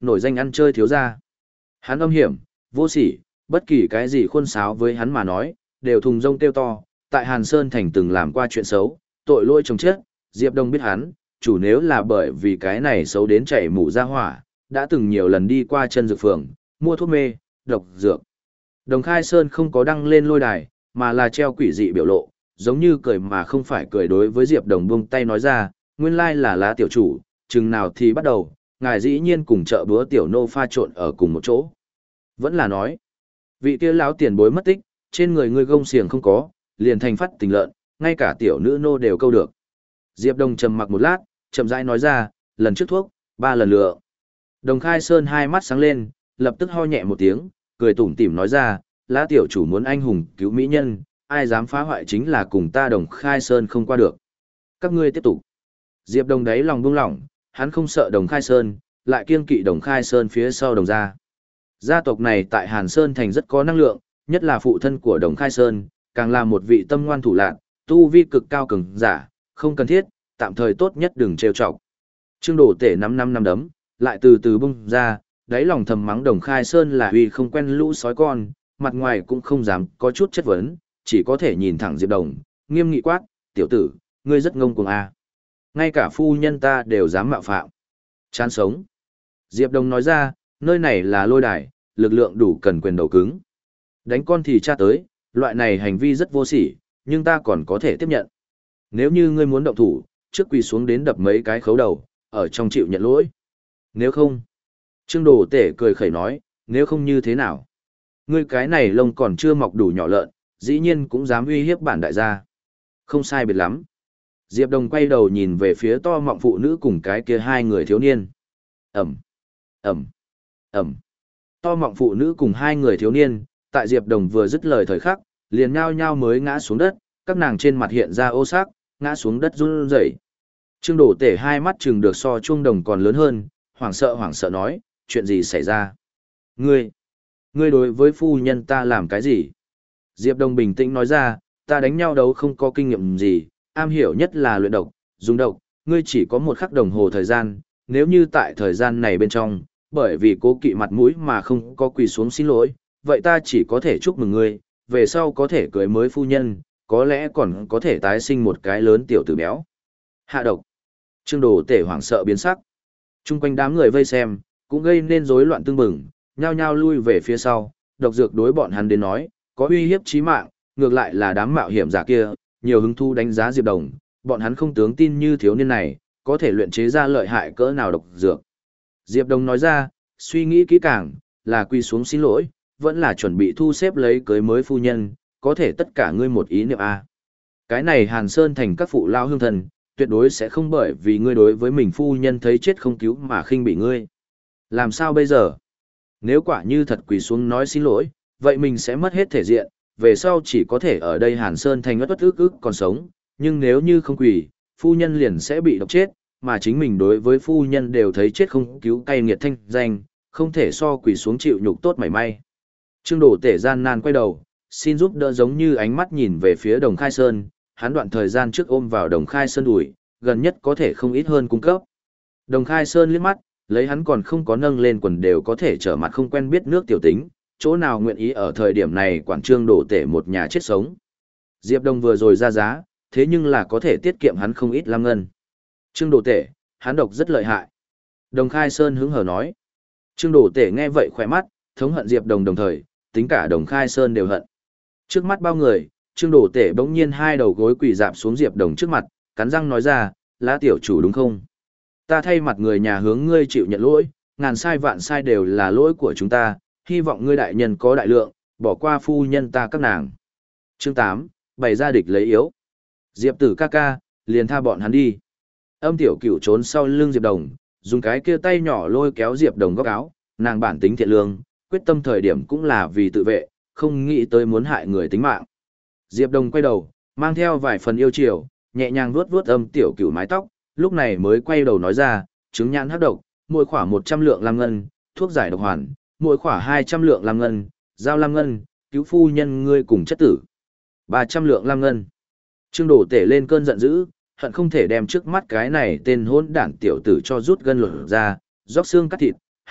nổi danh ăn chơi thiếu gia. Hắn âm hiểm, vô sỉ, bất kỳ cái gì khuôn sáo với hắn mà nói, đều thùng rông kêu to, tại Hàn Sơn Thành từng làm qua chuyện xấu, tội lỗi chồng chết, Diệp Đông biết hắn, chủ nếu là bởi vì cái này xấu đến chảy mủ ra hỏa, đã từng nhiều lần đi qua chân dược phường, mua thuốc mê, độc dược. Đồng Khai Sơn không có đăng lên lôi đài, mà là treo quỷ dị biểu lộ, giống như cười mà không phải cười đối với Diệp Đồng buông tay nói ra, nguyên lai là lá tiểu chủ, chừng nào thì bắt đầu, ngài dĩ nhiên cùng chợ búa tiểu nô pha trộn ở cùng một chỗ. Vẫn là nói, vị kia lão tiền bối mất tích, trên người ngươi gông xiềng không có, liền thành phát tình lợn, ngay cả tiểu nữ nô đều câu được. Diệp Đồng trầm mặc một lát, chậm rãi nói ra, lần trước thuốc, ba lần lựa. Đồng Khai Sơn hai mắt sáng lên, lập tức ho nhẹ một tiếng, cười tủm tỉm nói ra, lá tiểu chủ muốn anh hùng cứu mỹ nhân, ai dám phá hoại chính là cùng ta Đồng Khai Sơn không qua được. Các ngươi tiếp tục. Diệp Đồng đáy lòng buông lỏng, hắn không sợ Đồng Khai Sơn, lại kiêng kỵ Đồng Khai Sơn phía sau Đồng gia. Gia tộc này tại Hàn Sơn Thành rất có năng lượng, nhất là phụ thân của Đồng Khai Sơn, càng là một vị tâm ngoan thủ lạn, tu vi cực cao cường giả, không cần thiết, tạm thời tốt nhất đừng trêu chọc. Trương Đồ Tể năm năm năm đấm, lại từ từ bung ra, đáy lòng thầm mắng Đồng Khai Sơn là uy không quen lũ sói con, mặt ngoài cũng không dám có chút chất vấn, chỉ có thể nhìn thẳng Diệp Đồng, nghiêm nghị quát, tiểu tử, ngươi rất ngông cuồng à. Ngay cả phu nhân ta đều dám mạo phạm. Chán sống. Diệp Đồng nói ra, nơi này là lôi đài, lực lượng đủ cần quyền đầu cứng. Đánh con thì tra tới, loại này hành vi rất vô sỉ, nhưng ta còn có thể tiếp nhận. Nếu như ngươi muốn động thủ, trước quỳ xuống đến đập mấy cái khấu đầu, ở trong chịu nhận lỗi. Nếu không, Trương Đồ Tể cười khẩy nói, nếu không như thế nào? Ngươi cái này lông còn chưa mọc đủ nhỏ lợn, dĩ nhiên cũng dám uy hiếp bản đại gia. Không sai biệt lắm. Diệp Đồng quay đầu nhìn về phía to mọng phụ nữ cùng cái kia hai người thiếu niên. Ẩm, Ẩm, Ẩm. To mọng phụ nữ cùng hai người thiếu niên, tại Diệp Đồng vừa dứt lời thời khắc, liền nhao nhao mới ngã xuống đất, các nàng trên mặt hiện ra ô sắc, ngã xuống đất run rẩy. Trương Đồ Tể hai mắt chừng được so chuông đồng còn lớn hơn, hoảng sợ hoảng sợ nói, chuyện gì xảy ra? Ngươi, ngươi đối với phu nhân ta làm cái gì? Diệp Đồng bình tĩnh nói ra, ta đánh nhau đấu không có kinh nghiệm gì, am hiểu nhất là luyện độc, dùng độc, ngươi chỉ có một khắc đồng hồ thời gian, nếu như tại thời gian này bên trong, bởi vì cố kỵ mặt mũi mà không có quỳ xuống xin lỗi, vậy ta chỉ có thể chúc mừng ngươi, về sau có thể cưới mới phu nhân, có lẽ còn có thể tái sinh một cái lớn tiểu tử béo. Hạ độc. Trương Đồ Tể hoảng sợ biến sắc. Trung quanh đám người vây xem, cũng gây nên rối loạn tương bừng, nhao nhao lui về phía sau, độc dược đối bọn hắn đến nói, có uy hiếp chí mạng, ngược lại là đám mạo hiểm giả kia, nhiều hứng thú đánh giá Diệp Đồng, bọn hắn không tướng tin như thiếu niên này, có thể luyện chế ra lợi hại cỡ nào độc dược. Diệp Đồng nói ra, suy nghĩ kỹ càng, là quy xuống xin lỗi, vẫn là chuẩn bị thu xếp lấy cưới mới phu nhân, có thể tất cả ngươi một ý niệm a. Cái này Hàn Sơn Thành các phụ lao hương thần, tuyệt đối sẽ không bởi vì ngươi đối với mình phu nhân thấy chết không cứu mà khinh bị ngươi. Làm sao bây giờ? Nếu quả như thật quỳ xuống nói xin lỗi, vậy mình sẽ mất hết thể diện, về sau chỉ có thể ở đây Hàn Sơn Thành ất ất ức ức còn sống, nhưng nếu như không quỳ, phu nhân liền sẽ bị độc chết, mà chính mình đối với phu nhân đều thấy chết không cứu cay nghiệt thanh danh, không thể so quỳ xuống chịu nhục tốt mảy may. Trương Đồ Tể gian nan quay đầu, xin giúp đỡ giống như ánh mắt nhìn về phía Đồng Khai Sơn, hắn đoạn thời gian trước ôm vào Đồng Khai Sơn đùi, gần nhất có thể không ít hơn cung cấp. Đồng Khai Sơn liếc mắt, lấy hắn còn không có nâng lên quần đều có thể trở mặt không quen biết nước tiểu tính, chỗ nào nguyện ý ở thời điểm này quản Trương Đồ Tể một nhà chết sống. Diệp Đông vừa rồi ra giá, thế nhưng là có thể tiết kiệm hắn không ít lam ngân. Trương Đồ Tể, hắn độc rất lợi hại. Đồng Khai Sơn hứng hờ nói. Trương Đồ Tể nghe vậy khỏe mắt, thống hận Diệp Đồng đồng thời, tính cả Đồng Khai Sơn đều hận. Trước mắt bao người, Trương Đồ Tể bỗng nhiên hai đầu gối quỳ dạp xuống Diệp Đồng trước mặt, cắn răng nói ra, lá tiểu chủ đúng không? Ta thay mặt người nhà hướng ngươi chịu nhận lỗi, ngàn sai vạn sai đều là lỗi của chúng ta, hy vọng ngươi đại nhân có đại lượng, bỏ qua phu nhân ta các nàng. Chương tám, bày ra địch lấy yếu. Diệp tử ca ca, liền tha bọn hắn đi. Âm tiểu cửu trốn sau lưng Diệp Đồng, dùng cái kia tay nhỏ lôi kéo Diệp Đồng góc áo, nàng bản tính thiện lương, quyết tâm thời điểm cũng là vì tự vệ, không nghĩ tới muốn hại người tính mạng. Diệp Đồng quay đầu, mang theo vài phần yêu chiều, nhẹ nhàng vuốt vuốt âm tiểu cửu mái tóc, lúc này mới quay đầu nói ra, chứng nhãn hắc độc, mỗi khỏa một trăm lượng lam ngân, thuốc giải độc hoàn, mỗi khỏa hai trăm lượng lam ngân, giao lam ngân, cứu phu nhân ngươi cùng chất tử. ba trăm lượng lam ngân. Trương Đồ Tể lên cơn giận dữ, hận không thể đem trước mắt cái này tên hỗn đản tiểu tử cho rút gân lột ra, róc xương cắt thịt,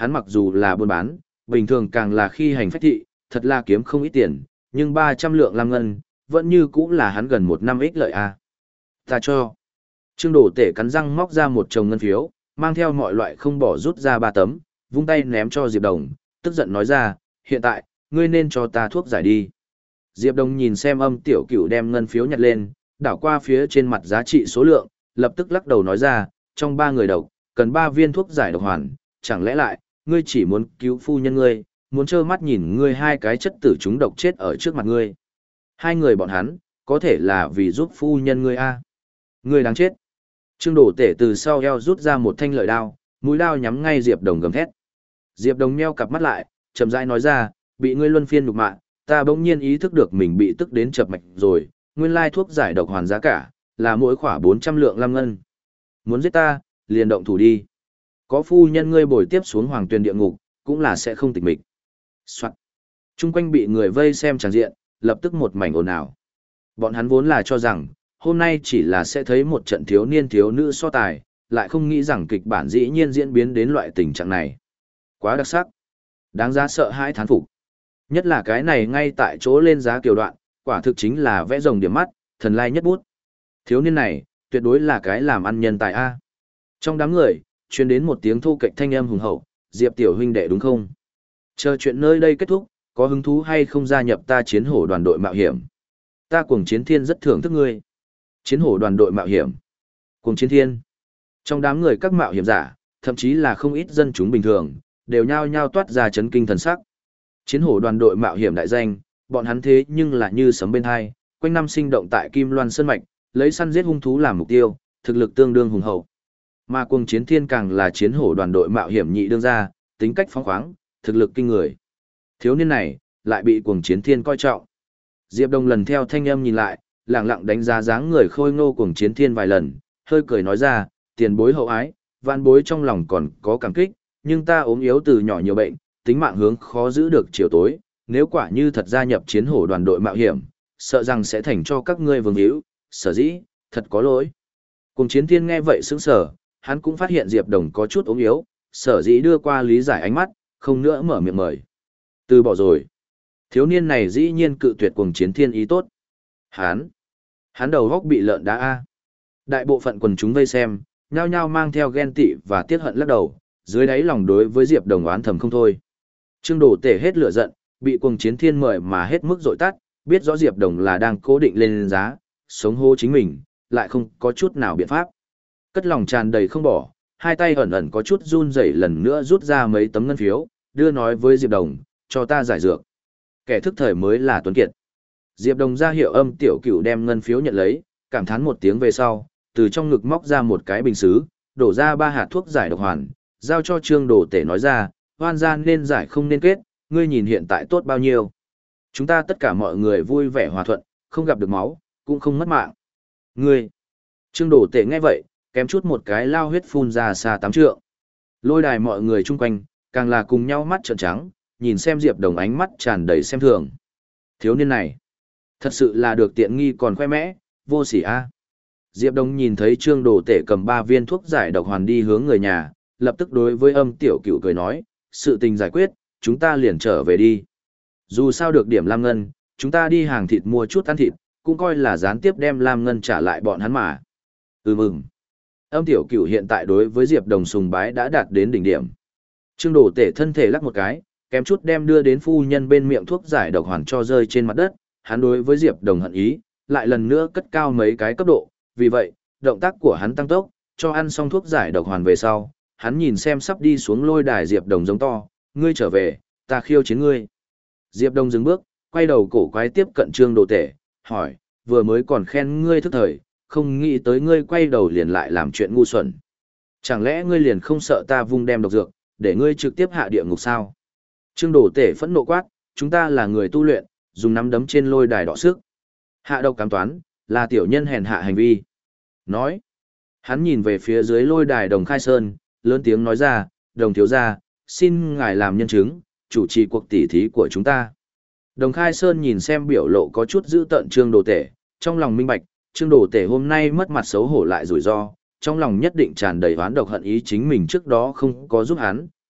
hắn mặc dù là buôn bán, bình thường càng là khi hành phách thị, thật là kiếm không ít tiền, nhưng ba trăm lượng lam ngân, vẫn như cũng là hắn gần một năm ích lợi a. À. Ta cho. Trương Đồ Tể cắn răng móc ra một chồng ngân phiếu, mang theo mọi loại không bỏ rút ra ba tấm, vung tay ném cho Diệp Đồng, tức giận nói ra, hiện tại, ngươi nên cho ta thuốc giải đi. Diệp Đồng nhìn xem Âm Tiểu Cửu đem ngân phiếu nhặt lên, đảo qua phía trên mặt giá trị số lượng, lập tức lắc đầu nói ra, trong ba người độc, cần ba viên thuốc giải độc hoàn, chẳng lẽ lại, ngươi chỉ muốn cứu phu nhân ngươi, muốn trơ mắt nhìn ngươi hai cái chất tử chúng độc chết ở trước mặt ngươi. Hai người bọn hắn, có thể là vì giúp phu nhân ngươi a. Ngươi đáng chết. Trương Đồ Tể từ sau eo rút ra một thanh lợi đao, mũi đao nhắm ngay Diệp Đồng gầm thét. Diệp Đồng nheo cặp mắt lại, chậm rãi nói ra, bị ngươi luân phiên nhục mạ, ta bỗng nhiên ý thức được mình bị tức đến chập mạch rồi, nguyên lai thuốc giải độc hoàn giá cả là mỗi khỏa bốn trăm lượng lam ngân. Muốn giết ta, liền động thủ đi. Có phu nhân ngươi bồi tiếp xuống hoàng tuyền địa ngục, cũng là sẽ không tịch mịch. Soạn. Trung quanh bị người vây xem tràng diện, lập tức một mảnh ồn ào. Bọn hắn vốn là cho rằng, hôm nay chỉ là sẽ thấy một trận thiếu niên thiếu nữ so tài, lại không nghĩ rằng kịch bản dĩ nhiên diễn biến đến loại tình trạng này. Quá đặc sắc. Đáng giá sợ hãi thán phục. Nhất là cái này ngay tại chỗ lên giá kiều đoạn, quả thực chính là vẽ rồng điểm mắt, thần lai nhất bút. Thiếu niên này, tuyệt đối là cái làm ăn nhân tài A. Trong đám người, truyền đến một tiếng thô kệch thanh âm hùng hậu, Diệp tiểu huynh đệ đúng không? Chờ chuyện nơi đây kết thúc, có hứng thú hay không gia nhập ta chiến hổ đoàn đội mạo hiểm? Ta Cuồng Chiến Thiên rất thưởng thức ngươi. Chiến hổ đoàn đội mạo hiểm. Cuồng Chiến Thiên. Trong đám người các mạo hiểm giả, thậm chí là không ít dân chúng bình thường, đều nhao nhao toát ra chấn kinh thần sắc. Chiến hổ đoàn đội mạo hiểm đại danh, bọn hắn thế nhưng là như sấm bên hai, quanh năm sinh động tại Kim Loan Sơn Mạch, lấy săn giết hung thú làm mục tiêu, thực lực tương đương hùng hậu. Mà Cuồng Chiến Thiên càng là chiến hổ đoàn đội mạo hiểm nhị đương gia, tính cách phóng khoáng, thực lực kinh người. Thiếu niên này, lại bị Cuồng Chiến Thiên coi trọng. Diệp Đông lần theo thanh âm nhìn lại, lặng lặng đánh giá dáng người khôi ngô Cuồng Chiến Thiên vài lần, hơi cười nói ra, tiền bối hậu ái, vạn bối trong lòng còn có cảm kích, nhưng ta ốm yếu từ nhỏ nhiều bệnh, tính mạng hướng khó giữ được chiều tối, nếu quả như thật gia nhập chiến hổ đoàn đội mạo hiểm, sợ rằng sẽ thành cho các ngươi vương hữu, sở dĩ, thật có lỗi. Cuồng Chiến Thiên nghe vậy sững sờ, hắn cũng phát hiện Diệp Đồng có chút ốm yếu, sở dĩ đưa qua lý giải ánh mắt, không nữa mở miệng mời. Từ bỏ rồi. Thiếu niên này dĩ nhiên cự tuyệt Cuồng Chiến Thiên ý tốt. Hắn, hắn đầu góc bị lợn đá a. Đại bộ phận quần chúng vây xem, nhao nhao mang theo ghen tị và tiết hận lắc đầu, dưới đáy lòng đối với Diệp Đồng oán thầm không thôi. Trương Đồ Tể hết lửa giận, bị Cuồng Chiến Thiên mời mà hết mức dội tắt, biết rõ Diệp Đồng là đang cố định lên giá, sống hô chính mình, lại không có chút nào biện pháp. Cất lòng tràn đầy không bỏ, hai tay ẩn ẩn có chút run rẩy lần nữa rút ra mấy tấm ngân phiếu, đưa nói với Diệp Đồng, cho ta giải dược. Kẻ thức thời mới là tuấn kiệt. Diệp Đồng ra hiệu Âm Tiểu Cửu đem ngân phiếu nhận lấy, cảm thán một tiếng về sau, từ trong ngực móc ra một cái bình sứ, đổ ra ba hạt thuốc giải độc hoàn, giao cho Trương Đồ Tể nói ra, hoan gian nên giải không nên kết, ngươi nhìn hiện tại tốt bao nhiêu. Chúng ta tất cả mọi người vui vẻ hòa thuận, không gặp được máu, cũng không mất mạng. Ngươi! Trương Đồ Tể nghe vậy, kém chút một cái lao huyết phun ra xa tám trượng. Lôi đài mọi người chung quanh, càng là cùng nhau mắt trợn trắng, nhìn xem Diệp Đồng ánh mắt tràn đầy xem thường. Thiếu niên này, thật sự là được tiện nghi còn khoe mẽ, vô sỉ a. Diệp Đồng nhìn thấy Trương Đồ Tể cầm ba viên thuốc giải độc hoàn đi hướng người nhà, lập tức đối với Âm Tiểu Cửu cười nói, sự tình giải quyết, chúng ta liền trở về đi. Dù sao được điểm Lam Ngân, chúng ta đi hàng thịt mua chút ăn thịt, cũng coi là gián tiếp đem Lam Ngân trả lại bọn hắn mà. Ừ mừng. Âm Tiểu Cửu hiện tại đối với Diệp Đồng sùng bái đã đạt đến đỉnh điểm. Trương Đồ Tể thân thể lắc một cái, kém chút đem đưa đến phu nhân bên miệng thuốc giải độc hoàn cho rơi trên mặt đất, hắn đối với Diệp Đồng hận ý, lại lần nữa cất cao mấy cái cấp độ, vì vậy, động tác của hắn tăng tốc, cho ăn xong thuốc giải độc hoàn về sau, hắn nhìn xem sắp đi xuống lôi đài Diệp Đồng giống to, ngươi trở về, ta khiêu chiến ngươi. Diệp Đồng dừng bước, quay đầu cổ quái tiếp cận Trương Đồ Tể, hỏi, vừa mới còn khen ngươi thức thời, không nghĩ tới ngươi quay đầu liền lại làm chuyện ngu xuẩn. Chẳng lẽ ngươi liền không sợ ta vung đem độc dược, để ngươi trực tiếp hạ địa ngục sao? Trương Đồ Tể phẫn nộ quát, chúng ta là người tu luyện, dùng nắm đấm trên lôi đài đọ sức. Hạ độc cám toán, là tiểu nhân hèn hạ hành vi. Nói, hắn nhìn về phía dưới lôi đài Đồng Khai Sơn, lớn tiếng nói ra, Đồng thiếu gia, xin ngài làm nhân chứng, chủ trì cuộc tỉ thí của chúng ta. Đồng Khai Sơn nhìn xem biểu lộ có chút giữ tợn Trương Đồ Tể, trong lòng minh bạch, Trương Đồ Tể hôm nay mất mặt xấu hổ lại rủi ro, trong lòng nhất định tràn đầy oán độc hận ý chính mình trước đó không có giúp hắn,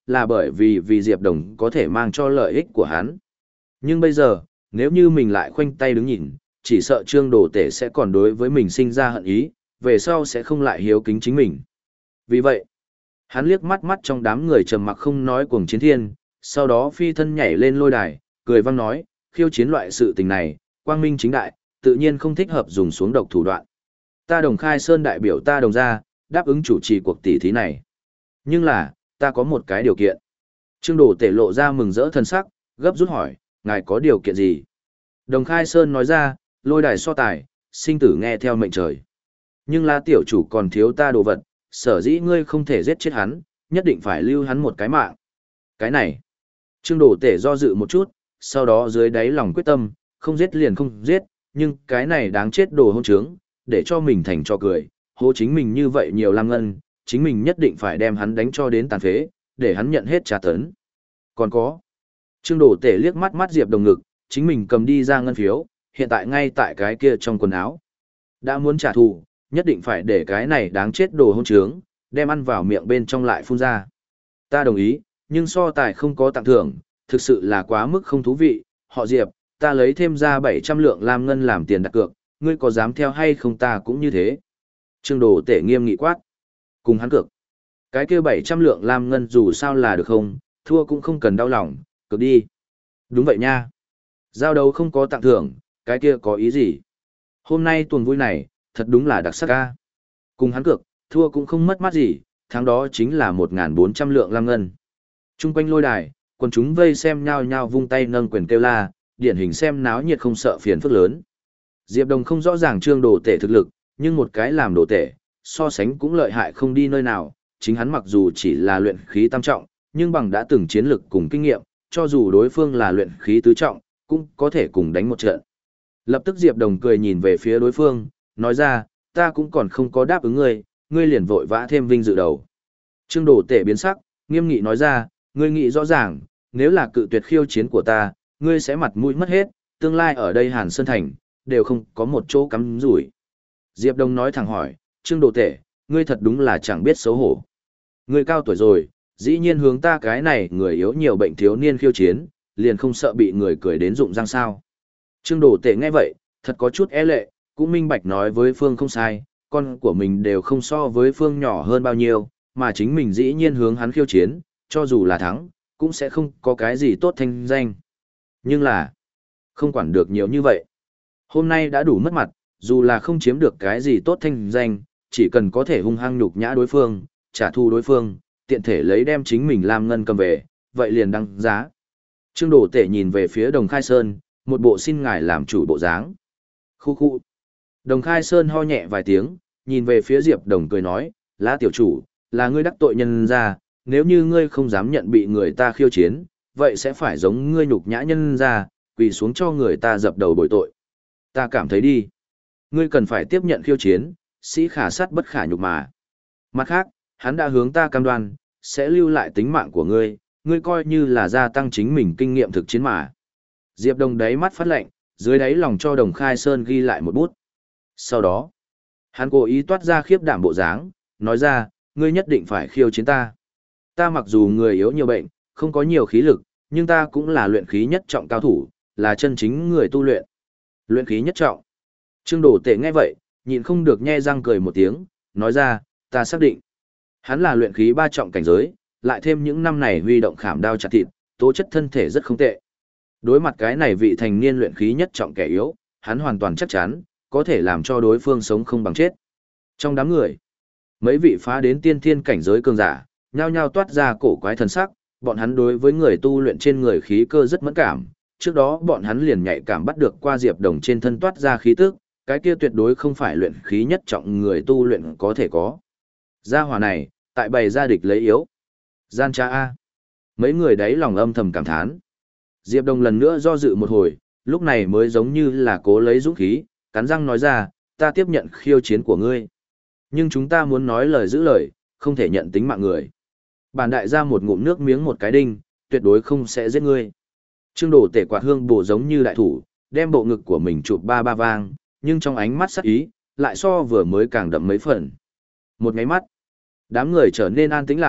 là bởi vì vì Diệp Đồng có thể mang cho lợi ích của hắn. Nhưng bây giờ, nếu như mình lại khoanh tay đứng nhìn, chỉ sợ Trương Đồ Tể sẽ còn đối với mình sinh ra hận ý, về sau sẽ không lại hiếu kính chính mình. Vì vậy, hắn liếc mắt mắt trong đám người trầm mặc không nói cuồng chiến thiên, sau đó phi thân nhảy lên lôi đài, cười vang nói, khiêu chiến loại sự tình này, quang minh chính đại, tự nhiên không thích hợp dùng xuống độc thủ đoạn. Ta Đồng Khai Sơn đại biểu ta Đồng gia, đáp ứng chủ trì cuộc tỷ thí này. Nhưng là, ta có một cái điều kiện. Trương Đồ Tể lộ ra mừng rỡ thân sắc, gấp rút hỏi, ngài có điều kiện gì? Đồng Khai Sơn nói ra, lôi đài so tài, sinh tử nghe theo mệnh trời. Nhưng là tiểu chủ còn thiếu ta đồ vật, sở dĩ ngươi không thể giết chết hắn, nhất định phải lưu hắn một cái mạng. Cái này, Trương Đồ Tể do dự một chút, sau đó dưới đáy lòng quyết tâm, không giết liền không giết, nhưng cái này đáng chết đồ hôn trướng, để cho mình thành cho cười, hô chính mình như vậy nhiều lam ngân, chính mình nhất định phải đem hắn đánh cho đến tàn phế, để hắn nhận hết tra tấn. Còn có, Trương Đồ Tể liếc mắt mắt Diệp Đồng ngực, chính mình cầm đi ra ngân phiếu, hiện tại ngay tại cái kia trong quần áo. Đã muốn trả thù, nhất định phải để cái này đáng chết đồ hôn trướng, đem ăn vào miệng bên trong lại phun ra. Ta đồng ý, nhưng so tài không có tặng thưởng, thực sự là quá mức không thú vị, họ Diệp, ta lấy thêm ra bảy trăm lượng lam ngân làm tiền đặt cược, ngươi có dám theo hay không ta cũng như thế. Trương Đồ Tể nghiêm nghị quát. Cùng hắn cược. Cái kia bảy trăm lượng lam ngân dù sao là được không, thua cũng không cần đau lòng, cược đi. Đúng vậy nha. Giao đấu không có tặng thưởng, cái kia có ý gì? Hôm nay tuần vui này, thật đúng là đặc sắc ca. Cùng hắn cược, thua cũng không mất mát gì, tháng đó chính là một nghìn bốn trăm lượng lam ngân. Trung quanh lôi đài, quần chúng vây xem nhau nhau vung tay nâng quyền kêu la, điển hình xem náo nhiệt không sợ phiền phức lớn. Diệp Đồng không rõ ràng Trương Đồ Tể thực lực, nhưng một cái làm đồ tể, so sánh cũng lợi hại không đi nơi nào, chính hắn mặc dù chỉ là luyện khí tam trọng, nhưng bằng đã từng chiến lực cùng kinh nghiệm, cho dù đối phương là luyện khí tứ trọng, cũng có thể cùng đánh một trận. Lập tức Diệp Đồng cười nhìn về phía đối phương, nói ra, ta cũng còn không có đáp ứng ngươi, ngươi liền vội vã thêm vinh dự đầu. Trương Đồ Tể biến sắc, nghiêm nghị nói ra, ngươi nghĩ rõ ràng, nếu là cự tuyệt khiêu chiến của ta, ngươi sẽ mặt mũi mất hết, tương lai ở đây Hàn Sơn Thành, đều không có một chỗ cắm rủi. Diệp Đông nói thẳng hỏi, Trương Đồ Tể, ngươi thật đúng là chẳng biết xấu hổ. Ngươi cao tuổi rồi, dĩ nhiên hướng ta cái này người yếu nhiều bệnh thiếu niên khiêu chiến, liền không sợ bị người cười đến rụng răng sao. Trương Đồ Tể nghe vậy, thật có chút e lệ, cũng minh bạch nói với Phương không sai, con của mình đều không so với Phương nhỏ hơn bao nhiêu, mà chính mình dĩ nhiên hướng hắn khiêu chiến, cho dù là thắng, cũng sẽ không có cái gì tốt thanh danh. Nhưng là, không quản được nhiều như vậy. Hôm nay đã đủ mất mặt, dù là không chiếm được cái gì tốt thanh danh, chỉ cần có thể hung hăng nhục nhã đối phương, trả thù đối phương, tiện thể lấy đem chính mình làm ngân cầm về, vậy liền đăng giá. Trương Đồ Tể nhìn về phía Đồng Khai Sơn, một bộ xin ngài làm chủ bộ dáng. Khu khu. Đồng Khai Sơn ho nhẹ vài tiếng, nhìn về phía Diệp Đồng cười nói, lá tiểu chủ, là ngươi đắc tội nhân ra, nếu như ngươi không dám nhận bị người ta khiêu chiến, vậy sẽ phải giống ngươi nhục nhã nhân ra, quỳ xuống cho người ta dập đầu bồi tội. Ta cảm thấy đi. Ngươi cần phải tiếp nhận khiêu chiến, sĩ khả sát bất khả nhục mà. Mặt khác, hắn đã hướng ta cam đoan, sẽ lưu lại tính mạng của ngươi, ngươi coi như là gia tăng chính mình kinh nghiệm thực chiến mà. Diệp Đồng đáy mắt phát lệnh, dưới đáy lòng cho Đồng Khai Sơn ghi lại một bút. Sau đó, hắn cố ý toát ra khiếp đảm bộ dáng, nói ra, ngươi nhất định phải khiêu chiến ta. Ta mặc dù người yếu nhiều bệnh, không có nhiều khí lực, nhưng ta cũng là luyện khí nhất trọng cao thủ, là chân chính người tu luyện. Luyện khí nhất trọng. Trương Đồ Tể nghe vậy, nhịn không được nhe răng cười một tiếng, nói ra, ta xác định. Hắn là luyện khí ba trọng cảnh giới, lại thêm những năm này huy động khảm đao chặt thịt, tố chất thân thể rất không tệ. Đối mặt cái này vị thành niên luyện khí nhất trọng kẻ yếu, hắn hoàn toàn chắc chắn, có thể làm cho đối phương sống không bằng chết. Trong đám người, mấy vị phá đến tiên thiên cảnh giới cường giả, nhao nhao toát ra cổ quái thần sắc, bọn hắn đối với người tu luyện trên người khí cơ rất mẫn cảm, trước đó bọn hắn liền nhạy cảm bắt được qua Diệp Đồng trên thân toát ra khí tức, cái kia tuyệt đối không phải luyện khí nhất trọng người tu luyện có thể có. Gia hỏa này, tại bày ra địch lấy yếu. Gian cha A. Mấy người đấy lòng âm thầm cảm thán. Diệp Đồng lần nữa do dự một hồi, lúc này mới giống như là cố lấy dũng khí, cắn răng nói ra, ta tiếp nhận khiêu chiến của ngươi. Nhưng chúng ta muốn nói lời giữ lời, không thể nhận tính mạng người. Bản đại ra một ngụm nước miếng một cái đinh, tuyệt đối không sẽ giết ngươi. Trương Đồ Tể quạt hương bổ giống như đại thủ, đem bộ ngực của mình chụp ba ba vang, nhưng trong ánh mắt sắc ý, lại so vừa mới càng đậm mấy phần. Một ngáy mắt, đám người trở nên an tĩnh lại,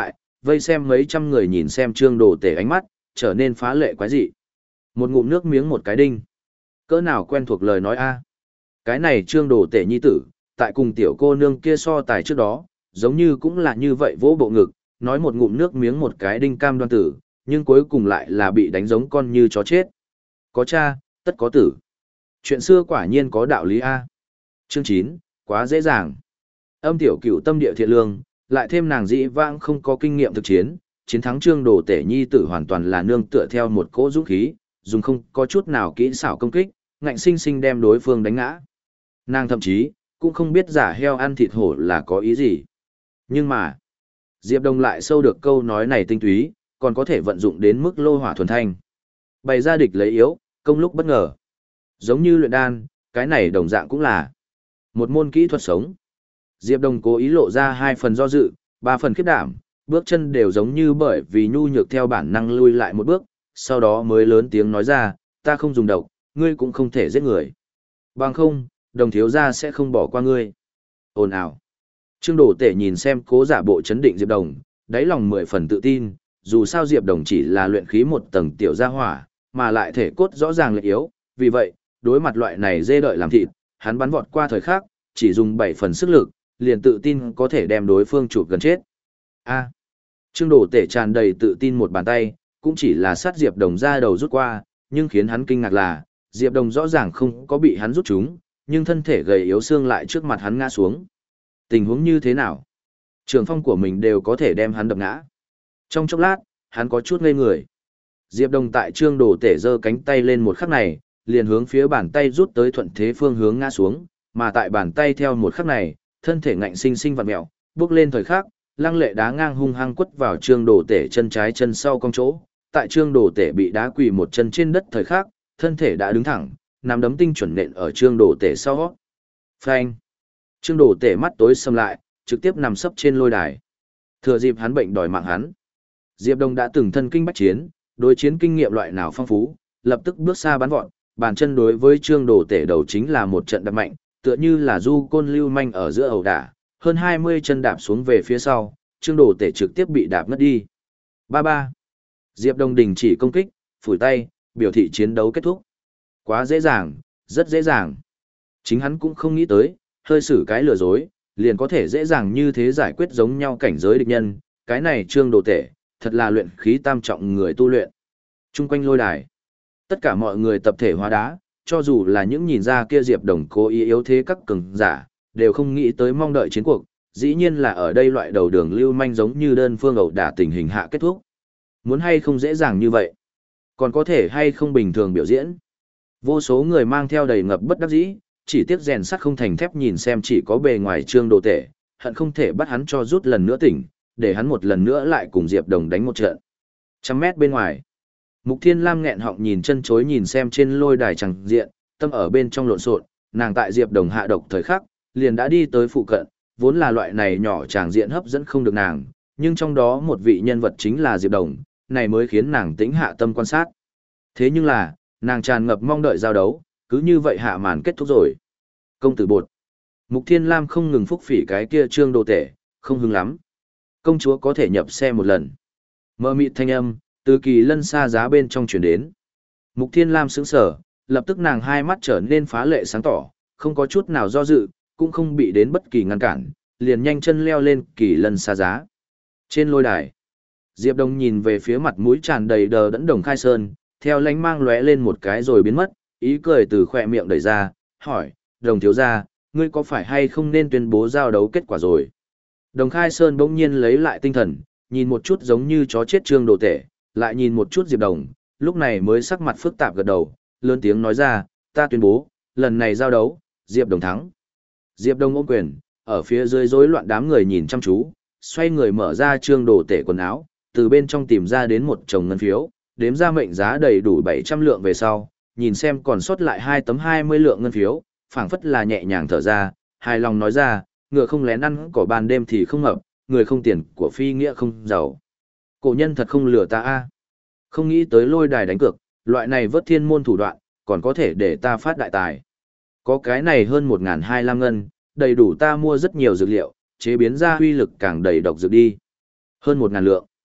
vây xem mấy trăm người nhìn xem Trương Đồ Tể ánh mắt, trở nên phá lệ quái dị. Một ngụm nước miếng một cái đinh. Cỡ nào quen thuộc lời nói a. Cái này Trương Đồ Tể nhi tử, tại cùng tiểu cô nương kia so tài trước đó, giống như cũng là như vậy vỗ bộ ngực, nói một ngụm nước miếng một cái đinh cam đoan tử, nhưng cuối cùng lại là bị đánh giống con như chó chết. Có cha, tất có tử. Chuyện xưa quả nhiên có đạo lý a. Chương chín, quá dễ dàng. Âm tiểu cửu tâm địa thiện lương, lại thêm nàng dĩ vãng không có kinh nghiệm thực chiến, chiến thắng Trương Đồ Tể nhi tử hoàn toàn là nương tựa theo một cỗ dũng khí, dùng không có chút nào kỹ xảo công kích, ngạnh sinh sinh đem đối phương đánh ngã. Nàng thậm chí cũng không biết giả heo ăn thịt hổ là có ý gì. Nhưng mà, Diệp Đông lại sâu được câu nói này tinh túy, còn có thể vận dụng đến mức lô hỏa thuần thanh. Bày ra địch lấy yếu, công lúc bất ngờ. Giống như luyện đan, cái này đồng dạng cũng là một môn kỹ thuật sống. Diệp Đông cố ý lộ ra hai phần do dự, ba phần khiếp đảm, bước chân đều giống như bởi vì nhu nhược theo bản năng lui lại một bước, sau đó mới lớn tiếng nói ra, ta không dùng độc, ngươi cũng không thể giết người. Bằng không, Đồng thiếu gia sẽ không bỏ qua ngươi. Ồn ào. Trương Đồ Tể nhìn xem cố giả bộ chấn định Diệp Đồng, đáy lòng mười phần tự tin, dù sao Diệp Đồng chỉ là luyện khí một tầng tiểu gia hỏa, mà lại thể cốt rõ ràng lệch yếu, vì vậy, đối mặt loại này dê đợi làm thịt, hắn bắn vọt qua thời khắc, chỉ dùng bảy phần sức lực, liền tự tin có thể đem đối phương chụp gần chết. A. Trương Đồ Tể tràn đầy tự tin một bàn tay, cũng chỉ là sát Diệp Đồng ra đầu rút qua, nhưng khiến hắn kinh ngạc là, Diệp Đồng rõ ràng không có bị hắn rút trúng, nhưng thân thể gầy yếu xương lại trước mặt hắn ngã xuống. Tình huống như thế nào? Trường phong của mình đều có thể đem hắn đập ngã. Trong chốc lát, hắn có chút ngây người. Diệp Đồng tại Trương Đồ Tể giơ cánh tay lên một khắc này, liền hướng phía bàn tay rút tới thuận thế phương hướng ngã xuống, mà tại bàn tay theo một khắc này, thân thể ngạnh sinh sinh vặn mèo, bước lên thời khắc, lăng lệ đá ngang hung hăng quất vào Trương Đồ Tể chân trái chân sau cong chỗ. Tại Trương Đồ Tể bị đá quỳ một chân trên đất thời khắc, thân thể đã đứng thẳng, nắm đấm tinh chuẩn nện ở Trương Đồ Tể sau. Phanh. Trương Đồ Tể mắt tối sầm lại, trực tiếp nằm sấp trên lôi đài. Thừa dịp hắn bệnh đòi mạng hắn. Diệp Đông đã từng thân kinh bách chiến, đối chiến kinh nghiệm loại nào phong phú, lập tức bước xa bắn vọt, bàn chân đối với Trương Đồ Tể đầu chính là một trận đập mạnh, tựa như là du côn lưu manh ở giữa ẩu đả, hơn hai mươi chân đạp xuống về phía sau, Trương Đồ Tể trực tiếp bị đạp ngất đi. Ba ba. Diệp Đông đình chỉ công kích, phủi tay, biểu thị chiến đấu kết thúc. Quá dễ dàng, rất dễ dàng. Chính hắn cũng không nghĩ tới, hơi xử cái lừa dối, liền có thể dễ dàng như thế giải quyết giống nhau cảnh giới địch nhân, cái này Trương Đồ Tể, thật là luyện khí tam trọng người tu luyện. Trung quanh lôi đài, tất cả mọi người tập thể hóa đá, cho dù là những nhìn ra kia Diệp Đồng cố ý yếu thế các cường giả, đều không nghĩ tới mong đợi chiến cuộc, dĩ nhiên là ở đây loại đầu đường lưu manh giống như đơn phương ẩu đả tình hình hạ kết thúc. Muốn hay không dễ dàng như vậy, còn có thể hay không bình thường biểu diễn. Vô số người mang theo đầy ngập bất đắc dĩ, chỉ tiếc rèn sắt không thành thép nhìn xem chỉ có bề ngoài Trương Đồ Tể, hận không thể bắt hắn cho rút lần nữa tỉnh, để hắn một lần nữa lại cùng Diệp Đồng đánh một trận. Trăm mét bên ngoài, Mục Thiên Lam nghẹn họng nhìn chân chối nhìn xem trên lôi đài chẳng diện, tâm ở bên trong lộn xộn, nàng tại Diệp Đồng hạ độc thời khắc, liền đã đi tới phụ cận, vốn là loại này nhỏ tràng diện hấp dẫn không được nàng, nhưng trong đó một vị nhân vật chính là Diệp Đồng, này mới khiến nàng tĩnh hạ tâm quan sát. Thế nhưng là, nàng tràn ngập mong đợi giao đấu, cứ như vậy hạ màn kết thúc rồi. Công tử bột. Mục Thiên Lam không ngừng phúc phỉ cái kia Trương Đồ Tể, không hứng lắm. Công chúa có thể nhập xe một lần. Mơ mịt thanh âm, từ kỳ lân xa giá bên trong chuyển đến. Mục Thiên Lam sững sờ, lập tức nàng hai mắt trở nên phá lệ sáng tỏ, không có chút nào do dự, cũng không bị đến bất kỳ ngăn cản, liền nhanh chân leo lên kỳ lân xa giá. Trên lôi đài, Diệp Đông nhìn về phía mặt mũi tràn đầy đờ đẫn Đồng Khai Sơn, theo lánh mang lóe lên một cái rồi biến mất, ý cười từ khỏe miệng đẩy ra, hỏi, Đồng thiếu gia, ngươi có phải hay không nên tuyên bố giao đấu kết quả rồi? Đồng Khai Sơn bỗng nhiên lấy lại tinh thần, nhìn một chút giống như chó chết Trương Đồ Tể, lại nhìn một chút Diệp Đồng, lúc này mới sắc mặt phức tạp gật đầu, lớn tiếng nói ra, ta tuyên bố, lần này giao đấu, Diệp Đồng thắng. Diệp Đồng ôm quyền, ở phía dưới rối loạn đám người nhìn chăm chú, xoay người mở ra Trương Đồ Tể quần áo, từ bên trong tìm ra đến một chồng ngân phiếu, đếm ra mệnh giá đầy đủ bảy trăm lượng về sau, nhìn xem còn sót lại hai tấm hai mươi lượng ngân phiếu, phảng phất là nhẹ nhàng thở ra, hài lòng nói ra, ngựa không lén ăn cỏ ban đêm thì không ngập, người không tiền của phi nghĩa không giàu. Cổ nhân thật không lừa ta a. Không nghĩ tới lôi đài đánh cược, loại này vớt thiên môn thủ đoạn, còn có thể để ta phát đại tài. Có cái này hơn một nghìn hai trăm lăm ngân, đầy đủ ta mua rất nhiều dược liệu, chế biến ra huy lực càng đầy độc dược đi. Hơn một ngàn lượng.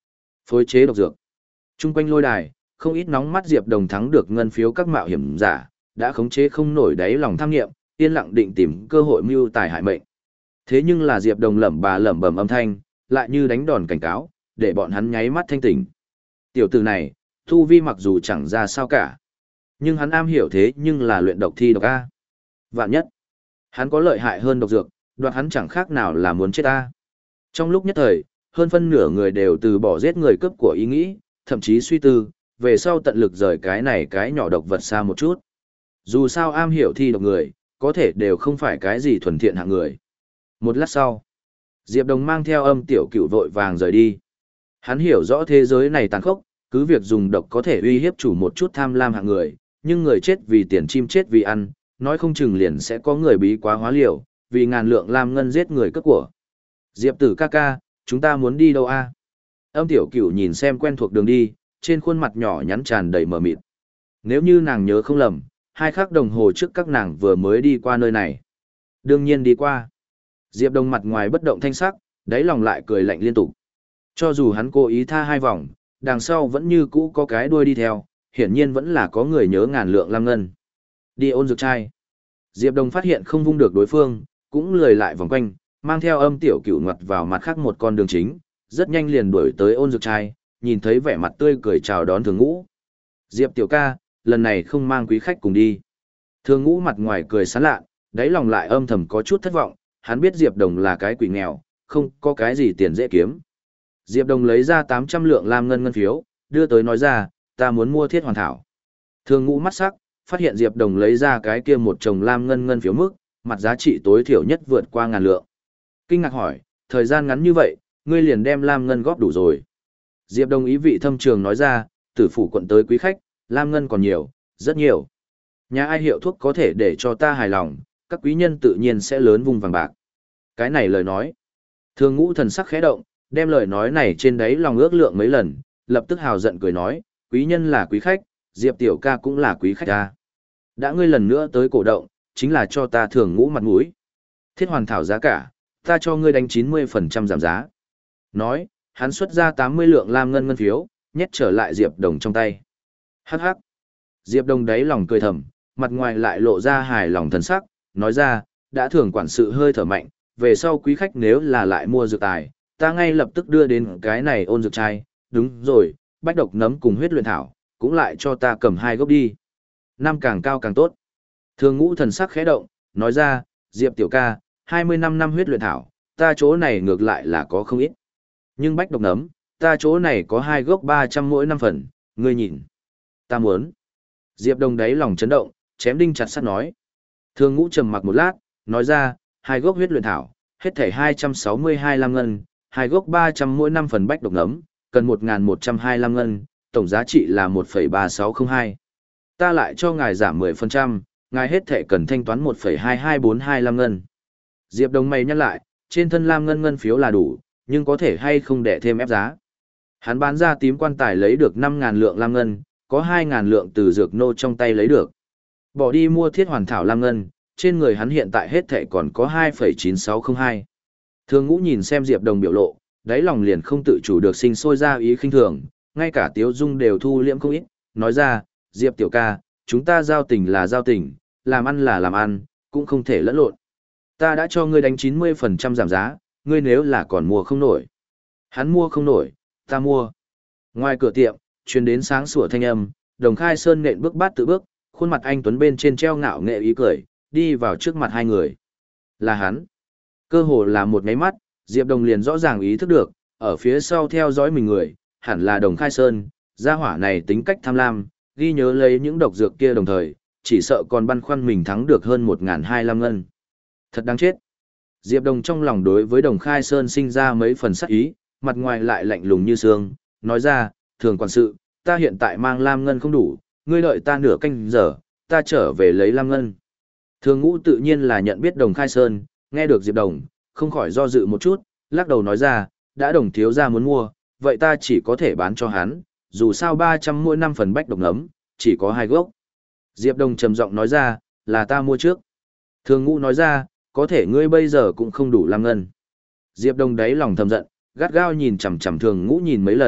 Phối chế độc dược. Trung quanh lôi đài, không ít nóng mắt Diệp Đồng thắng được ngân phiếu các mạo hiểm giả, đã khống chế không nổi đáy lòng tham nghiệm, yên lặng định tìm cơ hội mưu tài hại mệnh. Thế nhưng là Diệp Đồng lẩm bà lẩm bẩm âm thanh, lại như đánh đòn cảnh cáo, để bọn hắn nháy mắt thanh tỉnh. Tiểu tử này, thu vi mặc dù chẳng ra sao cả, nhưng hắn am hiểu thế nhưng là luyện độc thi độc a. Vạn nhất, hắn có lợi hại hơn độc dược, đoạt hắn chẳng khác nào là muốn chết ta. Trong lúc nhất thời, hơn phân nửa người đều từ bỏ giết người cướp của ý nghĩ, thậm chí suy tư, về sau tận lực rời cái này cái nhỏ độc vật xa một chút. Dù sao am hiểu thi độc người, có thể đều không phải cái gì thuần thiện hạng người. Một lát sau, Diệp Đồng mang theo Âm Tiểu Cửu vội vàng rời đi. Hắn hiểu rõ thế giới này tàn khốc, cứ việc dùng độc có thể uy hiếp chủ một chút tham lam hạng người, nhưng người chết vì tiền, chim chết vì ăn, nói không chừng liền sẽ có người bí quá hóa liều, vì ngàn lượng lam ngân giết người cướp của. Diệp tử ca ca, chúng ta muốn đi đâu a? Âm Tiểu Cửu nhìn xem quen thuộc đường đi, trên khuôn mặt nhỏ nhắn tràn đầy mờ mịt. Nếu như nàng nhớ không lầm, hai khắc đồng hồ trước các nàng vừa mới đi qua nơi này. Đương nhiên đi qua. Diệp Đồng mặt ngoài bất động thanh sắc, đáy lòng lại cười lạnh liên tục. Cho dù hắn cố ý tha hai vòng, đằng sau vẫn như cũ có cái đuôi đi theo, hiển nhiên vẫn là có người nhớ ngàn lượng lam ngân. Đi ôn dược trai. Diệp Đồng phát hiện không vung được đối phương, cũng lười lại vòng quanh, mang theo Âm Tiểu Cửu ngoặt vào mặt khác một con đường chính, rất nhanh liền đuổi tới ôn dược trai, nhìn thấy vẻ mặt tươi cười chào đón Thường Ngũ. Diệp tiểu ca, lần này không mang quý khách cùng đi. Thường Ngũ mặt ngoài cười sán lạ, đáy lòng lại âm thầm có chút thất vọng, hắn biết Diệp Đồng là cái quỷ nghèo, không có cái gì tiền dễ kiếm. Diệp Đồng lấy ra tám trăm lượng lam ngân ngân phiếu, đưa tới nói ra, ta muốn mua thiết hoàn thảo. Thường Ngũ mắt sắc, phát hiện Diệp Đồng lấy ra cái kia một chồng lam ngân ngân phiếu mức, mặt giá trị tối thiểu nhất vượt qua ngàn lượng. Kinh ngạc hỏi, thời gian ngắn như vậy, ngươi liền đem lam ngân góp đủ rồi. Diệp Đồng ý vị thâm trường nói ra, tử phủ quận tới quý khách, lam ngân còn nhiều, rất nhiều. Nhà ai hiệu thuốc có thể để cho ta hài lòng, các quý nhân tự nhiên sẽ lớn vùng vàng bạc. Cái này lời nói. Thường Ngũ thần sắc khẽ động, đem lời nói này trên đáy lòng ước lượng mấy lần, lập tức hào giận cười nói, quý nhân là quý khách, Diệp tiểu ca cũng là quý khách ta. Đã ngươi lần nữa tới cổ động, chính là cho ta Thường Ngũ mặt mũi. Thiết hoàn thảo giá cả, ta cho ngươi đánh chín mươi phần trăm giảm giá. Nói, hắn xuất ra tám mươi lượng lam ngân ngân phiếu, nhét trở lại Diệp Đồng trong tay. Hắc hắc. Diệp Đồng đáy lòng cười thầm, mặt ngoài lại lộ ra hài lòng thần sắc, nói ra, đã thưởng quản sự hơi thở mạnh, về sau quý khách nếu là lại mua dược tài, ta ngay lập tức đưa đến cái này ôn dược trai, đúng rồi, bách độc nấm cùng huyết luyện thảo, cũng lại cho ta cầm hai gốc đi. Năm càng cao càng tốt. Thường Ngũ thần sắc khẽ động, nói ra, Diệp tiểu ca, hai mươi năm năm huyết luyện thảo, ta chỗ này ngược lại là có không ít. Nhưng bách độc nấm, ta chỗ này có hai gốc ba trăm mỗi năm phần, ngươi nhìn. Ta muốn. Diệp Đồng đáy lòng chấn động, chém đinh chặt sắt nói. Thường Ngũ trầm mặc một lát, nói ra, hai gốc huyết luyện thảo, hết thảy hai trăm sáu mươi hai lam ngân, hai gốc ba trăm mỗi năm phần bách độc nấm, cần một nghìn một trăm hai lam ngân, tổng giá trị là một phẩy ba sáu không hai. Ta lại cho ngài giảm mười phần trăm, ngài hết thảy cần thanh toán một phẩy hai hai bốn hai lam ngân. Diệp Đồng mày nhắc lại, trên thân lam ngân ngân phiếu là đủ, nhưng có thể hay không để thêm ép giá. Hắn bán ra tím quan tài lấy được năm nghìn lượng lam ngân, có hai nghìn lượng từ dược nô trong tay lấy được. Bỏ đi mua thiết hoàn thảo lam ngân, trên người hắn hiện tại hết thảy còn có hai phẩy chín sáu không hai. Thường Ngũ nhìn xem Diệp Đồng biểu lộ, đáy lòng liền không tự chủ được sinh sôi ra ý khinh thường, ngay cả Tiếu Dung đều thu liễm không ít, nói ra, Diệp tiểu ca, chúng ta giao tình là giao tình, làm ăn là làm ăn, cũng không thể lẫn lộn. Ta đã cho ngươi đánh chín mươi phần trăm giảm giá, ngươi nếu là còn mua không nổi. Hắn mua không nổi, ta mua. Ngoài cửa tiệm, truyền đến sáng sủa thanh âm, Đồng Khai Sơn nện bước bát tự bước, khuôn mặt anh tuấn bên trên treo ngạo nghệ ý cười, đi vào trước mặt hai người. Là hắn. Cơ hồ là một nháy mắt, Diệp Đồng liền rõ ràng ý thức được, ở phía sau theo dõi mình người, hẳn là Đồng Khai Sơn, gia hỏa này tính cách tham lam, ghi nhớ lấy những độc dược kia đồng thời, chỉ sợ còn băn khoăn mình thắng được hơn một nghìn hai lam ngân. Thật đáng chết. Diệp Đồng trong lòng đối với Đồng Khai Sơn sinh ra mấy phần sắc ý, mặt ngoài lại lạnh lùng như xương, nói ra, thường quản sự, ta hiện tại mang lam ngân không đủ, ngươi đợi ta nửa canh giờ, ta trở về lấy lam ngân. Thường Ngũ tự nhiên là nhận biết Đồng Khai Sơn, nghe được Diệp Đồng, không khỏi do dự một chút, lắc đầu nói ra, đã Đồng thiếu gia muốn mua, vậy ta chỉ có thể bán cho hắn, dù sao ba trăm mỗi năm phần bách độc nấm, chỉ có hai gốc. Diệp Đồng trầm giọng nói ra, là ta mua trước. Thường Ngũ nói ra, có thể ngươi bây giờ cũng không đủ lam ngân. Diệp Đồng đáy lòng thầm giận, gắt gao nhìn chằm chằm Thường Ngũ nhìn mấy lần,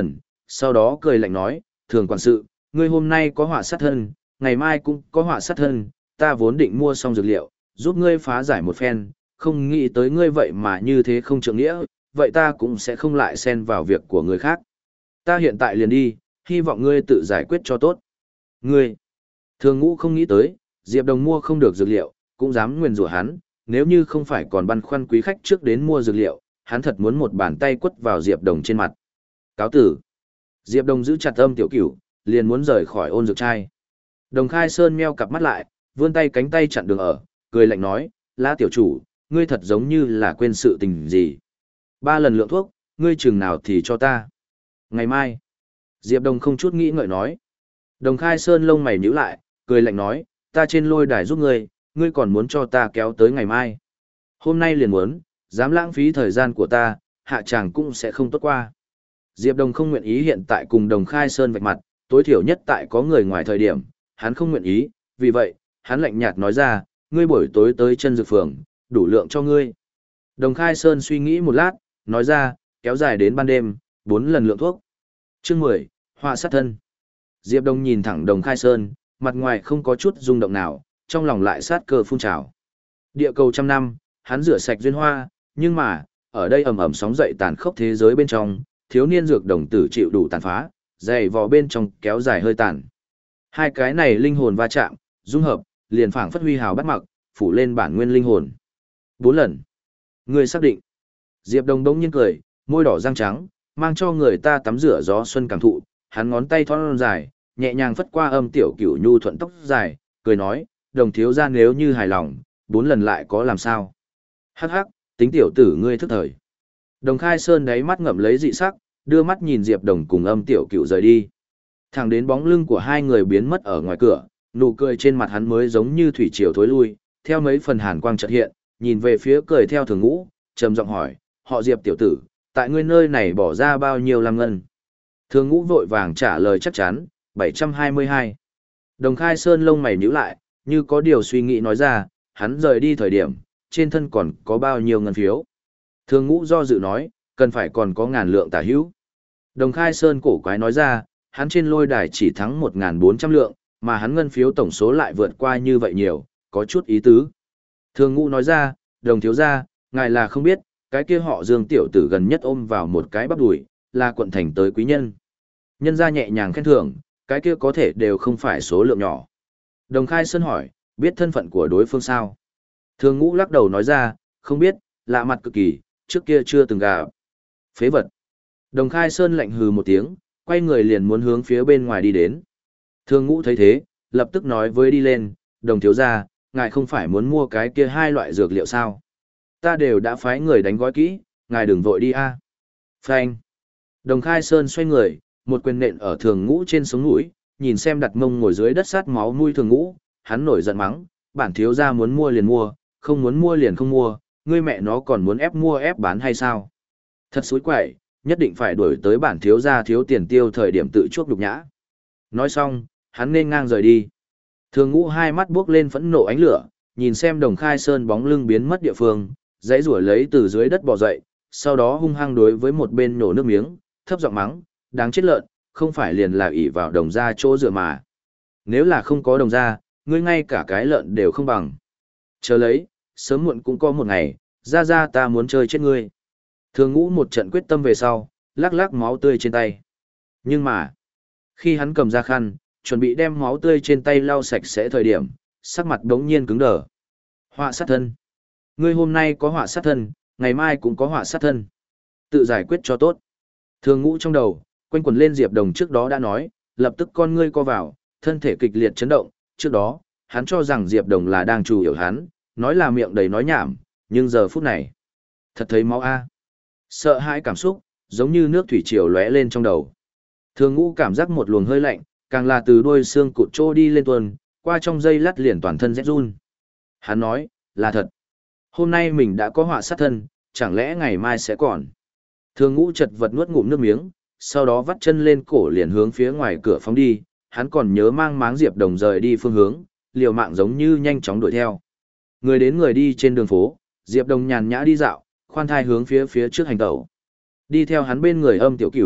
sau đó cười lạnh nói, thường quản sự, ngươi hôm nay có họa sát thân, ngày mai cũng có họa sát thân, ta vốn định mua xong dược liệu, giúp ngươi phá giải một phen, không nghĩ tới ngươi vậy mà như thế không trượng nghĩa, vậy ta cũng sẽ không lại xen vào việc của người khác. Ta hiện tại liền đi, hy vọng ngươi tự giải quyết cho tốt. Ngươi, thường ngũ không nghĩ tới, Diệp Đồng mua không được dược liệu, cũng dám nguyền rủa hắn, nếu như không phải còn băn khoăn quý khách trước đến mua dược liệu, hắn thật muốn một bàn tay quất vào Diệp Đồng trên mặt. Cáo tử. Diệp Đồng giữ chặt âm tiểu cửu, liền muốn rời khỏi ôn dược trai. Đồng Khai Sơn meo cặp mắt lại, vươn tay cánh tay chặn đường ở, cười lạnh nói, La tiểu chủ, ngươi thật giống như là quên sự tình gì. Ba lần lượng thuốc, ngươi chừng nào thì cho ta. Ngày mai. Diệp Đồng không chút nghĩ ngợi nói. Đồng Khai Sơn lông mày nhíu lại, cười lạnh nói, ta trên lôi đài giúp ngươi, ngươi còn muốn cho ta kéo tới ngày mai. Hôm nay liền muốn, dám lãng phí thời gian của ta, hạ chàng cũng sẽ không tốt qua. Diệp Đồng không nguyện ý hiện tại cùng Đồng Khai Sơn vạch mặt, tối thiểu nhất tại có người ngoài thời điểm, hắn không nguyện ý, vì vậy, hắn lạnh nhạt nói ra, ngươi buổi tối tới chân dược phường, đủ lượng cho ngươi. Đồng Khai Sơn suy nghĩ một lát, nói ra, kéo dài đến ban đêm, bốn lần lượng thuốc. Chương mười, họa sát thân. Diệp Đồng nhìn thẳng Đồng Khai Sơn, mặt ngoài không có chút rung động nào, trong lòng lại sát cơ phun trào. Địa cầu trăm năm, hắn rửa sạch duyên hoa, nhưng mà, ở đây ầm ầm sóng dậy tàn khốc thế giới bên trong, thiếu niên dược đồng tử chịu đủ tàn phá, dày vò bên trong kéo dài hơi tàn. Hai cái này linh hồn va chạm, dung hợp, liền phảng phất huy hào bắt mặc, phủ lên bản nguyên linh hồn. Bốn lần. Người xác định. Diệp Đồng đống nhiên cười, môi đỏ răng trắng, mang cho người ta tắm rửa gió xuân cảm thụ, hắn ngón tay thon dài, nhẹ nhàng phất qua âm tiểu cửu nhu thuận tóc dài, cười nói, Đồng thiếu gia nếu như hài lòng, bốn lần lại có làm sao. Hắc hắc, tính tiểu tử ngươi thức thời. Đồng Khai Sơn đáy mắt ngậm lấy dị sắc, đưa mắt nhìn Diệp Đồng cùng âm tiểu cửu rời đi. Thẳng đến bóng lưng của hai người biến mất ở ngoài cửa, nụ cười trên mặt hắn mới giống như thủy triều thối lui, theo mấy phần hàn quang chợt hiện, nhìn về phía cười theo thường ngũ, trầm giọng hỏi, họ Diệp tiểu tử, tại ngươi nơi này bỏ ra bao nhiêu lam ngân? Thường ngũ vội vàng trả lời chắc chắn, bảy trăm hai mươi hai. Đồng Khai Sơn lông mày nhíu lại, như có điều suy nghĩ nói ra, hắn rời đi thời điểm, trên thân còn có bao nhiêu ngân phiếu. Thường ngũ do dự nói, cần phải còn có ngàn lượng tả hữu. Đồng Khai Sơn cổ quái nói ra, hắn trên lôi đài chỉ thắng một nghìn bốn trăm lượng, mà hắn ngân phiếu tổng số lại vượt qua như vậy nhiều, có chút ý tứ. Thường ngũ nói ra, đồng thiếu gia, ngài là không biết, cái kia họ Dương tiểu tử gần nhất ôm vào một cái bắp đùi, là quận thành tới quý nhân. Nhân gia nhẹ nhàng khen thưởng, cái kia có thể đều không phải số lượng nhỏ. Đồng Khai Sơn hỏi, biết thân phận của đối phương sao? Thường ngũ lắc đầu nói ra, không biết, lạ mặt cực kỳ, trước kia chưa từng gặp. Phế vật. Đồng Khai Sơn lạnh hừ một tiếng, quay người liền muốn hướng phía bên ngoài đi đến. Thường ngũ thấy thế, lập tức nói với đi lên, đồng thiếu gia, ngài không phải muốn mua cái kia hai loại dược liệu sao? Ta đều đã phái người đánh gói kỹ, ngài đừng vội đi a. Phanh. Đồng Khai Sơn xoay người, một quyền nện ở thường ngũ trên sống mũi, nhìn xem đặt mông ngồi dưới đất sát máu nuôi thường ngũ, hắn nổi giận mắng, bản thiếu gia muốn mua liền mua, không muốn mua liền không mua, ngươi mẹ nó còn muốn ép mua ép bán hay sao? Thật xối quậy, nhất định phải đuổi tới bản thiếu gia thiếu tiền tiêu thời điểm tự chuốc nhục nhã. Nói xong, hắn nên ngang rời đi. Thường ngũ hai mắt buốc lên phẫn nộ ánh lửa, nhìn xem Đồng Khai Sơn bóng lưng biến mất địa phương, dãy rủa lấy từ dưới đất bò dậy, sau đó hung hăng đối với một bên nổ nước miếng, thấp giọng mắng, đáng chết lợn, không phải liền là ỷ vào đồng gia chỗ dựa mà. Nếu là không có đồng gia, ngươi ngay cả cái lợn đều không bằng. Chờ lấy, sớm muộn cũng có một ngày, ra ra ta muốn chơi chết ngươi. Thường ngũ một trận quyết tâm về sau, lắc lắc máu tươi trên tay. Nhưng mà, khi hắn cầm ra khăn, chuẩn bị đem máu tươi trên tay lau sạch sẽ thời điểm, sắc mặt đống nhiên cứng đờ. Họa sát thân. Ngươi hôm nay có họa sát thân, ngày mai cũng có họa sát thân. Tự giải quyết cho tốt. Thường ngũ trong đầu, quanh quẩn lên Diệp Đồng trước đó đã nói, lập tức con ngươi co vào, thân thể kịch liệt chấn động. Trước đó, hắn cho rằng Diệp Đồng là đang trù hiểu hắn, nói là miệng đầy nói nhảm, nhưng giờ phút này, thật thấy máu a. Sợ hãi cảm xúc, giống như nước thủy triều lóe lên trong đầu. Thường ngũ cảm giác một luồng hơi lạnh, càng là từ đuôi xương cụt trô đi lên tuần, qua trong dây lắt liền toàn thân rét run. Hắn nói, là thật. Hôm nay mình đã có họa sát thân, chẳng lẽ ngày mai sẽ còn. Thường ngũ chật vật nuốt ngụm nước miếng, sau đó vắt chân lên cổ liền hướng phía ngoài cửa phóng đi, hắn còn nhớ mang máng Diệp Đồng rời đi phương hướng, liều mạng giống như nhanh chóng đuổi theo. Người đến người đi trên đường phố, Diệp Đồng nhàn nhã đi dạo, khoan thai hướng phía phía trước hành tẩu. Đi theo hắn bên người âm tiểu cửu,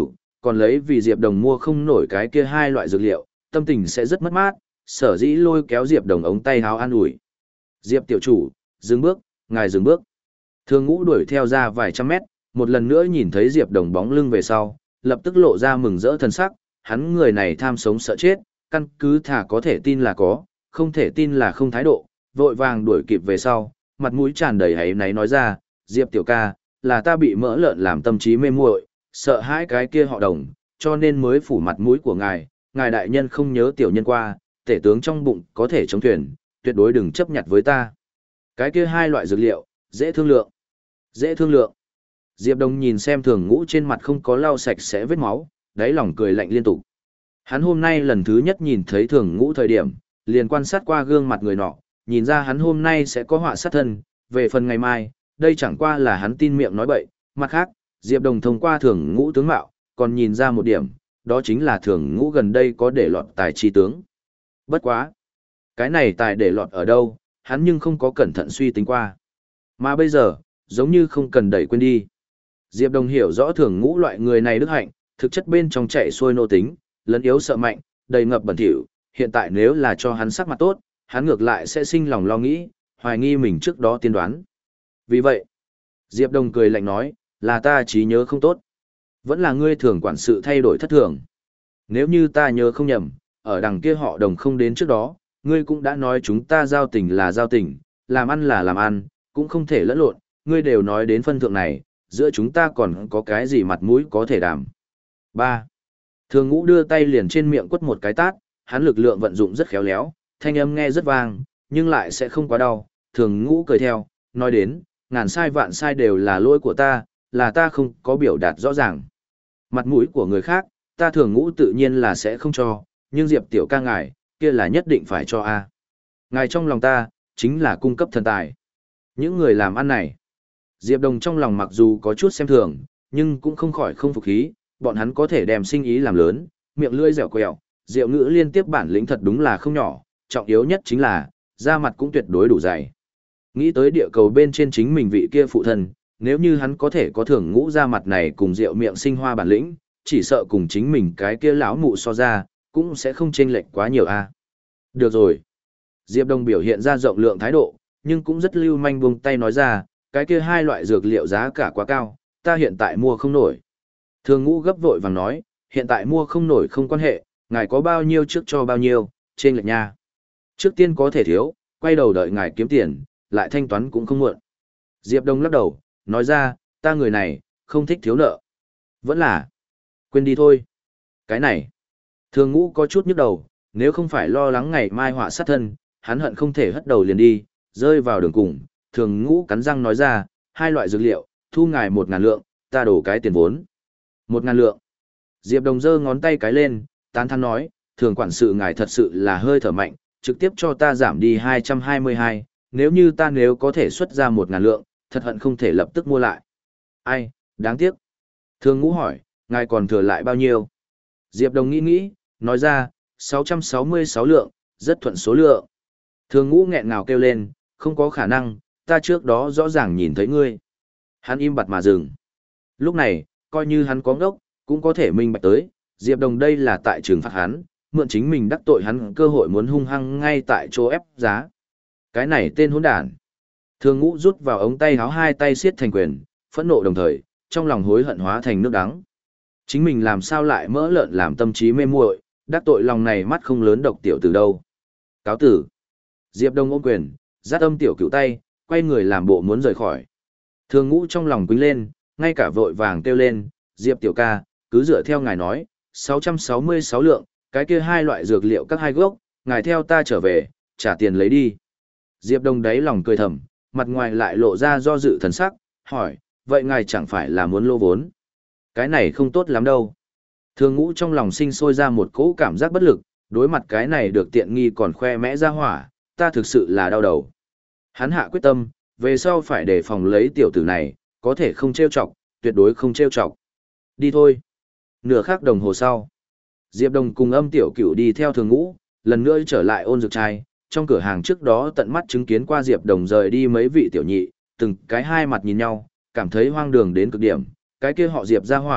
còn lấy vì Diệp Đồng mua không nổi cái kia hai loại dược liệu, tâm tình sẽ rất mất mát, sở dĩ lôi kéo Diệp Đồng ống tay háo an ủi. Diệp tiểu chủ, dừng bước, ngài dừng bước. Thường Ngũ đuổi theo ra vài trăm mét, một lần nữa nhìn thấy Diệp Đồng bóng lưng về sau, lập tức lộ ra mừng rỡ thần sắc, hắn người này tham sống sợ chết, căn cứ thà có thể tin là có, không thể tin là không thái độ, vội vàng đuổi kịp về sau, mặt mũi tràn đầy hãy náy nói ra, Diệp tiểu ca, là ta bị mỡ lợn làm tâm trí mê muội, sợ hãi cái kia họ Đồng, cho nên mới phủ mặt mũi của ngài, ngài đại nhân không nhớ tiểu nhân qua, tể tướng trong bụng có thể chống thuyền, tuyệt đối đừng chấp nhặt với ta. Cái kia hai loại dược liệu, dễ thương lượng. Dễ thương lượng. Diệp Đồng nhìn xem Thường Ngũ trên mặt không có lau sạch sẽ vết máu, đáy lòng cười lạnh liên tục. Hắn hôm nay lần thứ nhất nhìn thấy Thường Ngũ thời điểm, liền quan sát qua gương mặt người nọ, nhìn ra hắn hôm nay sẽ có họa sát thân, về phần ngày mai, đây chẳng qua là hắn tin miệng nói bậy, mặt khác, Diệp Đồng thông qua Thường Ngũ tướng mạo, còn nhìn ra một điểm, đó chính là Thường Ngũ gần đây có để lọt tài chi tướng. Bất quá, cái này tài để lọt ở đâu, hắn nhưng không có cẩn thận suy tính qua. Mà bây giờ, giống như không cần đẩy quên đi. Diệp Đồng hiểu rõ Thường Ngũ loại người này đức hạnh, thực chất bên trong chạy xuôi nô tính, lấn yếu sợ mạnh, đầy ngập bẩn thỉu, hiện tại nếu là cho hắn sắc mặt tốt, hắn ngược lại sẽ sinh lòng lo nghĩ, hoài nghi mình trước đó tiên đoán. Vì vậy, Diệp Đồng cười lạnh nói, là ta trí nhớ không tốt. Vẫn là ngươi thường quản sự thay đổi thất thường. Nếu như ta nhớ không nhầm, ở đằng kia họ Đồng không đến trước đó, ngươi cũng đã nói chúng ta giao tình là giao tình, làm ăn là làm ăn, cũng không thể lẫn lộn, ngươi đều nói đến phân thượng này, giữa chúng ta còn có cái gì mặt mũi có thể đảm. ba. Thường Ngũ đưa tay liền trên miệng quất một cái tát, hắn lực lượng vận dụng rất khéo léo, thanh âm nghe rất vang, nhưng lại sẽ không quá đau. Thường Ngũ cười theo, nói đến, ngàn sai vạn sai đều là lỗi của ta, là ta không có biểu đạt rõ ràng. Mặt mũi của người khác, ta Thường Ngũ tự nhiên là sẽ không cho, nhưng Diệp tiểu ca ngài, kia là nhất định phải cho a. Ngài trong lòng ta, chính là cung cấp thần tài. Những người làm ăn này, Diệp Đồng trong lòng mặc dù có chút xem thường, nhưng cũng không khỏi không phục khí, bọn hắn có thể đem sinh ý làm lớn, miệng lưỡi dẻo quẹo, diệu ngữ liên tiếp bản lĩnh thật đúng là không nhỏ, trọng yếu nhất chính là, da mặt cũng tuyệt đối đủ dày. Nghĩ tới địa cầu bên trên chính mình vị kia phụ thân, nếu như hắn có thể có Thường Ngũ da mặt này cùng rượu miệng sinh hoa bản lĩnh, chỉ sợ cùng chính mình cái kia lão mụ so ra, cũng sẽ không chênh lệch quá nhiều a. Được rồi. Diệp Đồng biểu hiện ra rộng lượng thái độ, nhưng cũng rất lưu manh buông tay nói ra, cái kia hai loại dược liệu giá cả quá cao, ta hiện tại mua không nổi. Thường Ngũ gấp vội vàng nói, hiện tại mua không nổi không quan hệ, ngài có bao nhiêu trước cho bao nhiêu, trên lệch nha. Trước tiên có thể thiếu, quay đầu đợi ngài kiếm tiền, lại thanh toán cũng không muộn. Diệp Đông lắc đầu, nói ra, ta người này, không thích thiếu nợ. Vẫn là, quên đi thôi. Cái này, Thường Ngũ có chút nhức đầu, nếu không phải lo lắng ngày mai họa sát thân, hắn hận không thể hất đầu liền đi, rơi vào đường cùng. Thường Ngũ cắn răng nói ra, hai loại dược liệu, thu ngài một ngàn lượng, ta đổ cái tiền vốn. Một ngàn lượng. Diệp Đồng giơ ngón tay cái lên, tán thán nói, thường quản sự ngài thật sự là hơi thở mạnh, trực tiếp cho ta giảm đi hai trăm hai mươi hai, nếu như ta nếu có thể xuất ra một ngàn lượng, thật hận không thể lập tức mua lại. Ai, đáng tiếc. Thường Ngũ hỏi, ngài còn thừa lại bao nhiêu? Diệp Đồng nghĩ nghĩ, nói ra, sáu trăm sáu mươi sáu lượng, rất thuận số lượng. Thường Ngũ nghẹn ngào kêu lên, không có khả năng, ta trước đó rõ ràng nhìn thấy ngươi. Hắn im bặt mà dừng. Lúc này, coi như hắn có ngốc, cũng có thể minh bạch tới, Diệp Đồng đây là tại trừng phạt hắn, mượn chính mình đắc tội hắn cơ hội muốn hung hăng ngay tại chỗ ép giá. Cái này tên hỗn đản. Thường Ngũ rút vào ống tay háo hai tay siết thành quyền, phẫn nộ đồng thời, trong lòng hối hận hóa thành nước đắng. Chính mình làm sao lại mỡ lợn làm tâm trí mê muội, đắc tội lòng này mắt không lớn độc tiểu từ đâu. Cáo tử. Diệp Đông ôm quyền, dắt âm tiểu cựu tay, quay người làm bộ muốn rời khỏi. Thường Ngũ trong lòng quýnh lên, ngay cả vội vàng kêu lên, Diệp tiểu ca, cứ dựa theo ngài nói, sáu trăm sáu mươi sáu lượng, cái kia hai loại dược liệu các hai gốc, ngài theo ta trở về, trả tiền lấy đi. Diệp Đông đáy lòng cười thầm, mặt ngoài lại lộ ra do dự thần sắc, hỏi, vậy ngài chẳng phải là muốn lô vốn? Cái này không tốt lắm đâu. Thường Ngũ trong lòng sinh sôi ra một cỗ cảm giác bất lực, đối mặt cái này được tiện nghi còn khoe mẽ ra hỏa, ta thực sự là đau đầu. Hắn hạ quyết tâm, về sau phải đề phòng lấy tiểu tử này, có thể không trêu chọc, tuyệt đối không trêu chọc. Đi thôi. Nửa khắc đồng hồ sau, Diệp Đồng cùng âm tiểu cửu đi theo Thường Ngũ, lần nữa trở lại ôn dược trai, trong cửa hàng trước đó tận mắt chứng kiến qua Diệp Đồng rời đi mấy vị tiểu nhị, từng cái hai mặt nhìn nhau, cảm thấy hoang đường đến cực điểm, cái kia họ Diệp ra hỏa,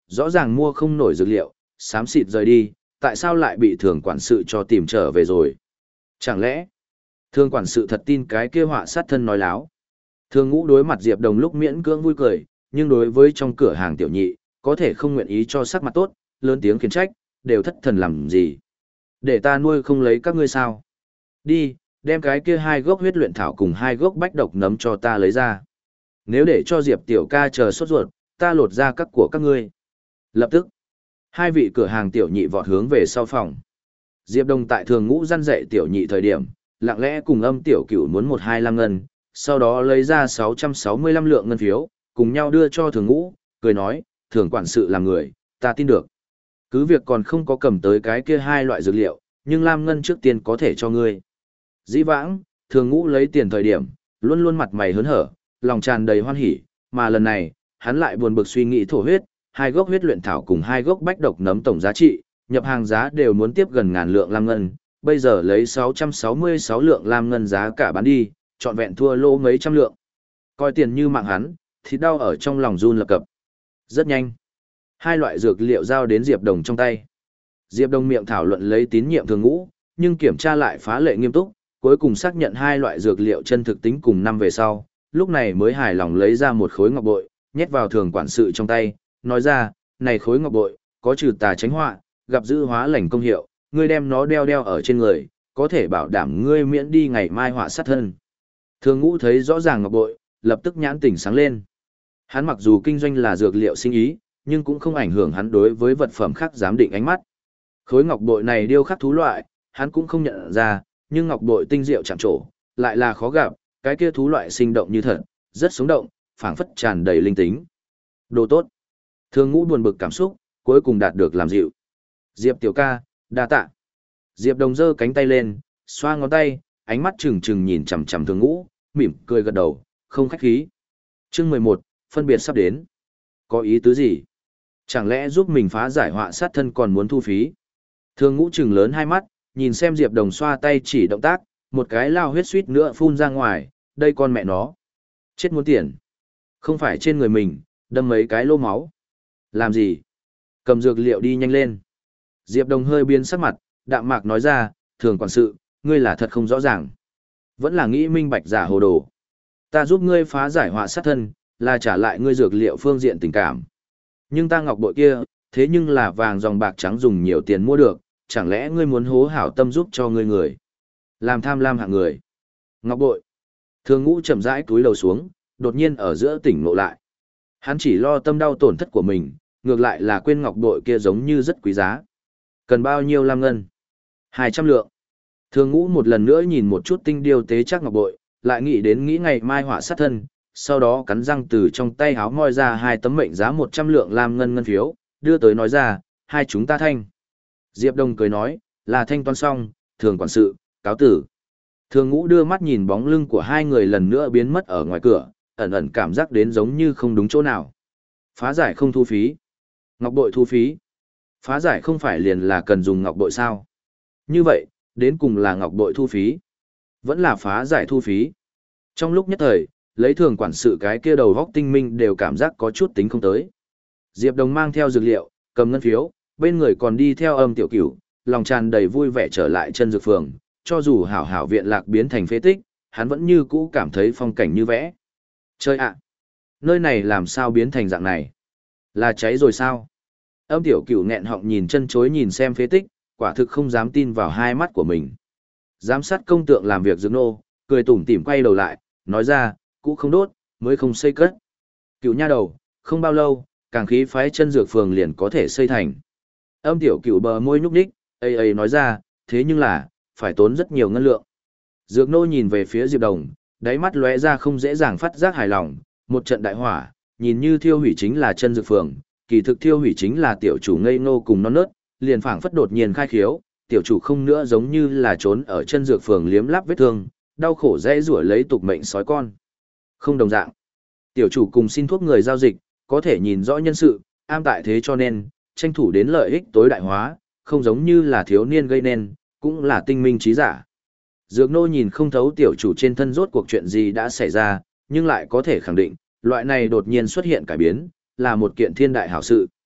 rõ ràng mua không nổi dược liệu, xám xịt rời đi, tại sao lại bị thường quản sự cho tìm trở về rồi? Chẳng lẽ, thường quản sự thật tin cái kia họa sát thân nói láo? Thường Ngũ đối mặt Diệp Đồng lúc miễn cưỡng vui cười, nhưng đối với trong cửa hàng tiểu nhị, có thể không nguyện ý cho sắc mặt tốt, lớn tiếng khiển trách, đều thất thần làm gì? Để ta nuôi không lấy các ngươi sao? Đi, đem cái kia hai gốc huyết luyện thảo cùng hai gốc bách độc nấm cho ta lấy ra. Nếu để cho Diệp tiểu ca chờ sốt ruột, ta lột ra các của các ngươi. Lập tức, hai vị cửa hàng tiểu nhị vọt hướng về sau phòng. Diệp Đồng tại Thường Ngũ răn dạy tiểu nhị thời điểm, lặng lẽ cùng Âm Tiểu Cửu muốn một hai lam ngân, sau đó lấy ra sáu trăm sáu mươi lăm lượng ngân phiếu, cùng nhau đưa cho Thường Ngũ, cười nói, Thường quản sự làm người, ta tin được. Cứ việc còn không có cầm tới cái kia hai loại dược liệu, nhưng lam ngân trước tiên có thể cho ngươi. Dĩ vãng, Thường Ngũ lấy tiền thời điểm, luôn luôn mặt mày hớn hở, lòng tràn đầy hoan hỉ, mà lần này, hắn lại buồn bực suy nghĩ thổ huyết, hai gốc huyết luyện thảo cùng hai gốc bách độc nấm tổng giá trị, nhập hàng giá đều muốn tiếp gần ngàn lượng lam ngân, bây giờ lấy sáu trăm sáu mươi sáu lượng lam ngân giá cả bán đi, trọn vẹn thua lỗ mấy trăm lượng. Coi tiền như mạng hắn, thì đau ở trong lòng run lập cập. Rất nhanh, hai loại dược liệu giao đến Diệp Đồng trong tay. Diệp Đồng miệng thảo luận lấy tín nhiệm Thường Ngũ, nhưng kiểm tra lại phá lệ nghiêm túc, cuối cùng xác nhận hai loại dược liệu chân thực tính cùng năm về sau, lúc này mới hài lòng lấy ra một khối ngọc bội, nhét vào Thường quản sự trong tay, nói ra, này khối ngọc bội, có trừ tà tránh họa, gặp dữ hóa lành công hiệu, ngươi đem nó đeo đeo ở trên người, có thể bảo đảm ngươi miễn đi ngày mai họa sát thân. Thường Ngũ thấy rõ ràng ngọc bội, lập tức nhãn tỉnh sáng lên. Hắn mặc dù kinh doanh là dược liệu sinh ý, nhưng cũng không ảnh hưởng hắn đối với vật phẩm khác giám định ánh mắt. Khối ngọc bội này điêu khắc thú loại, hắn cũng không nhận ra, nhưng ngọc bội tinh diệu chạm trổ, lại là khó gặp, cái kia thú loại sinh động như thật, rất sống động, phảng phất tràn đầy linh tính. Đồ tốt. Thường Ngũ buồn bực cảm xúc, cuối cùng đạt được làm dịu. Diệp tiểu ca, đa tạ. Diệp Đồng giơ cánh tay lên, xoa ngón tay, ánh mắt trừng trừng nhìn chằm chằm Thường Ngũ, mỉm cười gật đầu, không khách khí. Chương mười một, phân biệt sắp đến. Có ý tứ gì? Chẳng lẽ giúp mình phá giải họa sát thân còn muốn thu phí? Thường Ngũ trừng lớn hai mắt, nhìn xem Diệp Đồng xoa tay chỉ động tác, một cái lao huyết suýt nữa phun ra ngoài, đây con mẹ nó. Chết muốn tiền. Không phải trên người mình, đâm mấy cái lô máu. Làm gì? Cầm dược liệu đi nhanh lên. Diệp Đồng hơi biến sắc mặt, đạm mạc nói ra, Thường quản sự, ngươi là thật không rõ ràng. Vẫn là nghĩ minh bạch giả hồ đồ. Ta giúp ngươi phá giải họa sát thân, là trả lại ngươi dược liệu phương diện tình cảm. Nhưng ta ngọc bội kia, thế nhưng là vàng dòng bạc trắng dùng nhiều tiền mua được, chẳng lẽ ngươi muốn hố hảo tâm giúp cho ngươi người? Làm tham lam hạng người. Ngọc bội. Thường Ngũ chậm rãi túi đầu xuống, đột nhiên ở giữa tỉnh ngộ lại. Hắn chỉ lo tâm đau tổn thất của mình, ngược lại là quên ngọc bội kia giống như rất quý giá. Cần bao nhiêu lam ngân? Hai trăm lượng. Thường Ngũ một lần nữa nhìn một chút tinh điêu tế chắc ngọc bội, lại nghĩ đến nghĩ ngày mai họa sát thân, sau đó cắn răng từ trong tay háo moi ra hai tấm mệnh giá một trăm lượng lam ngân ngân phiếu, đưa tới nói ra, hai chúng ta thanh. Diệp Đồng cười nói, là thanh toán xong, Thường quản sự, cáo tử. Thường Ngũ đưa mắt nhìn bóng lưng của hai người lần nữa biến mất ở ngoài cửa, ẩn ẩn cảm giác đến giống như không đúng chỗ nào. Phá giải không thu phí. Ngọc bội thu phí. Phá giải không phải liền là cần dùng ngọc bội sao? Như vậy, đến cùng là ngọc bội thu phí. Vẫn là phá giải thu phí. Trong lúc nhất thời, lấy Thường quản sự cái kia đầu góc tinh minh đều cảm giác có chút tính không tới. Diệp Đồng mang theo dược liệu, cầm ngân phiếu, bên người còn đi theo Âm Tiểu Cửu, lòng tràn đầy vui vẻ trở lại chân dược phường, cho dù hảo hảo viện lạc biến thành phế tích, hắn vẫn như cũ cảm thấy phong cảnh như vẽ. Chơi ạ! Nơi này làm sao biến thành dạng này? Là cháy rồi sao? Âm Tiểu Cửu nghẹn họng nhìn chân chối nhìn xem phế tích, quả thực không dám tin vào hai mắt của mình. Giám sát công tượng làm việc dược nô, cười tủm tỉm quay đầu lại, nói ra, cũ không đốt, mới không xây cất. Cửu nha đầu, không bao lâu, càng khí phái chân dược phường liền có thể xây thành. Âm Tiểu Cửu bờ môi nhúc nhích, ây ây nói ra, thế nhưng là, phải tốn rất nhiều ngân lượng. Dược nô nhìn về phía Diệp Đồng, đáy mắt lóe ra không dễ dàng phát giác hài lòng, một trận đại hỏa, nhìn như thiêu hủy chính là chân dược phường, kỳ thực thiêu hủy chính là tiểu chủ ngây ngô cùng non nớt, liền phảng phất đột nhiên khai khiếu, tiểu chủ không nữa giống như là trốn ở chân dược phường liếm láp vết thương, đau khổ dễ rủa lấy tục mệnh sói con. Không đồng dạng. Tiểu chủ cùng xin thuốc người giao dịch, có thể nhìn rõ nhân sự, am tại thế cho nên, tranh thủ đến lợi ích tối đại hóa, không giống như là thiếu niên gây nên, cũng là tinh minh trí giả. Dược nô nhìn không thấu tiểu chủ trên thân rốt cuộc chuyện gì đã xảy ra, nhưng lại có thể khẳng định, loại này đột nhiên xuất hiện cải biến, là một kiện thiên đại hảo sự.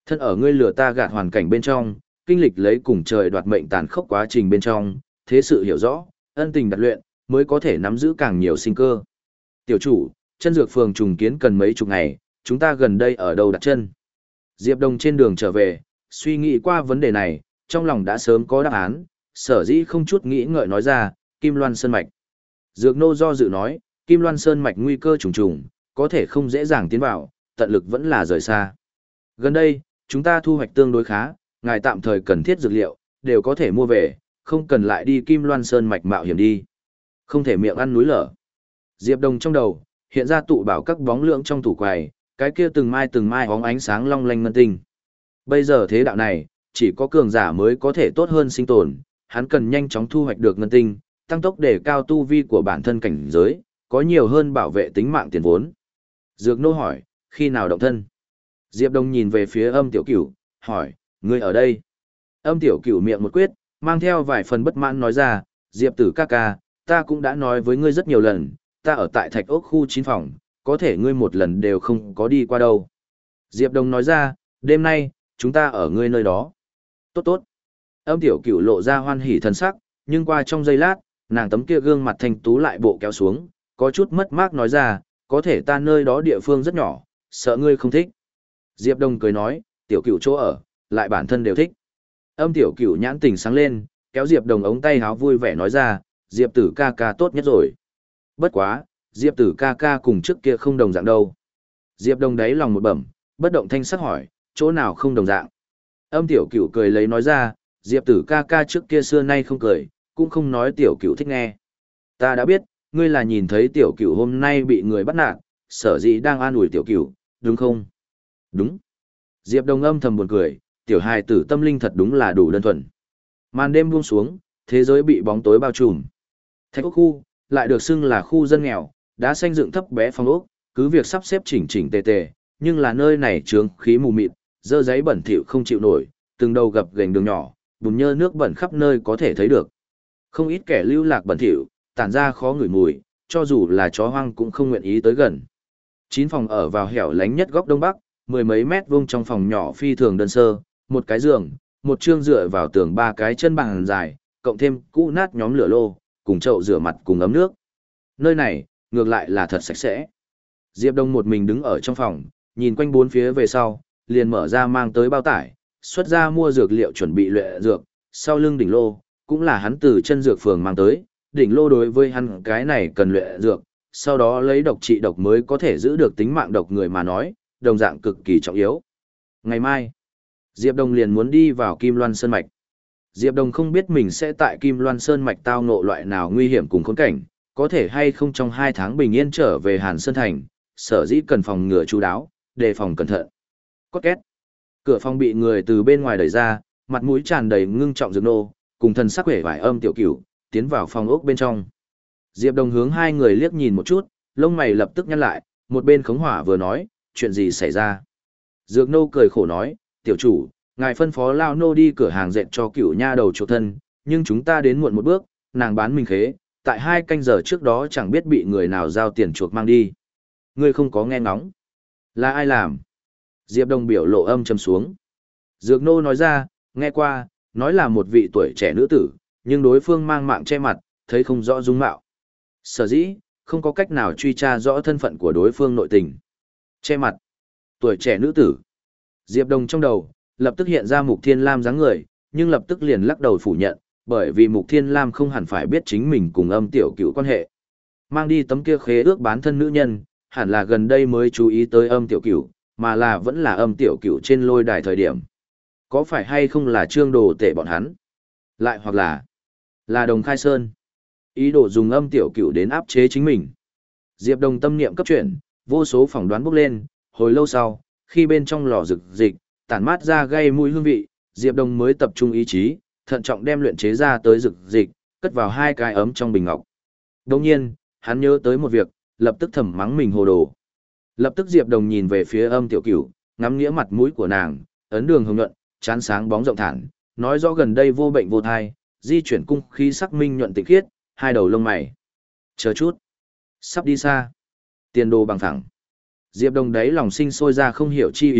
Thân ở ngươi lừa ta gạt hoàn cảnh bên trong, kinh lịch lấy cùng trời đoạt mệnh tàn khốc quá trình bên trong, thế sự hiểu rõ, ân tình đặt luyện, mới có thể nắm giữ càng nhiều sinh cơ. Tiểu chủ, chân dược phường trùng kiến cần mấy chục ngày, chúng ta gần đây ở đâu đặt chân? Diệp Đông trên đường trở về, suy nghĩ qua vấn đề này, trong lòng đã sớm có đáp án, sở dĩ không chút nghĩ ngợi nói ra, Kim Loan Sơn Mạch. Dược nô do dự nói, Kim Loan Sơn Mạch nguy cơ trùng trùng, có thể không dễ dàng tiến vào, tận lực vẫn là rời xa. Gần đây, chúng ta thu hoạch tương đối khá, ngài tạm thời cần thiết dược liệu, đều có thể mua về, không cần lại đi Kim Loan Sơn Mạch mạo hiểm đi. Không thể miệng ăn núi lở. Diệp Đông trong đầu, hiện ra tụ bảo các bóng lượng trong tủ quầy, cái kia từng mai từng mai hóng ánh sáng long lanh ngân tinh. Bây giờ thế đạo này, chỉ có cường giả mới có thể tốt hơn sinh tồn, hắn cần nhanh chóng thu hoạch được ngân tinh, tăng tốc để cao tu vi của bản thân cảnh giới, có nhiều hơn bảo vệ tính mạng tiền vốn. Dược nô hỏi, khi nào động thân? Diệp Đông nhìn về phía Âm Tiểu Cửu, hỏi, ngươi ở đây? Âm Tiểu Cửu miệng một quyết, mang theo vài phần bất mãn nói ra, Diệp tử ca ca, ta cũng đã nói với ngươi rất nhiều lần, ta ở tại Thạch Ốc khu chín phòng, có thể ngươi một lần đều không có đi qua đâu. Diệp Đông nói ra, đêm nay, chúng ta ở ngươi nơi đó. Tốt tốt. Âm Tiểu Cửu lộ ra hoan hỉ thần sắc, nhưng qua trong giây lát, nàng tấm kia gương mặt thanh tú lại bộ kéo xuống, có chút mất mát nói ra, có thể ta nơi đó địa phương rất nhỏ, sợ ngươi không thích. Diệp Đông cười nói, Tiểu Cửu chỗ ở, lại bản thân đều thích. Âm Tiểu Cửu nhãn tình sáng lên, kéo Diệp Đông ống tay háo vui vẻ nói ra, Diệp tử ca ca tốt nhất rồi. Bất quá, Diệp tử ca ca cùng trước kia không đồng dạng đâu. Diệp Đông đáy lòng một bẩm, bất động thanh sắc hỏi, chỗ nào không đồng dạng. Âm Tiểu Cửu cười lấy nói ra, Diệp tử ca ca trước kia xưa nay không cười, cũng không nói Tiểu Cửu thích nghe. Ta đã biết, ngươi là nhìn thấy Tiểu Cửu hôm nay bị người bắt nạt, sở dĩ đang an ủi Tiểu Cửu, đúng không? Đúng. Diệp Đông âm thầm buồn cười, tiểu hài tử tâm linh thật đúng là đủ đơn thuần. Màn đêm buông xuống, thế giới bị bóng tối bao trùm. Thạch Ốc khu, lại được xưng là khu dân nghèo, đã xây dựng thấp bé phòng ốc, cứ việc sắp xếp chỉnh chỉnh tề tề, nhưng là nơi này chướng khí mù mịt, dơ giấy bẩn thỉu không chịu nổi, từng đầu gập ghềnh đường nhỏ, bùn nhơ nước bẩn khắp nơi có thể thấy được. Không ít kẻ lưu lạc bẩn thỉu, tản ra khó ngửi mùi, cho dù là chó hoang cũng không nguyện ý tới gần. Chín phòng ở vào hẻo lánh nhất góc đông bắc, mười mấy mét vuông trong phòng nhỏ phi thường đơn sơ, một cái giường, một chương dựa vào tường ba cái chân bàn dài, cộng thêm cũ nát nhóm lửa lô, cùng chậu rửa mặt cùng ấm nước. Nơi này, ngược lại là thật sạch sẽ. Diệp Đông một mình đứng ở trong phòng, nhìn quanh bốn phía về sau, liền mở ra mang tới bao tải, xuất ra mua dược liệu chuẩn bị luyện dược, sau lưng đỉnh lô, cũng là hắn từ chân dược phường mang tới, đỉnh lô đối với hắn cái này cần luyện dược, sau đó lấy độc trị độc mới có thể giữ được tính mạng độc người mà nói, đồng dạng cực kỳ trọng yếu. Ngày mai, Diệp Đông liền muốn đi vào Kim Loan Sơn Mạch. Diệp Đông không biết mình sẽ tại Kim Loan Sơn Mạch tao ngộ loại nào nguy hiểm cùng khốn cảnh, có thể hay không trong hai tháng bình yên trở về Hàn Sơn Thành, sở dĩ cần phòng ngừa chú đáo, đề phòng cẩn thận. Cốt két. Cửa phòng bị người từ bên ngoài đẩy ra, mặt mũi tràn đầy ngưng trọng Dược nô, cùng thần sắc vẻ vải Âm Tiểu Cửu, tiến vào phòng ốc bên trong. Diệp Đông hướng hai người liếc nhìn một chút, lông mày lập tức nhăn lại, một bên Khống Hỏa vừa nói, chuyện gì xảy ra? Dược nô cười khổ nói, tiểu chủ, ngài phân phó lao nô đi cửa hàng dệt cho Cửu nha đầu chuộc thân, nhưng chúng ta đến muộn một bước, nàng bán mình khế, tại hai canh giờ trước đó chẳng biết bị người nào giao tiền chuộc mang đi. Ngươi không có nghe ngóng. Là ai làm? Diệp Đông biểu lộ âm trầm xuống. Dược nô nói ra, nghe qua, nói là một vị tuổi trẻ nữ tử, nhưng đối phương mang mạng che mặt, thấy không rõ dung mạo. Sở dĩ, không có cách nào truy tra rõ thân phận của đối phương nội tình. Che mặt. Tuổi trẻ nữ tử. Diệp Đông trong đầu, lập tức hiện ra Mục Thiên Lam dáng người, nhưng lập tức liền lắc đầu phủ nhận, bởi vì Mục Thiên Lam không hẳn phải biết chính mình cùng Âm Tiểu Cửu quan hệ. Mang đi tấm kia khế ước bán thân nữ nhân, hẳn là gần đây mới chú ý tới Âm Tiểu Cửu, mà là vẫn là Âm Tiểu Cửu trên lôi đài thời điểm. Có phải hay không là Trương Đồ Tể bọn hắn? Lại hoặc là là Đồng Khai Sơn. Ý đồ dùng Âm Tiểu Cửu đến áp chế chính mình. Diệp Đông tâm niệm cấp chuyển, vô số phỏng đoán bốc lên, hồi lâu sau, khi bên trong lò dược dịch tản mát ra gây mùi hương vị, Diệp Đông mới tập trung ý chí, thận trọng đem luyện chế ra tới dược dịch, cất vào hai cái ấm trong bình ngọc. Đồng nhiên, hắn nhớ tới một việc, lập tức thầm mắng mình hồ đồ. Lập tức Diệp Đông nhìn về phía Âm Tiểu Cửu, ngắm nghĩa mặt mũi của nàng, ấn đường hồng nhuận, chán sáng bóng rộng thẳng, nói rõ gần đây vô bệnh vô thai, di chuyển cung khí sắc minh nhuận tịnh khiết, hai đầu lông mày. Chờ chút, sắp đi xa. Tiền đồ bằng thẳng. Diệp Đông đấy lòng sinh sôi ra không hiểu chi ý,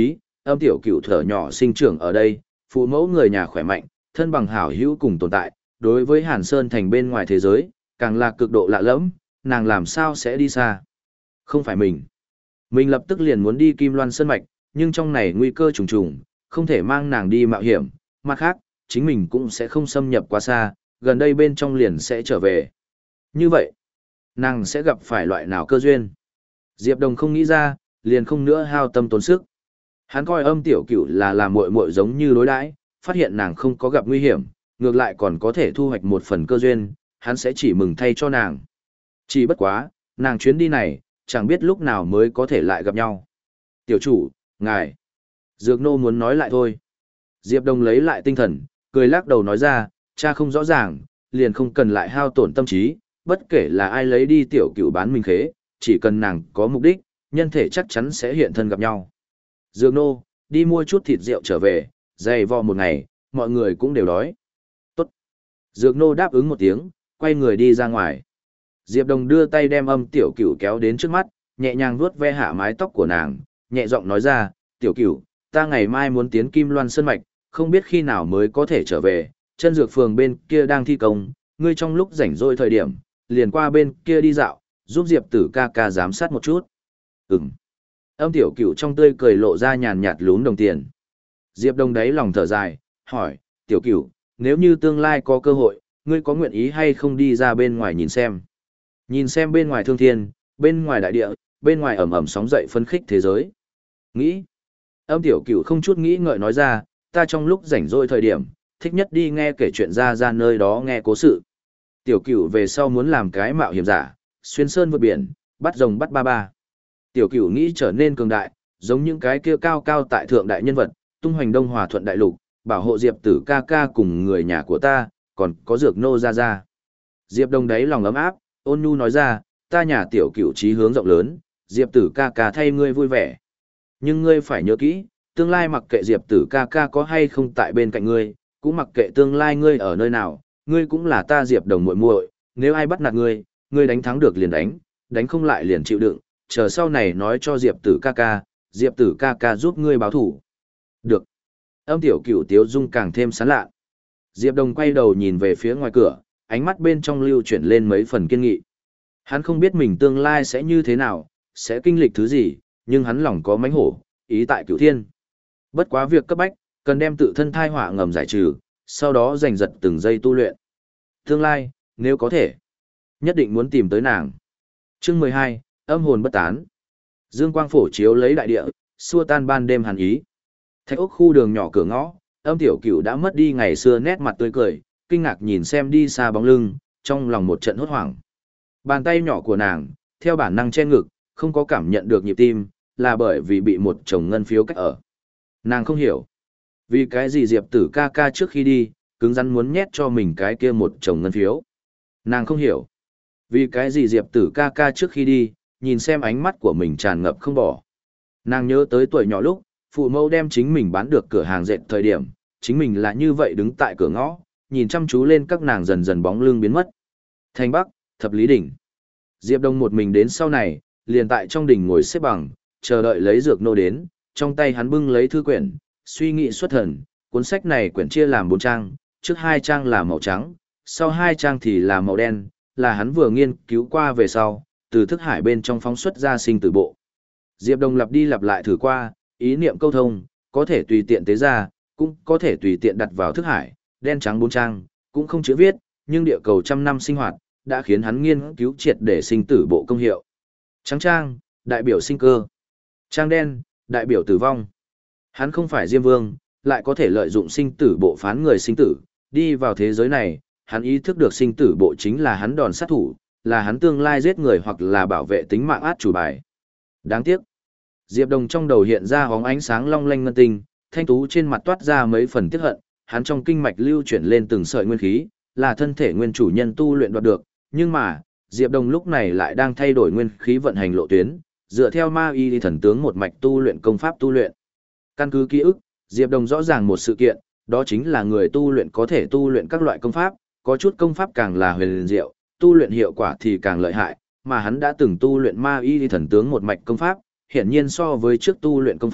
âm tiểu cửu thở nhỏ sinh trưởng ở đây, phụ mẫu người nhà khỏe mạnh, thân bằng hảo hữu cùng tồn tại, đối với Hàn Sơn thành bên ngoài thế giới, càng là cực độ lạ lẫm, nàng làm sao sẽ đi xa. Không phải mình. Mình lập tức liền muốn đi Kim Loan Sơn Mạch, nhưng trong này nguy cơ trùng trùng, không thể mang nàng đi mạo hiểm, mặt khác, chính mình cũng sẽ không xâm nhập quá xa, gần đây bên trong liền sẽ trở về. Như vậy, nàng sẽ gặp phải loại nào cơ duyên? Diệp Đồng không nghĩ ra, liền không nữa hao tâm tốn sức. Hắn coi âm tiểu cửu là làm muội muội giống như đối đãi, phát hiện nàng không có gặp nguy hiểm, ngược lại còn có thể thu hoạch một phần cơ duyên, hắn sẽ chỉ mừng thay cho nàng. Chỉ bất quá, nàng chuyến đi này, chẳng biết lúc nào mới có thể lại gặp nhau. Tiểu chủ, ngài. Dược nô muốn nói lại thôi. Diệp Đồng lấy lại tinh thần, cười lắc đầu nói ra, cha không rõ ràng, liền không cần lại hao tổn tâm trí, bất kể là ai lấy đi tiểu cửu bán mình khế, chỉ cần nàng có mục đích, nhân thể chắc chắn sẽ hiện thân gặp nhau. Dược nô, đi mua chút thịt rượu trở về, dày vò một ngày, mọi người cũng đều đói. Tốt. Dược nô đáp ứng một tiếng, quay người đi ra ngoài. Diệp Đồng đưa tay đem âm tiểu cửu kéo đến trước mắt, nhẹ nhàng vuốt ve hạ mái tóc của nàng, nhẹ giọng nói ra, tiểu cửu, ta ngày mai muốn tiến Kim Loan Sơn Mạch, không biết khi nào mới có thể trở về, chân dược phường bên kia đang thi công, ngươi trong lúc rảnh rỗi thời điểm, liền qua bên kia đi dạo, giúp Diệp tử ca ca giám sát một chút. Ừm. Âm tiểu cửu trong tươi cười lộ ra nhàn nhạt lún đồng tiền. Diệp Đồng đáy lòng thở dài, hỏi, tiểu cửu, nếu như tương lai có cơ hội, ngươi có nguyện ý hay không đi ra bên ngoài nhìn xem? Nhìn xem bên ngoài thương thiên, bên ngoài đại địa, bên ngoài ẩm ẩm sóng dậy phấn khích thế giới. Nghĩ. Âm tiểu cửu không chút nghĩ ngợi nói ra, ta trong lúc rảnh rỗi thời điểm, thích nhất đi nghe kể chuyện ra ra nơi đó nghe cố sự. Tiểu cửu về sau muốn làm cái mạo hiểm giả, xuyên sơn vượt biển, bắt rồng bắt ba ba. Tiểu cửu nghĩ trở nên cường đại, giống những cái kia cao cao tại thượng đại nhân vật, tung hoành đông hòa thuận đại lục, bảo hộ Diệp tử ca ca cùng người nhà của ta, còn có dược nô ra ra. Diệp Đồng đáy lòng ấm áp, ôn nhu nói ra, ta nhà tiểu cửu trí hướng rộng lớn, Diệp tử ca ca thay ngươi vui vẻ. Nhưng ngươi phải nhớ kỹ, tương lai mặc kệ Diệp tử ca ca có hay không tại bên cạnh ngươi, cũng mặc kệ tương lai ngươi ở nơi nào, ngươi cũng là ta Diệp Đồng muội muội, nếu ai bắt nạt ngươi, ngươi đánh thắng được liền đánh, đánh không lại liền chịu đựng, chờ sau này nói cho Diệp tử ca ca, Diệp tử ca ca giúp ngươi báo thủ. Được. Âm tiểu cửu tiếu dung càng thêm sán lạ. Diệp Đồng quay đầu nhìn về phía ngoài cửa, ánh mắt bên trong lưu chuyển lên mấy phần kiên nghị. Hắn không biết mình tương lai sẽ như thế nào, sẽ kinh lịch thứ gì, nhưng hắn lòng có mánh hổ, ý tại cửu thiên. Bất quá việc cấp bách, cần đem tự thân thai họa ngầm giải trừ, sau đó giành giật từng giây tu luyện. Tương lai, nếu có thể, nhất định muốn tìm tới nàng. Chương mười hai, âm hồn bất tán. Dương quang phổ chiếu lấy đại địa, xua tan ban đêm hàn ý. Thạch ốc khu đường nhỏ cửa ngõ, âm tiểu cửu đã mất đi ngày xưa nét mặt tươi cười, kinh ngạc nhìn xem đi xa bóng lưng, trong lòng một trận hốt hoảng. Bàn tay nhỏ của nàng, theo bản năng che ngực, không có cảm nhận được nhịp tim, là bởi vì bị một chồng ngân phiếu cách ở. Nàng không hiểu, vì cái gì Diệp tử ca ca trước khi đi, cứng rắn muốn nhét cho mình cái kia một chồng ngân phiếu. Nàng không hiểu, vì cái gì Diệp tử ca ca trước khi đi, nhìn xem ánh mắt của mình tràn ngập không bỏ. Nàng nhớ tới tuổi nhỏ lúc, phụ mẫu đem chính mình bán được cửa hàng dệt thời điểm, chính mình là như vậy đứng tại cửa ngõ, nhìn chăm chú lên các nàng dần dần bóng lưng biến mất. Thành Bắc, Thập Lý Đỉnh. Diệp Đông một mình đến sau này, liền tại trong đỉnh ngồi xếp bằng, chờ đợi lấy dược nô đến, trong tay hắn bưng lấy thư quyển, suy nghĩ xuất thần, cuốn sách này quyển chia làm bốn trang, trước hai trang là màu trắng, sau hai trang thì là màu đen, là hắn vừa nghiên cứu qua về sau, từ thức hải bên trong phóng xuất ra sinh tử bộ. Diệp Đông lặp đi lặp lại thử qua, ý niệm câu thông, có thể tùy tiện tế ra, cũng có thể tùy tiện đặt vào thức hải, đen trắng bốn trang, cũng không chữ viết, nhưng địa cầu trăm năm sinh hoạt, đã khiến hắn nghiên cứu triệt để sinh tử bộ công hiệu. Trắng trang, đại biểu sinh cơ. Trang đen, đại biểu tử vong. Hắn không phải Diêm Vương, lại có thể lợi dụng sinh tử bộ phán người sinh tử, đi vào thế giới này, hắn ý thức được sinh tử bộ chính là hắn đòn sát thủ, là hắn tương lai giết người hoặc là bảo vệ tính mạng át chủ bài. Đáng tiếc, Diệp Đồng trong đầu hiện ra hóng ánh sáng long lanh ngân tinh, thanh tú trên mặt toát ra mấy phần tiếc hận, hắn trong kinh mạch lưu chuyển lên từng sợi nguyên khí, là thân thể nguyên chủ nhân tu luyện đoạt được, nhưng mà, Diệp Đồng lúc này lại đang thay đổi nguyên khí vận hành lộ tuyến, dựa theo ma y thần tướng một mạch tu luyện công pháp tu luyện. Căn cứ ký ức, Diệp Đồng rõ ràng một sự kiện, đó chính là người tu luyện có thể tu luyện các loại công pháp, có chút công pháp càng là huyền diệu, tu luyện hiệu quả thì càng lợi hại, mà hắn đã từng tu luyện ma y thần tướng một mạch công pháp, hiển nhiên so với trước tu luyện công pháp,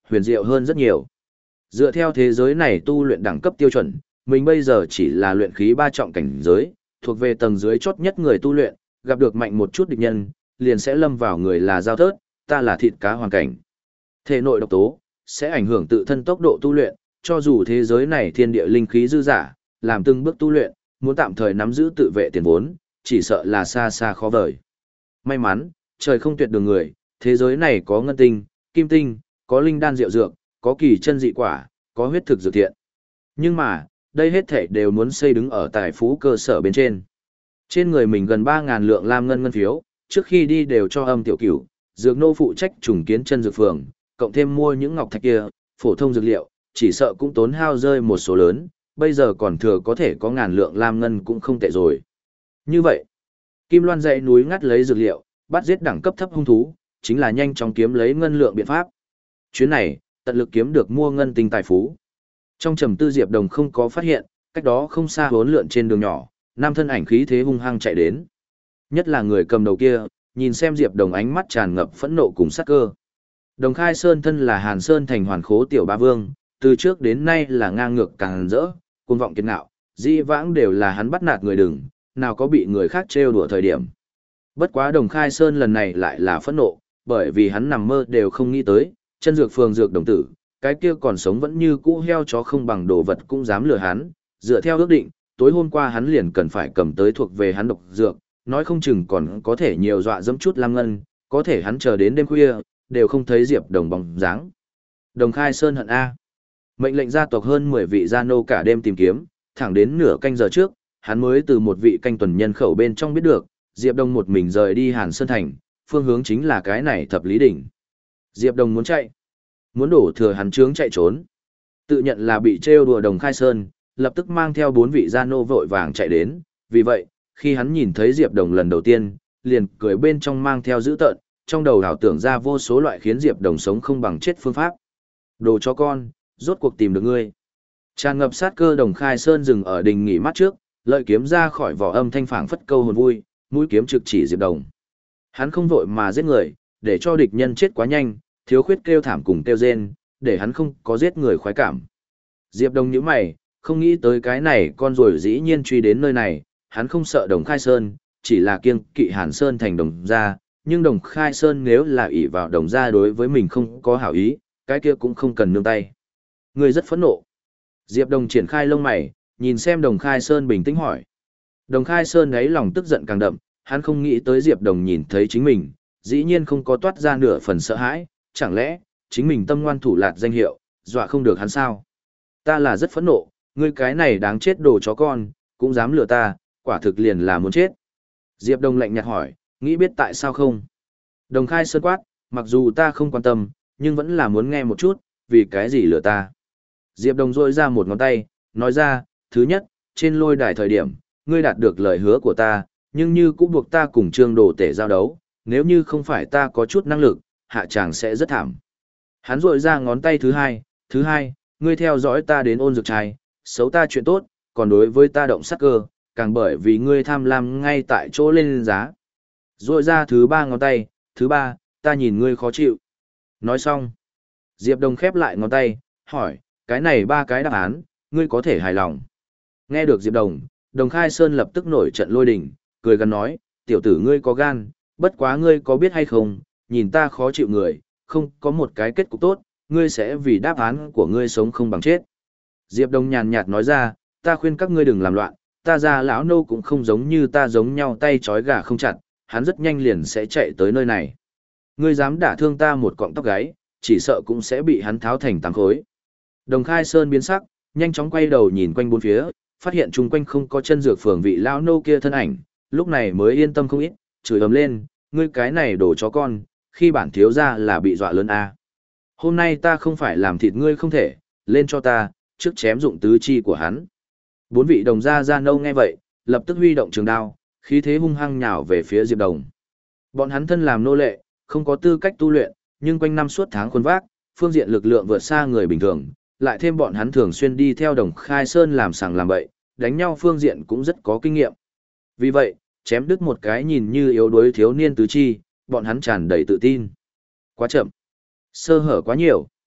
huyền diệu hơn rất nhiều. Dựa theo thế giới này tu luyện đẳng cấp tiêu chuẩn, mình bây giờ chỉ là luyện khí ba trọng cảnh giới, thuộc về tầng dưới chót nhất người tu luyện, gặp được mạnh một chút địch nhân, liền sẽ lâm vào người là dao thớt, ta là thịt cá hoàn cảnh. Thể nội độc tố sẽ ảnh hưởng tự thân tốc độ tu luyện, cho dù thế giới này thiên địa linh khí dư giả, làm từng bước tu luyện, muốn tạm thời nắm giữ tự vệ tiền vốn, chỉ sợ là xa xa khó vời. May mắn, trời không tuyệt đường người, thế giới này có ngân tinh, kim tinh, có linh đan diệu dược, có kỳ chân dị quả, có huyết thực dược thiện. Nhưng mà, đây hết thảy đều muốn xây đứng ở tài phú cơ sở bên trên. Trên người mình gần ba ngàn lượng lam ngân ngân phiếu, trước khi đi đều cho Âm Tiểu Cửu, dược nô phụ trách trùng kiến chân dược phường, cộng thêm mua những ngọc thạch kia, phổ thông dược liệu, chỉ sợ cũng tốn hao rơi một số lớn, bây giờ còn thừa có thể có ngàn lượng lam ngân cũng không tệ rồi. Như vậy, Kim Loan dãy núi ngắt lấy dược liệu, bắt giết đẳng cấp thấp hung thú, chính là nhanh chóng kiếm lấy ngân lượng biện pháp. Chuyến này, tận lực kiếm được mua ngân tinh tài phú. Trong trầm tư Diệp Đồng không có phát hiện, cách đó không xa hốn lượn trên đường nhỏ, nam thân ảnh khí thế hung hăng chạy đến. Nhất là người cầm đầu kia, nhìn xem Diệp Đồng ánh mắt tràn ngập phẫn nộ cùng sát cơ. Đồng Khai Sơn thân là Hàn Sơn thành hoàn khố tiểu ba vương, từ trước đến nay là ngang ngược càng rỡ, cuồng vọng kiệt ngạo, dĩ vãng đều là hắn bắt nạt người đừng, nào có bị người khác trêu đùa thời điểm. Bất quá Đồng Khai Sơn lần này lại là phẫn nộ, bởi vì hắn nằm mơ đều không nghĩ tới, chân dược phường dược đồng tử, cái kia còn sống vẫn như cũ heo chó không bằng đồ vật cũng dám lừa hắn, dựa theo ước định, tối hôm qua hắn liền cần phải cầm tới thuộc về hắn độc dược, nói không chừng còn có thể nhiều dọa dẫm chút lam ngân, có thể hắn chờ đến đêm khuya, đều không thấy Diệp Đồng bóng dáng. Đồng Khai Sơn hận A. Mệnh lệnh gia tộc hơn mười vị gia nô cả đêm tìm kiếm, thẳng đến nửa canh giờ trước, hắn mới từ một vị canh tuần nhân khẩu bên trong biết được, Diệp Đồng một mình rời đi Hàn Sơn Thành, phương hướng chính là cái này Thập Lý Đỉnh. Diệp Đồng muốn chạy, muốn đổ thừa hắn trướng chạy trốn. Tự nhận là bị trêu đùa Đồng Khai Sơn, lập tức mang theo bốn vị gia nô vội vàng chạy đến, vì vậy, khi hắn nhìn thấy Diệp Đồng lần đầu tiên, liền cười bên trong mang theo dữ tợn, trong đầu ảo tưởng ra vô số loại khiến Diệp Đồng sống không bằng chết phương pháp. Đồ chó con, rốt cuộc tìm được ngươi. Tràn ngập sát cơ Đồng Khai Sơn dừng ở đình nghỉ mát trước, lợi kiếm ra khỏi vỏ âm thanh phảng phất câu hồn vui, mũi kiếm trực chỉ Diệp Đồng. Hắn không vội mà giết người, để cho địch nhân chết quá nhanh, thiếu khuyết kêu thảm cùng kêu rên, để hắn không có giết người khoái cảm. Diệp Đồng nhíu mày, không nghĩ tới cái này con rồi dĩ nhiên truy đến nơi này, hắn không sợ Đồng Khai Sơn, chỉ là kiêng kỵ Hàn Sơn thành Đồng gia, nhưng Đồng Khai Sơn nếu là ỷ vào Đồng gia đối với mình không có hảo ý, cái kia cũng không cần nương tay. Người rất phẫn nộ. Diệp Đồng triển khai lông mày, nhìn xem Đồng Khai Sơn bình tĩnh hỏi. Đồng Khai Sơn ấy lòng tức giận càng đậm, hắn không nghĩ tới Diệp Đồng nhìn thấy chính mình, dĩ nhiên không có toát ra nửa phần sợ hãi, chẳng lẽ, chính mình tâm ngoan thủ lạt danh hiệu, dọa không được hắn sao? Ta là rất phẫn nộ, ngươi cái này đáng chết đồ chó con, cũng dám lừa ta, quả thực liền là muốn chết. Diệp Đồng lạnh nhạt hỏi, nghĩ biết tại sao không? Đồng Khai Sơn quát, mặc dù ta không quan tâm, nhưng vẫn là muốn nghe một chút, vì cái gì lừa ta? Diệp Đồng rôi ra một ngón tay, nói ra, thứ nhất, trên lôi đài thời điểm, ngươi đạt được lời hứa của ta, nhưng như cũng buộc ta cùng Trương Đồ Tể giao đấu, nếu như không phải ta có chút năng lực, hạ chàng sẽ rất thảm. Hắn rôi ra ngón tay thứ hai, thứ hai, ngươi theo dõi ta đến ôn dược trai, xấu ta chuyện tốt, còn đối với ta động sát cơ, càng bởi vì ngươi tham lam ngay tại chỗ lên giá. Rôi ra thứ ba ngón tay, thứ ba, ta nhìn ngươi khó chịu. Nói xong, Diệp Đồng khép lại ngón tay, hỏi, cái này ba cái đáp án, ngươi có thể hài lòng. Nghe được Diệp Đồng, Đồng Khai Sơn lập tức nổi trận lôi đình, cười gần nói, tiểu tử ngươi có gan, bất quá ngươi có biết hay không, nhìn ta khó chịu người, không có một cái kết cục tốt, ngươi sẽ vì đáp án của ngươi sống không bằng chết. Diệp Đồng nhàn nhạt nói ra, ta khuyên các ngươi đừng làm loạn, ta già lão nô cũng không giống như ta giống nhau tay trói gà không chặt, hắn rất nhanh liền sẽ chạy tới nơi này. Ngươi dám đả thương ta một cọng tóc gáy, chỉ sợ cũng sẽ bị hắn tháo thành tám khối. Đồng Khai Sơn biến sắc, nhanh chóng quay đầu nhìn quanh bốn phía, phát hiện chung quanh không có chân dược phường vị lão nô kia thân ảnh, lúc này mới yên tâm không ít, chửi ầm lên, ngươi cái này đồ chó con, khi bản thiếu gia là bị dọa lớn a. Hôm nay ta không phải làm thịt ngươi không thể, lên cho ta, trước chém dụng tứ chi của hắn. Bốn vị đồng gia gia nâu nghe vậy, lập tức huy động trường đao, khí thế hung hăng nhào về phía Diệp Đồng. Bọn hắn thân làm nô lệ, không có tư cách tu luyện, nhưng quanh năm suốt tháng khuôn vác, phương diện lực lượng vượt xa người bình thường, lại thêm bọn hắn thường xuyên đi theo Đồng Khai Sơn làm sằng làm bậy, đánh nhau phương diện cũng rất có kinh nghiệm. Vì vậy, chém đứt một cái nhìn như yếu đuối thiếu niên tứ chi, bọn hắn tràn đầy tự tin. Quá chậm, sơ hở quá nhiều.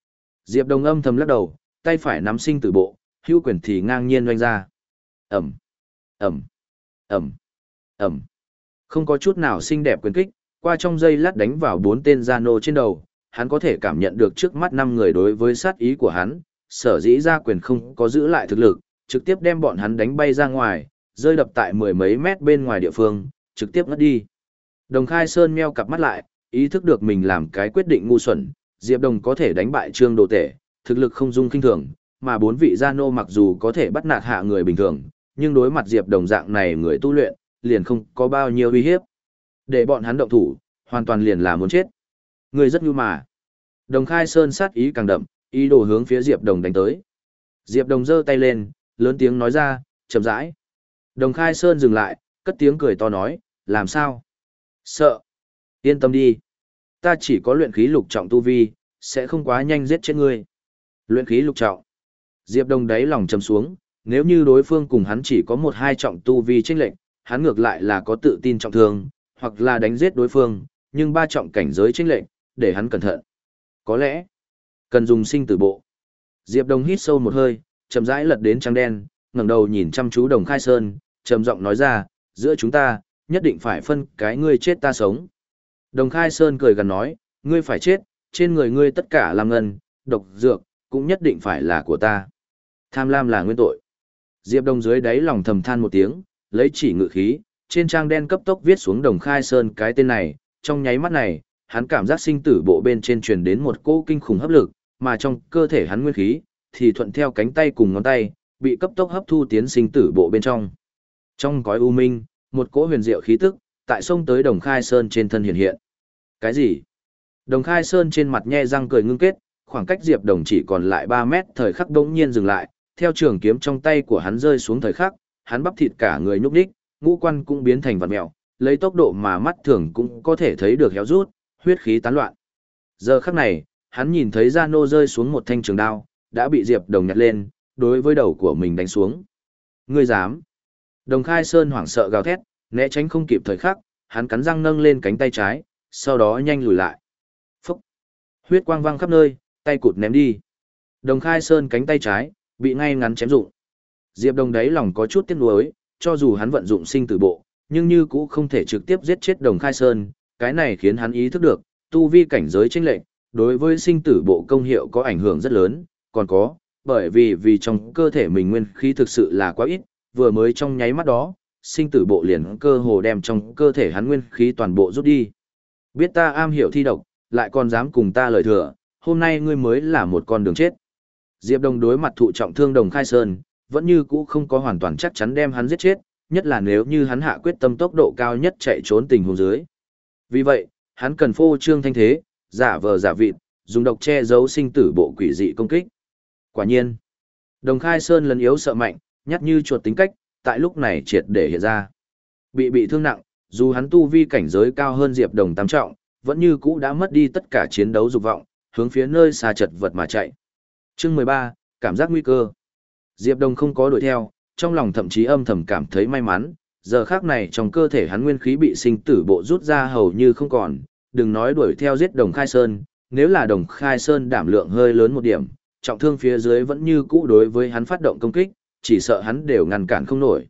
Diệp Đồng âm thầm lắc đầu, tay phải nắm sinh tử bộ, hữu quyền thì ngang nhiên doanh ra. Ẩm, Ẩm, Ẩm, Ẩm. Không có chút nào xinh đẹp quyền kích, qua trong giây lát đánh vào bốn tên gia nô trên đầu, hắn có thể cảm nhận được trước mắt năm người đối với sát ý của hắn, sở dĩ ra quyền không có giữ lại thực lực, trực tiếp đem bọn hắn đánh bay ra ngoài, rơi đập tại mười mấy mét bên ngoài địa phương, trực tiếp ngất đi. Đồng Khai Sơn meo cặp mắt lại, ý thức được mình làm cái quyết định ngu xuẩn, Diệp Đồng có thể đánh bại Trương Đồ Tể, thực lực không dung kinh thường, mà bốn vị gia nô mặc dù có thể bắt nạt hạ người bình thường, nhưng đối mặt Diệp Đồng dạng này người tu luyện, liền không có bao nhiêu uy hiếp. Để bọn hắn động thủ, hoàn toàn liền là muốn chết. Người rất nhu mà. Đồng Khai Sơn sát ý càng đậm, ý đồ hướng phía Diệp Đồng đánh tới. Diệp Đồng giơ tay lên, lớn tiếng nói ra, chậm rãi. Đồng Khai Sơn dừng lại, cất tiếng cười to nói, làm sao? Sợ. Yên tâm đi. Ta chỉ có luyện khí lục trọng tu vi, sẽ không quá nhanh giết chết ngươi. Luyện khí lục trọng. Diệp Đồng đáy lòng trầm xuống, nếu như đối phương cùng hắn chỉ có một hai trọng tu vi chênh lệch, hắn ngược lại là có tự tin trọng thương, hoặc là đánh giết đối phương, nhưng ba trọng cảnh giới chênh lệch, để hắn cẩn thận. Có lẽ, cần dùng sinh tử bộ. Diệp Đồng hít sâu một hơi, chậm rãi lật đến trắng đen, ngẩng đầu nhìn chăm chú Đồng Khai Sơn, trầm giọng nói ra, giữa chúng ta, nhất định phải phân cái ngươi chết ta sống. Đồng Khai Sơn cười gần nói, ngươi phải chết, trên người ngươi tất cả làm ngân, độc dược, cũng nhất định phải là của ta. Tham lam là nguyên tội. Diệp Đồng dưới đáy lòng thầm than một tiếng, lấy chỉ ngự khí, trên trang đen cấp tốc viết xuống Đồng Khai Sơn cái tên này, trong nháy mắt này, hắn cảm giác sinh tử bộ bên trên truyền đến một cỗ kinh khủng hấp lực, mà trong cơ thể hắn nguyên khí, thì thuận theo cánh tay cùng ngón tay, bị cấp tốc hấp thu tiến sinh tử bộ bên trong. Trong cõi u minh, một cỗ huyền diệu khí tức, tại sông tới Đồng Khai Sơn trên thân hiện hiện. Cái gì? Đồng Khai Sơn trên mặt nhe răng cười ngưng kết, khoảng cách Diệp Đồng chỉ còn lại ba mét, thời khắc đống nhiên dừng lại, theo trường kiếm trong tay của hắn rơi xuống thời khắc, hắn bắp thịt cả người nhúc nhích, ngũ quan cũng biến thành vật mèo, lấy tốc độ mà mắt thường cũng có thể thấy được héo rút, huyết khí tán loạn. Giờ khắc này, hắn nhìn thấy Gia Nô rơi xuống một thanh trường đao, đã bị Diệp Đồng nhặt lên, đối với đầu của mình đánh xuống. Ngươi dám? Đồng Khai Sơn hoảng sợ gào thét, né tránh không kịp thời khắc, hắn cắn răng nâng lên cánh tay trái, sau đó nhanh lùi lại. Phúc! Huyết quang văng khắp nơi, tay cụt ném đi. Đồng Khai Sơn cánh tay trái, bị ngay ngắn chém rụng. Diệp Đồng đáy lòng có chút tiếc nuối, cho dù hắn vận dụng sinh tử bộ, nhưng như cũ không thể trực tiếp giết chết Đồng Khai Sơn, cái này khiến hắn ý thức được, tu vi cảnh giới chênh lệch, đối với sinh tử bộ công hiệu có ảnh hưởng rất lớn, còn có, bởi vì vì trong cơ thể mình nguyên khí thực sự là quá ít, vừa mới trong nháy mắt đó, sinh tử bộ liền cơ hồ đem trong cơ thể hắn nguyên khí toàn bộ rút đi. Biết ta am hiểu thi độc, lại còn dám cùng ta lời thừa, hôm nay ngươi mới là một con đường chết. Diệp Đồng đối mặt thụ trọng thương Đồng Khai Sơn, vẫn như cũ không có hoàn toàn chắc chắn đem hắn giết chết, nhất là nếu như hắn hạ quyết tâm tốc độ cao nhất chạy trốn tình huống dưới. Vì vậy, hắn cần phô trương thanh thế, giả vờ giả vịt, dùng độc che giấu sinh tử bộ quỷ dị công kích. Quả nhiên, Đồng Khai Sơn lần yếu sợ mạnh, nhát như chuột tính cách, tại lúc này triệt để hiện ra. Bị bị thương nặng, dù hắn tu vi cảnh giới cao hơn Diệp Đồng tam trọng, vẫn như cũ đã mất đi tất cả chiến đấu dục vọng, hướng phía nơi xa chật vật mà chạy. Chương mười ba, cảm giác nguy cơ. Diệp Đồng không có đuổi theo, trong lòng thậm chí âm thầm cảm thấy may mắn, giờ khác này trong cơ thể hắn nguyên khí bị sinh tử bộ rút ra hầu như không còn, đừng nói đuổi theo giết Đồng Khai Sơn, nếu là Đồng Khai Sơn đảm lượng hơi lớn một điểm, trọng thương phía dưới vẫn như cũ đối với hắn phát động công kích, chỉ sợ hắn đều ngăn cản không nổi.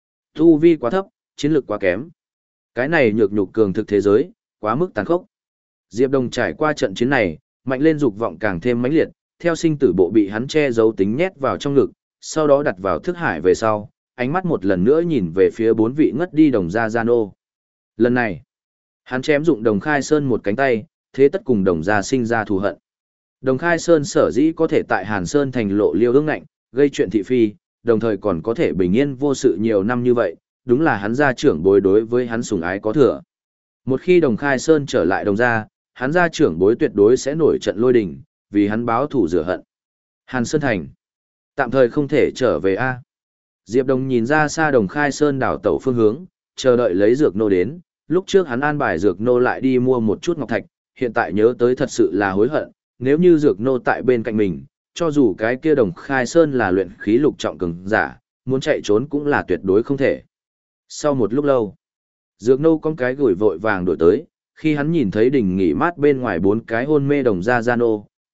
Tu vi quá thấp, chiến lược quá kém. Cái này nhược nhục cường thực thế giới, quá mức tàn khốc. Diệp Đồng trải qua trận chiến này, mạnh lên dục vọng càng thêm mãnh liệt, theo sinh tử bộ bị hắn che giấu tính nhét vào trong ngực, sau đó đặt vào thức hải về sau, ánh mắt một lần nữa nhìn về phía bốn vị ngất đi Đồng gia Gia Nô. Lần này, hắn chém dụng Đồng Khai Sơn một cánh tay, thế tất cùng Đồng gia sinh ra thù hận. Đồng Khai Sơn sở dĩ có thể tại Hàn Sơn thành lộ liêu ương ngạnh, gây chuyện thị phi, đồng thời còn có thể bình yên vô sự nhiều năm như vậy, đúng là hắn gia trưởng bối đối với hắn sủng ái có thừa. Một khi Đồng Khai Sơn trở lại Đồng gia, hắn gia trưởng bối tuyệt đối sẽ nổi trận lôi đình, vì hắn báo thù rửa hận. Hàn Sơn thành, tạm thời không thể trở về a. Diệp Đồng nhìn ra xa Đồng Khai Sơn đảo tẩu phương hướng, chờ đợi lấy dược nô đến, lúc trước hắn an bài dược nô lại đi mua một chút ngọc thạch, hiện tại nhớ tới thật sự là hối hận, nếu như dược nô tại bên cạnh mình, cho dù cái kia Đồng Khai Sơn là luyện khí lục trọng cường giả, muốn chạy trốn cũng là tuyệt đối không thể. Sau một lúc lâu, dược nô con cái gửi vội vàng đổi tới, khi hắn nhìn thấy đỉnh nghỉ mát bên ngoài bốn cái hôn mê Đồng gia Gia Nô,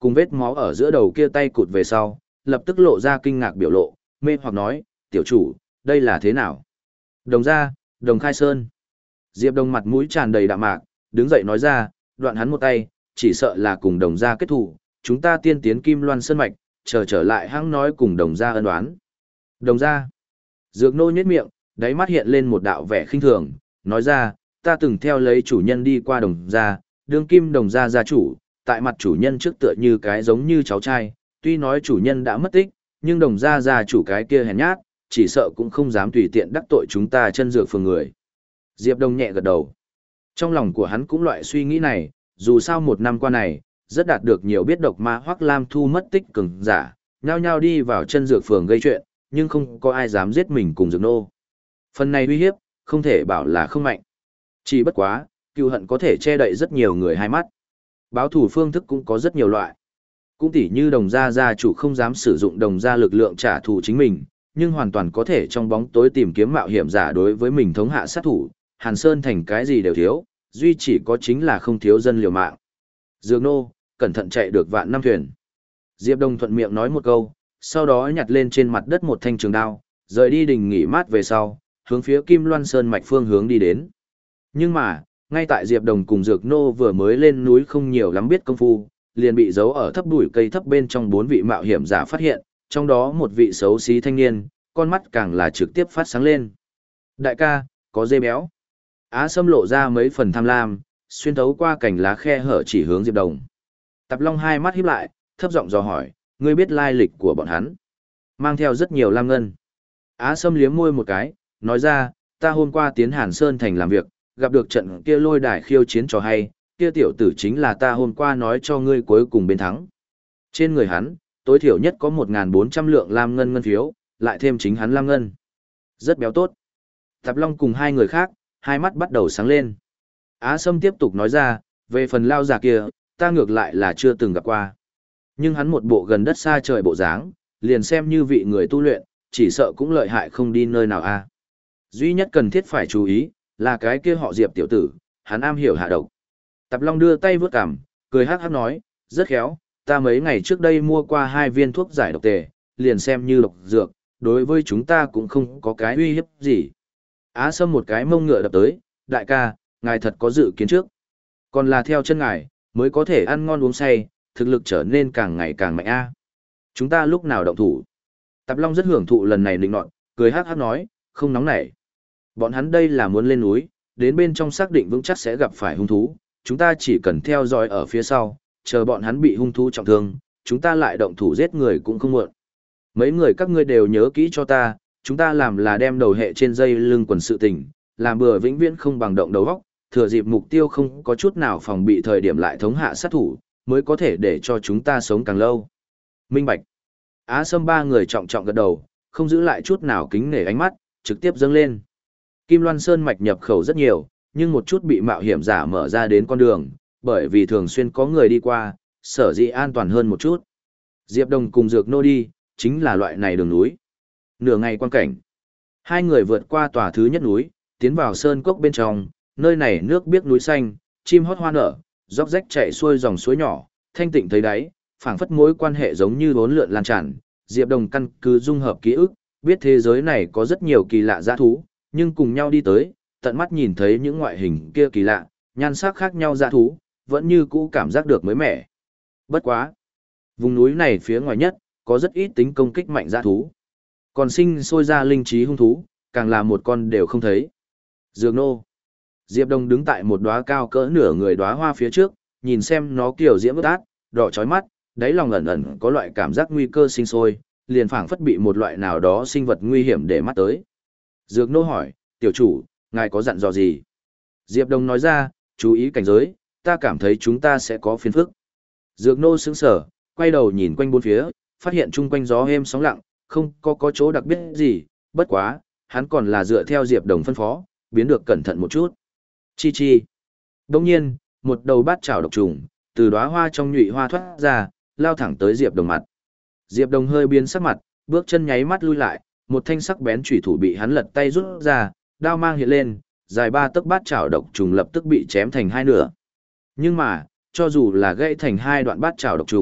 cùng vết máu ở giữa đầu kia tay cụt về sau, lập tức lộ ra kinh ngạc biểu lộ, mê hoặc nói, tiểu chủ, đây là thế nào? Đồng gia, Đồng Khai Sơn. Diệp Đồng mặt mũi tràn đầy đạm mạc, đứng dậy nói ra, đoạn hắn một tay, chỉ sợ là cùng Đồng gia kết thù, chúng ta tiên tiến Kim Loan Sơn mạch, chờ trở lại hãng nói cùng Đồng gia ân oán. Đồng gia. Dược Nô nhếch miệng, đáy mắt hiện lên một đạo vẻ khinh thường, nói ra, ta từng theo lấy chủ nhân đi qua Đồng gia, đương kim Đồng gia gia chủ, tại mặt chủ nhân trước tựa như cái giống như cháu trai, tuy nói chủ nhân đã mất tích, nhưng Đồng gia gia chủ cái kia hèn nhát, chỉ sợ cũng không dám tùy tiện đắc tội chúng ta chân dược phường người. Diệp Đông nhẹ gật đầu. Trong lòng của hắn cũng loại suy nghĩ này, dù sao một năm qua này, rất đạt được nhiều biết độc ma Hoắc Lam Thu mất tích cường giả, nhao nhao đi vào chân dược phường gây chuyện, nhưng không có ai dám giết mình cùng Dược Nô. Phần này uy hiếp, không thể bảo là không mạnh. Chỉ bất quá, cựu hận có thể che đậy rất nhiều người hai mắt. Báo thủ phương thức cũng có rất nhiều loại. Cũng tỉ như Đồng gia gia chủ không dám sử dụng Đồng gia lực lượng trả thù chính mình, nhưng hoàn toàn có thể trong bóng tối tìm kiếm mạo hiểm giả đối với mình thống hạ sát thủ, Hàn Sơn thành cái gì đều thiếu, duy chỉ có chính là không thiếu dân liều mạng. Dược Nô, cẩn thận chạy được vạn năm thuyền. Diệp Đông thuận miệng nói một câu, sau đó nhặt lên trên mặt đất một thanh trường đao, rời đi đình nghỉ mát về sau, hướng phía Kim Loan Sơn mạch phương hướng đi đến. Nhưng mà, ngay tại Diệp Đồng cùng Dược Nô vừa mới lên núi không nhiều lắm biết công phu, liền bị giấu ở thấp bụi cây thấp bên trong bốn vị mạo hiểm giả phát hiện, trong đó một vị xấu xí thanh niên, con mắt càng là trực tiếp phát sáng lên. Đại ca, có dê béo. Á Sâm lộ ra mấy phần tham lam, xuyên thấu qua cành lá khe hở chỉ hướng Diệp Đồng. Tạp Long hai mắt híp lại, thấp giọng dò hỏi, ngươi biết lai lịch của bọn hắn? Mang theo rất nhiều lam ngân. Á Sâm liếm môi một cái, nói ra, ta hôm qua tiến Hàn Sơn thành làm việc, gặp được trận kia lôi đài khiêu chiến trò hay, kia tiểu tử chính là ta hôm qua nói cho ngươi cuối cùng bên thắng. Trên người hắn, tối thiểu nhất có một nghìn bốn trăm lượng lam ngân ngân phiếu, lại thêm chính hắn lam ngân. Rất béo tốt. Tạp Long cùng hai người khác, hai mắt bắt đầu sáng lên. Á Sâm tiếp tục nói ra, về phần lao già kia, ta ngược lại là chưa từng gặp qua. Nhưng hắn một bộ gần đất xa trời bộ dáng, liền xem như vị người tu luyện, chỉ sợ cũng lợi hại không đi nơi nào a. Duy nhất cần thiết phải chú ý, là cái kia họ Diệp tiểu tử, hắn am hiểu hạ độc. Tạp Long đưa tay vướt cằm, cười hắc hắc nói, rất khéo, ta mấy ngày trước đây mua qua hai viên thuốc giải độc tề, liền xem như độc dược, đối với chúng ta cũng không có cái uy hiếp gì. Á Sâm một cái mông ngựa đập tới, đại ca, ngài thật có dự kiến trước. Còn là theo chân ngài, mới có thể ăn ngon uống say, thực lực trở nên càng ngày càng mạnh a. Chúng ta lúc nào động thủ? Tạp Long rất hưởng thụ lần này định nọt, cười hắc hắc nói, không nóng nảy. Bọn hắn đây là muốn lên núi, đến bên trong xác định vững chắc sẽ gặp phải hung thú, chúng ta chỉ cần theo dõi ở phía sau, chờ bọn hắn bị hung thú trọng thương, chúng ta lại động thủ giết người cũng không muộn. Mấy người các ngươi đều nhớ kỹ cho ta, chúng ta làm là đem đầu hệ trên dây lưng quần sự tình, làm bừa vĩnh viễn không bằng động đầu góc, thừa dịp mục tiêu không có chút nào phòng bị thời điểm lại thống hạ sát thủ, mới có thể để cho chúng ta sống càng lâu. Minh Bạch. Á Sâm ba người trọng trọng gật đầu, không giữ lại chút nào kính nể ánh mắt, trực tiếp dâng lên. Kim Loan Sơn mạch nhập khẩu rất nhiều, nhưng một chút bị mạo hiểm giả mở ra đến con đường, bởi vì thường xuyên có người đi qua, sở dĩ an toàn hơn một chút. Diệp Đồng cùng Dược Nô đi, chính là loại này đường núi. Nửa ngày quan cảnh. Hai người vượt qua tòa thứ nhất núi, tiến vào sơn cốc bên trong, nơi này nước biếc núi xanh, chim hót hoa nở, róc rách chảy xuôi dòng suối nhỏ, thanh tịnh thấy đáy, phảng phất mối quan hệ giống như bốn lượn lan tràn. Diệp Đồng căn cứ dung hợp ký ức, biết thế giới này có rất nhiều kỳ lạ dã thú, nhưng cùng nhau đi tới, tận mắt nhìn thấy những ngoại hình kia kỳ lạ, nhan sắc khác nhau dã thú, vẫn như cũ cảm giác được mới mẻ. Bất quá. Vùng núi này phía ngoài nhất, có rất ít tính công kích mạnh dã thú. Còn sinh sôi ra linh trí hung thú, càng là một con đều không thấy. Dược Nô. Diệp Đông đứng tại một đóa cao cỡ nửa người đóa hoa phía trước, nhìn xem nó kiểu diễm ướt át, đỏ chói mắt, đáy lòng ẩn ẩn có loại cảm giác nguy cơ sinh sôi, liền phảng phất bị một loại nào đó sinh vật nguy hiểm để mắt tới. Dược Nô hỏi, tiểu chủ, ngài có dặn dò gì? Diệp Đông nói ra, chú ý cảnh giới, ta cảm thấy chúng ta sẽ có phiền phức. Dược Nô sững sờ, quay đầu nhìn quanh bốn phía, phát hiện chung quanh gió êm sóng lặng, không có có chỗ đặc biệt gì, bất quá, hắn còn là dựa theo Diệp Đồng phân phó, biến được cẩn thận một chút. Chi chi. Đồng nhiên, một đầu bát chảo độc trùng, từ đóa hoa trong nhụy hoa thoát ra, lao thẳng tới Diệp Đồng mặt. Diệp Đồng hơi biến sắc mặt, bước chân nháy mắt lui lại, một thanh sắc bén chủy thủ bị hắn lật tay rút ra, đao mang hiện lên, dài ba tấc bát chảo độc trùng lập tức bị chém thành hai nửa. Nhưng mà, cho dù là gãy thành hai đoạn bát chảo độc trùng,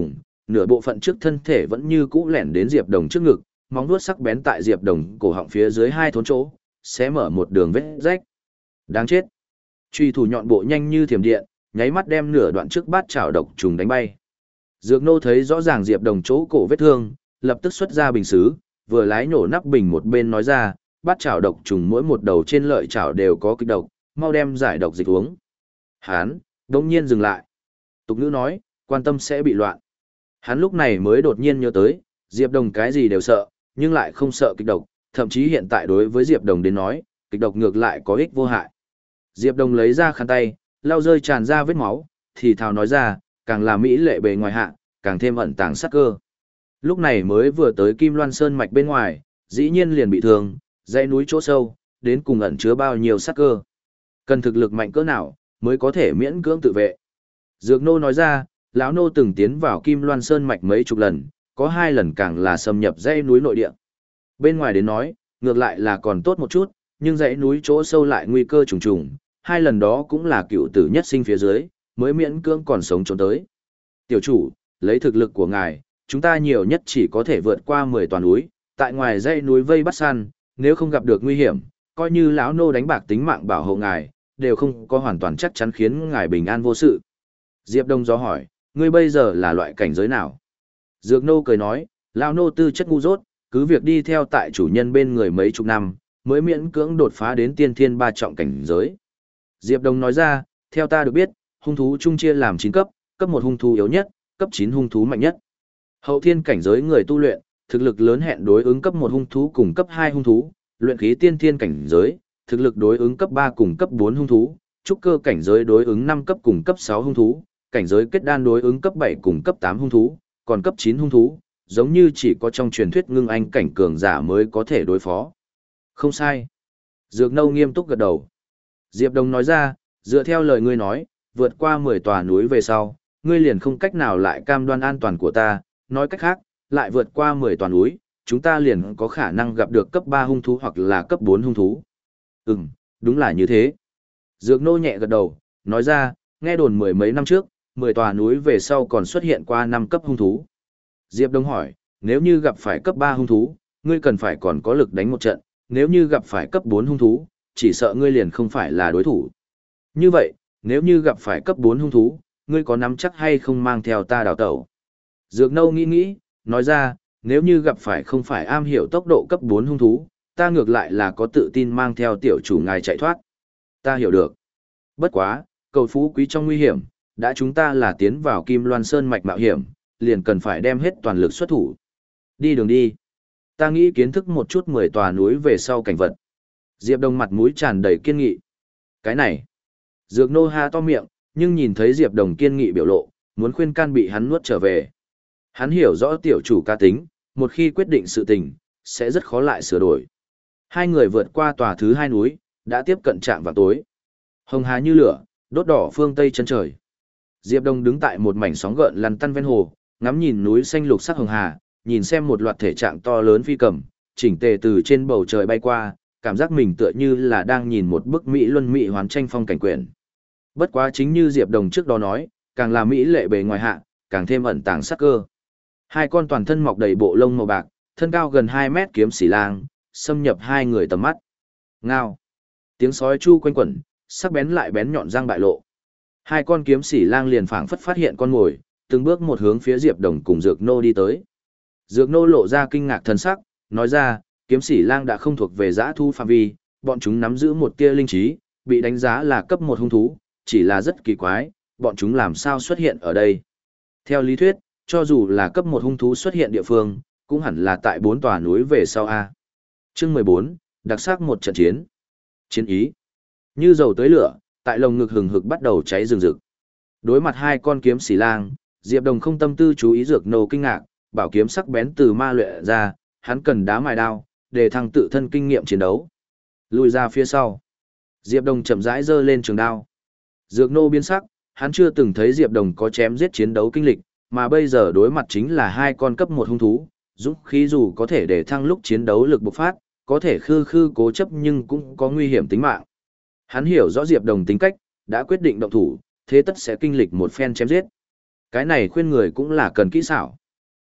nửa bộ phận trước thân thể vẫn như cũ lẻn đến Diệp Đồng trước ngực, móng vuốt sắc bén tại Diệp Đồng cổ họng phía dưới hai thốn chỗ, xé mở một đường vết rách. Đáng chết. Truy thủ nhọn bộ nhanh như thiểm điện, nháy mắt đem nửa đoạn trước bát chảo độc trùng đánh bay. Dược Nô thấy rõ ràng Diệp Đồng chỗ cổ vết thương, lập tức xuất ra bình sứ, vừa lái nổ nắp bình một bên nói ra, bát chảo độc trùng mỗi một đầu trên lợi chảo đều có kịch độc, mau đem giải độc dịch uống. Hán, đột nhiên dừng lại. Tục ngữ nói, quan tâm sẽ bị loạn. Hắn lúc này mới đột nhiên nhớ tới, Diệp Đồng cái gì đều sợ, nhưng lại không sợ kịch độc, thậm chí hiện tại đối với Diệp Đồng đến nói, kịch độc ngược lại có ích vô hại. Diệp Đồng lấy ra khăn tay, lau rơi tràn ra vết máu, thì thào nói ra, càng là mỹ lệ bề ngoài hạ, càng thêm ẩn tàng sát cơ. Lúc này mới vừa tới Kim Loan Sơn mạch bên ngoài, dĩ nhiên liền bị thương, dãy núi chỗ sâu, đến cùng ẩn chứa bao nhiêu sát cơ. Cần thực lực mạnh cỡ nào, mới có thể miễn cưỡng tự vệ. Dược Nô nói ra, lão nô từng tiến vào Kim Loan Sơn mạch mấy chục lần, có hai lần càng là xâm nhập dãy núi nội địa. Bên ngoài đến nói, ngược lại là còn tốt một chút, nhưng dãy núi chỗ sâu lại nguy cơ trùng trùng, hai lần đó cũng là cựu tử nhất sinh phía dưới, mới miễn cưỡng còn sống trốn tới. Tiểu chủ, lấy thực lực của ngài, chúng ta nhiều nhất chỉ có thể vượt qua mười tòa núi, tại ngoài dãy núi vây bắt săn, nếu không gặp được nguy hiểm, coi như lão nô đánh bạc tính mạng bảo hộ ngài, đều không có hoàn toàn chắc chắn khiến ngài bình an vô sự. Diệp Đông gió hỏi, ngươi bây giờ là loại cảnh giới nào? Dược Nô cười nói, lão nô tư chất ngu dốt, cứ việc đi theo tại chủ nhân bên người mấy chục năm, mới miễn cưỡng đột phá đến tiên thiên ba trọng cảnh giới. Diệp Đông nói ra, theo ta được biết, hung thú chung chia làm chín cấp, cấp một hung thú yếu nhất, cấp chín hung thú mạnh nhất. Hậu thiên cảnh giới người tu luyện, thực lực lớn hẹn đối ứng cấp một hung thú cùng cấp hai hung thú, luyện khí tiên thiên cảnh giới, thực lực đối ứng cấp ba cùng cấp bốn hung thú, trúc cơ cảnh giới đối ứng năm cấp cùng cấp sáu hung thú, cảnh giới kết đan đối ứng cấp bảy cùng cấp tám hung thú, còn cấp chín hung thú, giống như chỉ có trong truyền thuyết ngưng anh cảnh cường giả mới có thể đối phó. Không sai. Dược Nâu nghiêm túc gật đầu. Diệp Đông nói ra, dựa theo lời ngươi nói, vượt qua mười tòa núi về sau, ngươi liền không cách nào lại cam đoan an toàn của ta, nói cách khác, lại vượt qua mười tòa núi, chúng ta liền có khả năng gặp được cấp ba hung thú hoặc là cấp bốn hung thú. Ừm, đúng là như thế. Dược Nô nhẹ gật đầu, nói ra, nghe đồn mười mấy năm trước, mười tòa núi về sau còn xuất hiện qua năm cấp hung thú. Diệp Đông hỏi, nếu như gặp phải cấp ba hung thú, ngươi cần phải còn có lực đánh một trận, nếu như gặp phải cấp bốn hung thú, chỉ sợ ngươi liền không phải là đối thủ. Như vậy, nếu như gặp phải cấp bốn hung thú, ngươi có nắm chắc hay không mang theo ta đào tẩu? Dược Nâu nghĩ nghĩ, nói ra, nếu như gặp phải không phải am hiểu tốc độ cấp bốn hung thú, ta ngược lại là có tự tin mang theo tiểu chủ ngài chạy thoát. Ta hiểu được. Bất quá, cầu phú quý trong nguy hiểm, đã chúng ta là tiến vào Kim Loan Sơn mạch mạo hiểm, liền cần phải đem hết toàn lực xuất thủ. Đi đường đi. Ta nghĩ kiến thức một chút mười tòa núi về sau cảnh vật. Diệp Đông mặt mũi tràn đầy kiên nghị. Cái này. Dược Nô ha to miệng, nhưng nhìn thấy Diệp Đông kiên nghị biểu lộ, muốn khuyên can bị hắn nuốt trở về. Hắn hiểu rõ tiểu chủ cá tính, một khi quyết định sự tình, sẽ rất khó lại sửa đổi. Hai người vượt qua tòa thứ hai núi, đã tiếp cận trạm vào tối. Hồng hà như lửa, đốt đỏ phương tây chân trời. Diệp Đông đứng tại một mảnh sóng gợn lăn tăn ven hồ, ngắm nhìn núi xanh lục sắc hồng hà, nhìn xem một loạt thể trạng to lớn phi cầm, chỉnh tề từ trên bầu trời bay qua, cảm giác mình tựa như là đang nhìn một bức mỹ luân mỹ hoán tranh phong cảnh quyển. Bất quá chính như Diệp Đông trước đó nói, càng là mỹ lệ bề ngoài hạ, càng thêm ẩn tàng sắc cơ. Hai con toàn thân mọc đầy bộ lông màu bạc, thân cao gần hai mét kiếm xỉ lang, xâm nhập hai người tầm mắt. Ngao. Tiếng sói chu quanh quẩn, sắc bén lại bén nhọn răng bại lộ. Hai con kiếm xỉ lang liền phảng phất phát hiện con mồi, từng bước một hướng phía Diệp Đồng cùng Dược Nô đi tới. Dược Nô lộ ra kinh ngạc thần sắc, nói ra, kiếm xỉ lang đã không thuộc về dã thu phạm vi, bọn chúng nắm giữ một tia linh trí, bị đánh giá là cấp một hung thú, chỉ là rất kỳ quái, bọn chúng làm sao xuất hiện ở đây. Theo lý thuyết, cho dù là cấp một hung thú xuất hiện địa phương, cũng hẳn là tại bốn tòa núi về sau A. Chương mười bốn, đặc sắc một trận chiến. Chiến ý. Như dầu tới lửa, tại lồng ngực hừng hực bắt đầu cháy rừng rực. Đối mặt hai con kiếm xỉ lang, Diệp Đồng không tâm tư chú ý Dược Nô kinh ngạc, bảo kiếm sắc bén từ ma luyện ra, hắn cần đá mài đao, để thăng tự thân kinh nghiệm chiến đấu. Lùi ra phía sau. Diệp Đồng chậm rãi giơ lên trường đao. Dược Nô biến sắc, hắn chưa từng thấy Diệp Đồng có chém giết chiến đấu kinh lịch, mà bây giờ đối mặt chính là hai con cấp một hung thú, dũng khí dù có thể để thăng lúc chiến đấu lực bộc phát, có thể khư khư cố chấp nhưng cũng có nguy hiểm tính mạng. Hắn hiểu rõ Diệp Đồng tính cách, đã quyết định động thủ, thế tất sẽ kinh lịch một phen chém giết. Cái này khuyên người cũng là cần kỹ xảo.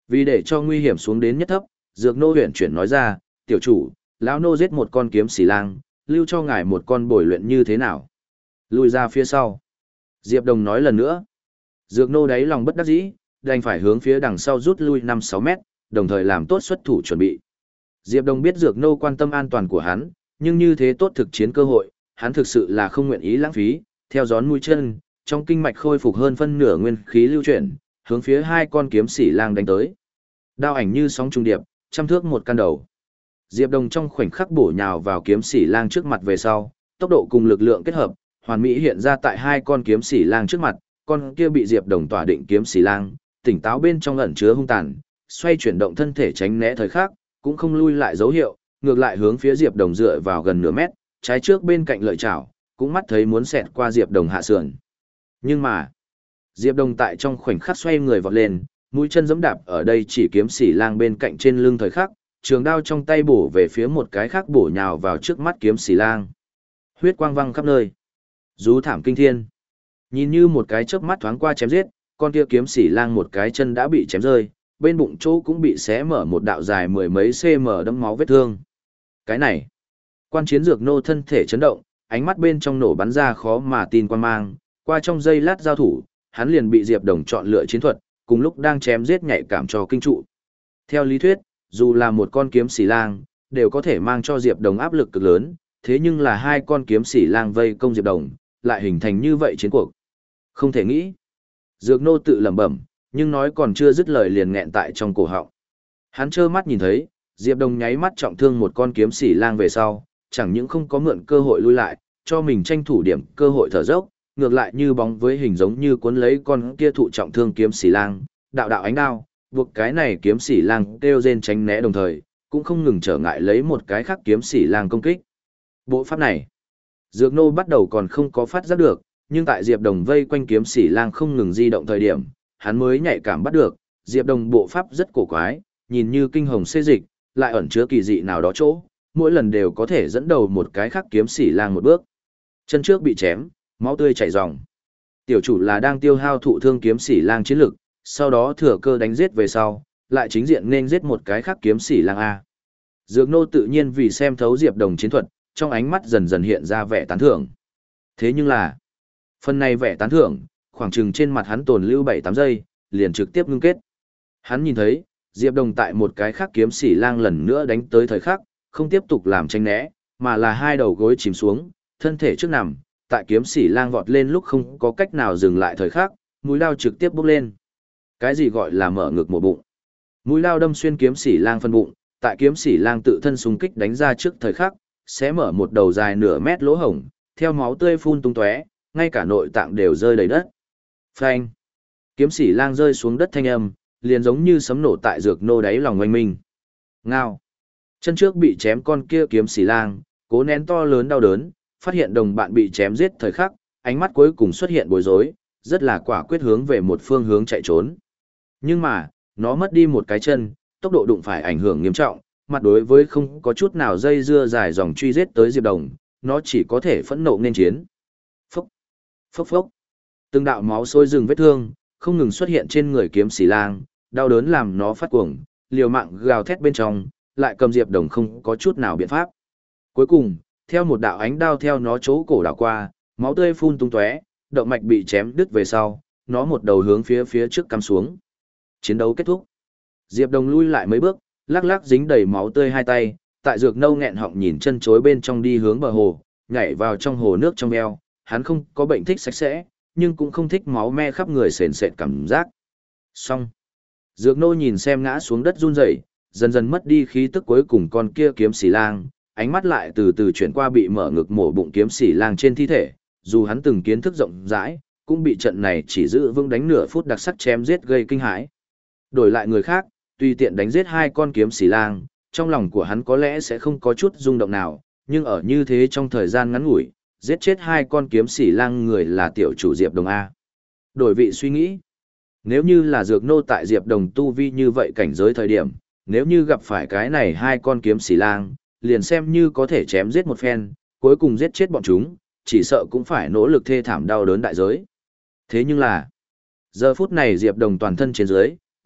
Vì để cho nguy hiểm xuống đến nhất thấp, Dược Nô huyền chuyển nói ra, tiểu chủ, lão nô giết một con kiếm xỉ lang, lưu cho ngài một con bồi luyện như thế nào? Lùi ra phía sau. Diệp Đồng nói lần nữa. Dược Nô đáy lòng bất đắc dĩ, đành phải hướng phía đằng sau rút lui năm sáu mét, đồng thời làm tốt xuất thủ chuẩn bị. Diệp Đồng biết Dược Nô quan tâm an toàn của hắn, nhưng như thế tốt thực chiến cơ hội, hắn thực sự là không nguyện ý lãng phí, theo gión mũi chân, trong kinh mạch khôi phục hơn phân nửa nguyên khí lưu chuyển, hướng phía hai con kiếm xỉ lang đánh tới. Đao ảnh như sóng trung điệp, trăm thước một căn đầu. Diệp Đồng trong khoảnh khắc bổ nhào vào kiếm xỉ lang trước mặt về sau, tốc độ cùng lực lượng kết hợp, hoàn mỹ hiện ra tại hai con kiếm xỉ lang trước mặt, con kia bị Diệp Đồng tỏa định kiếm xỉ lang, tỉnh táo bên trong ẩn chứa hung tàn, xoay chuyển động thân thể tránh né thời khắc, cũng không lui lại dấu hiệu, ngược lại hướng phía Diệp Đồng dựa vào gần nửa mét, trái trước bên cạnh lợi chảo, cũng mắt thấy muốn xẹt qua Diệp Đồng hạ sườn. Nhưng mà, Diệp Đồng tại trong khoảnh khắc xoay người vọt lên, mũi chân giẫm đạp ở đây chỉ kiếm xỉ lang bên cạnh trên lưng thời khắc, trường đao trong tay bổ về phía một cái khác bổ nhào vào trước mắt kiếm xỉ lang. Huyết quang văng khắp nơi. Rú thảm kinh thiên. Nhìn như một cái chớp mắt thoáng qua chém giết, con kia kiếm xỉ lang một cái chân đã bị chém rơi, bên bụng chỗ cũng bị xé mở một đạo dài mười mấy cm đẫm máu vết thương. Cái này, quan chiến Dược Nô thân thể chấn động, ánh mắt bên trong nổ bắn ra khó mà tin quan mang, qua trong giây lát giao thủ, hắn liền bị Diệp Đồng chọn lựa chiến thuật, cùng lúc đang chém giết nhạy cảm cho kinh trụ. Theo lý thuyết, dù là một con kiếm xỉ lang, đều có thể mang cho Diệp Đồng áp lực cực lớn, thế nhưng là hai con kiếm xỉ lang vây công Diệp Đồng, lại hình thành như vậy chiến cuộc. Không thể nghĩ. Dược Nô tự lẩm bẩm, nhưng nói còn chưa dứt lời liền nghẹn tại trong cổ họng. Hắn trơ mắt nhìn thấy, Diệp Đồng nháy mắt trọng thương một con kiếm xỉ lang về sau, chẳng những không có mượn cơ hội lui lại, cho mình tranh thủ điểm cơ hội thở dốc, ngược lại như bóng với hình giống như cuốn lấy con kia thụ trọng thương kiếm xỉ lang, đạo đạo ánh đao, buộc cái này kiếm xỉ lang kêu rên tránh né đồng thời, cũng không ngừng trở ngại lấy một cái khác kiếm xỉ lang công kích. Bộ pháp này, Dược Nô bắt đầu còn không có phát giác được, nhưng tại Diệp Đồng vây quanh kiếm xỉ lang không ngừng di động thời điểm, hắn mới nhạy cảm bắt được, Diệp Đồng bộ pháp rất cổ quái, nhìn như kinh hồng xê dịch, lại ẩn chứa kỳ dị nào đó chỗ, mỗi lần đều có thể dẫn đầu một cái khác kiếm xỉ lang một bước. Chân trước bị chém, máu tươi chảy ròng. Tiểu chủ là đang tiêu hao thụ thương kiếm xỉ lang chiến lực, sau đó thừa cơ đánh giết về sau, lại chính diện nên giết một cái khác kiếm xỉ lang A. Dược Nô tự nhiên vì xem thấu Diệp Đồng chiến thuật, trong ánh mắt dần dần hiện ra vẻ tán thưởng. Thế nhưng là, phần này vẻ tán thưởng, khoảng chừng trên mặt hắn tồn lưu bảy tám giây, liền trực tiếp ngưng kết. Hắn nhìn thấy, Diệp Đồng tại một cái khác kiếm xỉ lang lần nữa đánh tới thời khắc, không tiếp tục làm tranh né, mà là hai đầu gối chìm xuống, thân thể trước nằm, tại kiếm xỉ lang vọt lên lúc không có cách nào dừng lại thời khắc, mũi lao trực tiếp bốc lên. Cái gì gọi là mở ngực một bụng? Mũi lao đâm xuyên kiếm xỉ lang phân bụng, tại kiếm xỉ lang tự thân xung kích đánh ra trước thời khắc, sẽ mở một đầu dài nửa mét lỗ hổng, theo máu tươi phun tung tóe, ngay cả nội tạng đều rơi đầy đất. Phanh! Kiếm xỉ lang rơi xuống đất thanh âm, liền giống như sấm nổ tại Dược Nô đáy lòng oanh minh. Ngao! Chân trước bị chém con kia kiếm xỉ lang, cố nén to lớn đau đớn, phát hiện đồng bạn bị chém giết thời khắc, ánh mắt cuối cùng xuất hiện bối rối, rất là quả quyết hướng về một phương hướng chạy trốn. Nhưng mà, nó mất đi một cái chân, tốc độ đụng phải ảnh hưởng nghiêm trọng, mặt đối với không có chút nào dây dưa dài dòng truy giết tới Diệp Đồng, nó chỉ có thể phẫn nộ nên chiến. Phốc, phốc phốc. Từng đạo máu sôi rừng vết thương, không ngừng xuất hiện trên người kiếm xỉ lang, đau đớn làm nó phát cuồng, liều mạng gào thét bên trong, lại cầm Diệp Đồng không có chút nào biện pháp. Cuối cùng, theo một đạo ánh đao theo nó chỗ cổ đảo qua, máu tươi phun tung tóe, động mạch bị chém đứt về sau, nó một đầu hướng phía phía trước cắm xuống. Chiến đấu kết thúc. Diệp Đồng lui lại mấy bước, lắc lắc dính đầy máu tươi hai tay, tại Dược Nâu nghẹn họng nhìn chân chối bên trong đi hướng bờ hồ, nhảy vào trong hồ nước trong eo, hắn không có bệnh thích sạch sẽ, nhưng cũng không thích máu me khắp người sền sệt cảm giác. Xong. Dược Nô nhìn xem ngã xuống đất run rẩy, dần dần mất đi khí tức cuối cùng con kia kiếm xỉ lang, ánh mắt lại từ từ chuyển qua bị mở ngực mổ bụng kiếm xỉ lang trên thi thể, dù hắn từng kiến thức rộng rãi, cũng bị trận này chỉ giữ vững đánh nửa phút đặc sắc chém giết gây kinh hãi. Đổi lại người khác, tùy tiện đánh giết hai con kiếm xỉ lang, trong lòng của hắn có lẽ sẽ không có chút rung động nào, nhưng ở như thế trong thời gian ngắn ngủi, giết chết hai con kiếm xỉ lang người là tiểu chủ Diệp Đồng A. Đổi vị suy nghĩ, nếu như là Dược Nô tại Diệp Đồng tu vi như vậy cảnh giới thời điểm, nếu như gặp phải cái này hai con kiếm xỉ lang, liền xem như có thể chém giết một phen, cuối cùng giết chết bọn chúng, chỉ sợ cũng phải nỗ lực thê thảm đau đớn đại giới. Thế nhưng là, giờ phút này Diệp Đồng toàn thân trên dưới,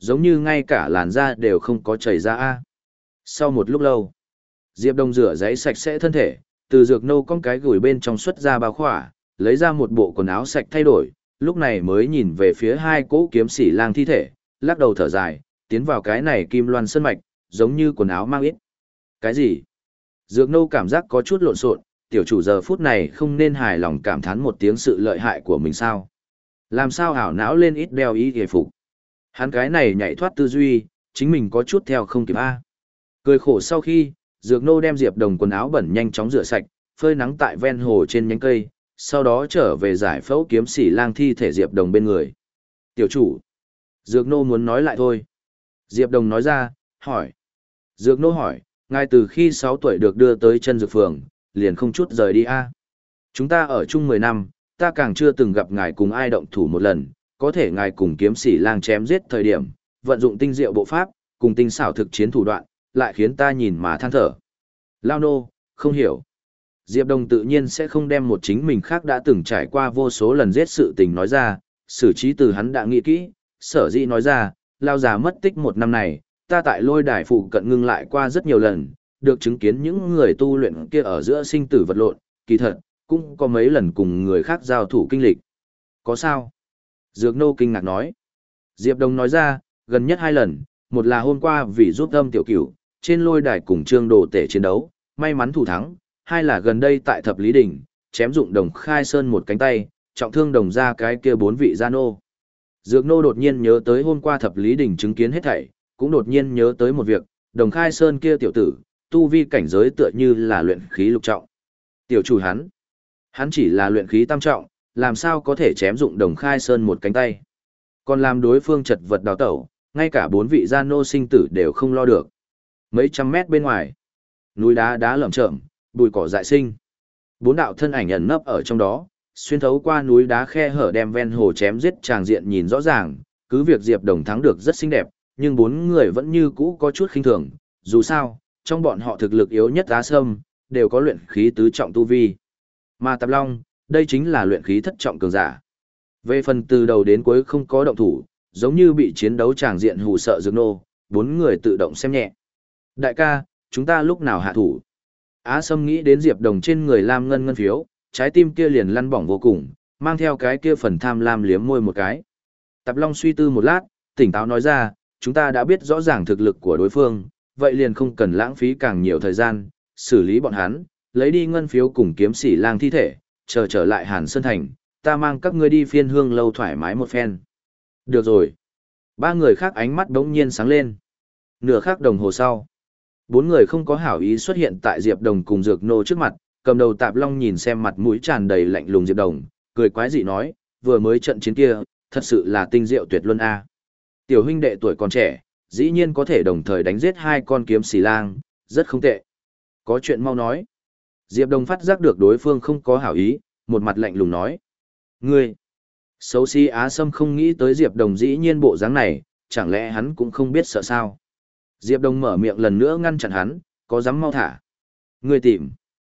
giống như ngay cả làn da đều không có chảy ra a. Sau một lúc lâu, Diệp Đông rửa giấy sạch sẽ thân thể, từ dược nâu con cái gửi bên trong xuất ra bao khỏa, lấy ra một bộ quần áo sạch thay đổi, lúc này mới nhìn về phía hai cỗ kiếm sĩ lang thi thể, lắc đầu thở dài, tiến vào cái này kim loan sơn mạch, giống như quần áo mang ít. Cái gì? Dược nâu cảm giác có chút lộn xộn, tiểu chủ giờ phút này không nên hài lòng cảm thán một tiếng sự lợi hại của mình sao? Làm sao ảo não lên ít đeo ý hề phục? Hắn cái này nhảy thoát tư duy, chính mình có chút theo không kịp a. Cười khổ sau khi, Dược nô đem Diệp Đồng quần áo bẩn nhanh chóng rửa sạch, phơi nắng tại ven hồ trên nhánh cây, sau đó trở về giải phẫu kiếm sĩ lang thi thể Diệp Đồng bên người. Tiểu chủ, Dược nô muốn nói lại thôi. Diệp Đồng nói ra, hỏi. Dược nô hỏi, ngài từ khi sáu tuổi được đưa tới chân dược phường, liền không chút rời đi a. Chúng ta ở chung mười năm, ta càng chưa từng gặp ngài cùng ai động thủ một lần, có thể ngài cùng kiếm sĩ lang chém giết thời điểm, vận dụng tinh diệu bộ pháp, cùng tinh xảo thực chiến thủ đoạn, lại khiến ta nhìn mà than thở. Lao nô, không hiểu. Diệp Đồng tự nhiên sẽ không đem một chính mình khác đã từng trải qua vô số lần giết sự tình nói ra, xử trí từ hắn đã nghĩ kỹ, sở dĩ nói ra, Lao già mất tích một năm này, ta tại lôi đài phụ cận ngưng lại qua rất nhiều lần, được chứng kiến những người tu luyện kia ở giữa sinh tử vật lộn, kỳ thật, cũng có mấy lần cùng người khác giao thủ kinh lịch. Có sao? Dược nô kinh ngạc nói. Diệp Đồng nói ra, gần nhất hai lần, một là hôm qua vì giúp âm tiểu cửu, trên lôi đài cùng trương đồ tể chiến đấu, may mắn thủ thắng, hai là gần đây tại thập lý đỉnh, chém dụng đồng khai sơn một cánh tay, trọng thương đồng ra cái kia bốn vị gia nô. Dược nô đột nhiên nhớ tới hôm qua thập lý đỉnh chứng kiến hết thảy, cũng đột nhiên nhớ tới một việc, đồng khai sơn kia tiểu tử, tu vi cảnh giới tựa như là luyện khí lục trọng. Tiểu chủ hắn, hắn chỉ là luyện khí tam trọng, làm sao có thể chém dụng đồng khai sơn một cánh tay. Còn làm đối phương chật vật đào tẩu, ngay cả bốn vị gia nô sinh tử đều không lo được. Mấy trăm mét bên ngoài, núi đá đá lởm chởm, bụi cỏ dại sinh. Bốn đạo thân ảnh ẩn nấp ở trong đó, xuyên thấu qua núi đá khe hở đem ven hồ chém giết tràng diện nhìn rõ ràng, cứ việc Diệp Đồng thắng được rất xinh đẹp, nhưng bốn người vẫn như cũ có chút khinh thường, dù sao, trong bọn họ thực lực yếu nhất Á Sâm, đều có luyện khí tứ trọng tu vi. Mà Tạp Long, đây chính là luyện khí thất trọng cường giả. Về phần từ đầu đến cuối không có động thủ, giống như bị chiến đấu tràng diện hù sợ Dược nô, bốn người tự động xem nhẹ. Đại ca, chúng ta lúc nào hạ thủ? Á Sâm nghĩ đến Diệp Đồng trên người lam ngân ngân phiếu, trái tim kia liền lăn bỏng vô cùng, mang theo cái kia phần tham lam liếm môi một cái. Tạp Long suy tư một lát, tỉnh táo nói ra, chúng ta đã biết rõ ràng thực lực của đối phương, vậy liền không cần lãng phí càng nhiều thời gian, xử lý bọn hắn, lấy đi ngân phiếu cùng kiếm sĩ lang thi thể, chờ trở lại Hàn Sơn Thành, ta mang các ngươi đi phiên hương lâu thoải mái một phen. Được rồi. Ba người khác ánh mắt đống nhiên sáng lên. Nửa khắc đồng hồ sau, bốn người không có hảo ý xuất hiện tại Diệp Đồng cùng Dược nô trước mặt, cầm đầu Tạp Long nhìn xem mặt mũi tràn đầy lạnh lùng Diệp Đồng, cười quái dị nói, vừa mới trận chiến kia, thật sự là tinh diệu tuyệt luân a. Tiểu huynh đệ tuổi còn trẻ, dĩ nhiên có thể đồng thời đánh giết hai con kiếm xì lang, rất không tệ. Có chuyện mau nói. Diệp Đồng phát giác được đối phương không có hảo ý, một mặt lạnh lùng nói. Ngươi! Xấu xí Á Sâm không nghĩ tới Diệp Đồng dĩ nhiên bộ dáng này, chẳng lẽ hắn cũng không biết sợ sao. Diệp Đồng mở miệng lần nữa ngăn chặn hắn, có dám mau thả. Ngươi tìm.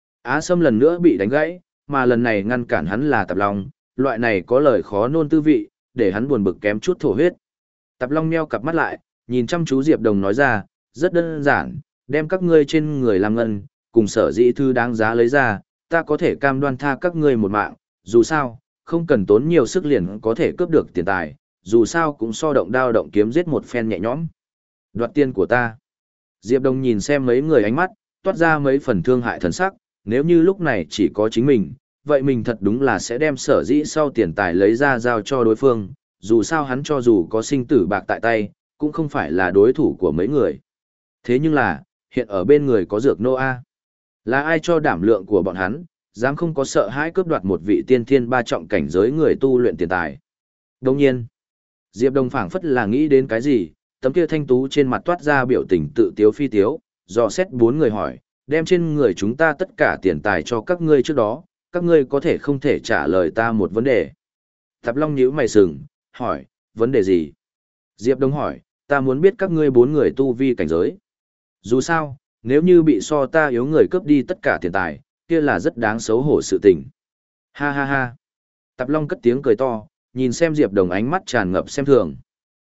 Á Sâm lần nữa bị đánh gãy, mà lần này ngăn cản hắn là Tạp Long, loại này có lời khó nôn tư vị, để hắn buồn bực kém chút thổ huyết. Tạp Long meo cặp mắt lại, nhìn chăm chú Diệp Đồng nói ra, rất đơn giản, đem các ngươi trên người làm ngân, cùng sở dĩ thư đáng giá lấy ra, ta có thể cam đoan tha các ngươi một mạng, dù sao, không cần tốn nhiều sức liền có thể cướp được tiền tài, dù sao cũng so động đao động kiếm giết một phen nhẹ nhõm. Đoạt tiền của ta. Diệp Đồng nhìn xem mấy người ánh mắt, toát ra mấy phần thương hại thần sắc, nếu như lúc này chỉ có chính mình, vậy mình thật đúng là sẽ đem sở dĩ sau tiền tài lấy ra giao cho đối phương, dù sao hắn cho dù có sinh tử bạc tại tay, cũng không phải là đối thủ của mấy người. Thế nhưng là, hiện ở bên người có Dược nô A. Là ai cho đảm lượng của bọn hắn, dám không có sợ hãi cướp đoạt một vị tiên thiên ba trọng cảnh giới người tu luyện tiền tài. Đồng nhiên, Diệp Đồng phảng phất là nghĩ đến cái gì, tấm kia thanh tú trên mặt toát ra biểu tình tự tiếu phi tiếu, dò xét bốn người hỏi, đem trên người chúng ta tất cả tiền tài cho các ngươi trước đó, các ngươi có thể không thể trả lời ta một vấn đề. Tạp Long nhíu mày sừng, hỏi, vấn đề gì? Diệp Đồng hỏi, ta muốn biết các ngươi bốn người tu vi cảnh giới. Dù sao, nếu như bị so ta yếu người cướp đi tất cả tiền tài, kia là rất đáng xấu hổ sự tình. Ha ha ha. Tạp Long cất tiếng cười to, nhìn xem Diệp Đồng ánh mắt tràn ngập xem thường.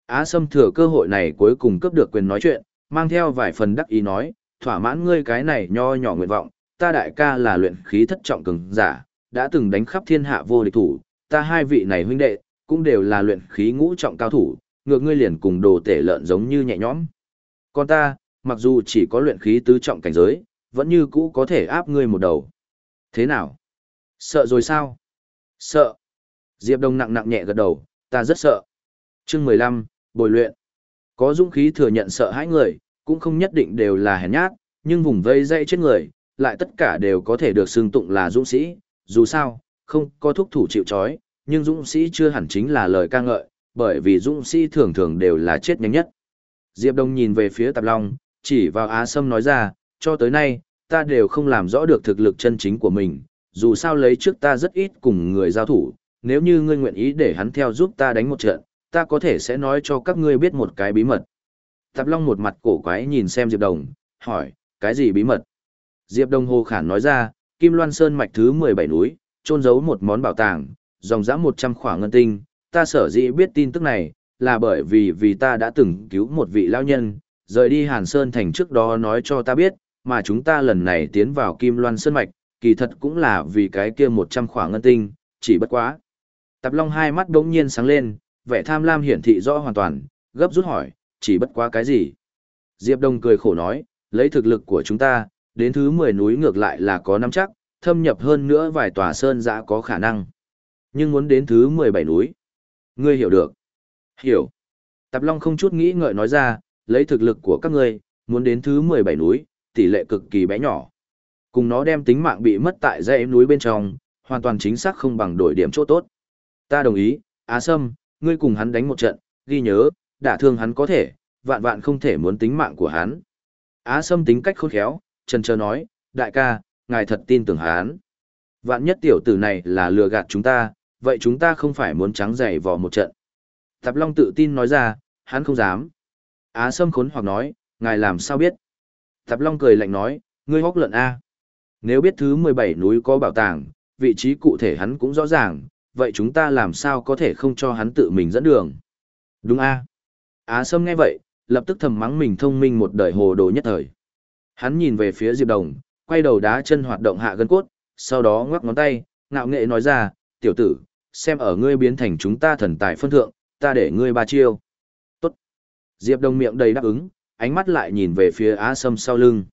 Á Sâm thừa cơ hội này cuối cùng cướp được quyền nói chuyện, mang theo vài phần đắc ý nói, thỏa mãn ngươi cái này nho nhỏ nguyện vọng, ta đại ca là luyện khí thất trọng cường giả, đã từng đánh khắp thiên hạ vô địch thủ, ta hai vị này huynh đệ, cũng đều là luyện khí ngũ trọng cao thủ, ngược ngươi liền cùng đồ tể lợn giống như nhẹ nhõm. Còn ta, mặc dù chỉ có luyện khí tứ trọng cảnh giới, vẫn như cũ có thể áp ngươi một đầu. Thế nào? Sợ rồi sao? Sợ. Diệp Đông nặng nặng nhẹ gật đầu, ta rất sợ. Chương mười lăm, bồi luyện. Có dũng khí thừa nhận sợ hãi người, cũng không nhất định đều là hèn nhát, nhưng vùng vây dây chết người, lại tất cả đều có thể được xưng tụng là dũng sĩ. Dù sao, không có thúc thủ chịu trói, nhưng dũng sĩ chưa hẳn chính là lời ca ngợi, bởi vì dũng sĩ thường thường đều là chết nhanh nhất. Diệp Đông nhìn về phía Tạp Long, chỉ vào Á Sâm nói ra, cho tới nay, ta đều không làm rõ được thực lực chân chính của mình, dù sao lấy trước ta rất ít cùng người giao thủ, nếu như ngươi nguyện ý để hắn theo giúp ta đánh một trận, ta có thể sẽ nói cho các ngươi biết một cái bí mật. Tạp Long một mặt cổ quái nhìn xem Diệp Đồng, hỏi, cái gì bí mật? Diệp Đồng hồ khản nói ra, Kim Loan Sơn mạch thứ mười bảy núi, trôn giấu một món bảo tàng, dòng dã một trăm khỏa ngân tinh, ta sở dĩ biết tin tức này, là bởi vì vì ta đã từng cứu một vị lão nhân, rời đi Hàn Sơn thành trước đó nói cho ta biết, mà chúng ta lần này tiến vào Kim Loan Sơn mạch, kỳ thật cũng là vì cái kia một trăm khỏa ngân tinh, chỉ bất quá. Tạp Long hai mắt đống nhiên sáng lên, vẻ tham lam hiển thị rõ hoàn toàn, gấp rút hỏi, chỉ bất quá cái gì? Diệp Đông cười khổ nói, lấy thực lực của chúng ta, đến thứ mười núi ngược lại là có nắm chắc, thâm nhập hơn nữa vài tòa sơn dã có khả năng. Nhưng muốn đến thứ mười bảy núi, ngươi hiểu được. Hiểu. Tạp Long không chút nghĩ ngợi nói ra, lấy thực lực của các ngươi, muốn đến thứ mười bảy núi, tỷ lệ cực kỳ bé nhỏ. Cùng nó đem tính mạng bị mất tại dãy núi bên trong, hoàn toàn chính xác không bằng đổi điểm chỗ tốt. Ta đồng ý, Á Sâm, ngươi cùng hắn đánh một trận, ghi nhớ, đả thương hắn có thể, vạn vạn không thể muốn tính mạng của hắn. Á Sâm tính cách khôn khéo, chần chờ nói, đại ca, ngài thật tin tưởng hắn. Vạn nhất tiểu tử này là lừa gạt chúng ta, vậy chúng ta không phải muốn trắng giày vò một trận. Tạp Long tự tin nói ra, hắn không dám. Á Sâm khốn hoặc nói, ngài làm sao biết? Tạp Long cười lạnh nói, ngươi hốc lợn A. Nếu biết thứ mười bảy núi có bảo tàng, vị trí cụ thể hắn cũng rõ ràng, vậy chúng ta làm sao có thể không cho hắn tự mình dẫn đường? Đúng A. Á Sâm nghe vậy, lập tức thầm mắng mình thông minh một đời hồ đồ nhất thời. Hắn nhìn về phía Diệp Đồng, quay đầu đá chân hoạt động hạ gân cốt, sau đó ngoắc ngón tay, ngạo nghệ nói ra, tiểu tử, xem ở ngươi biến thành chúng ta thần tài phân thượng, ta để ngươi ba chiêu. Tốt. Diệp Đồng miệng đầy đáp ứng, ánh mắt lại nhìn về phía Á Sâm sau lưng.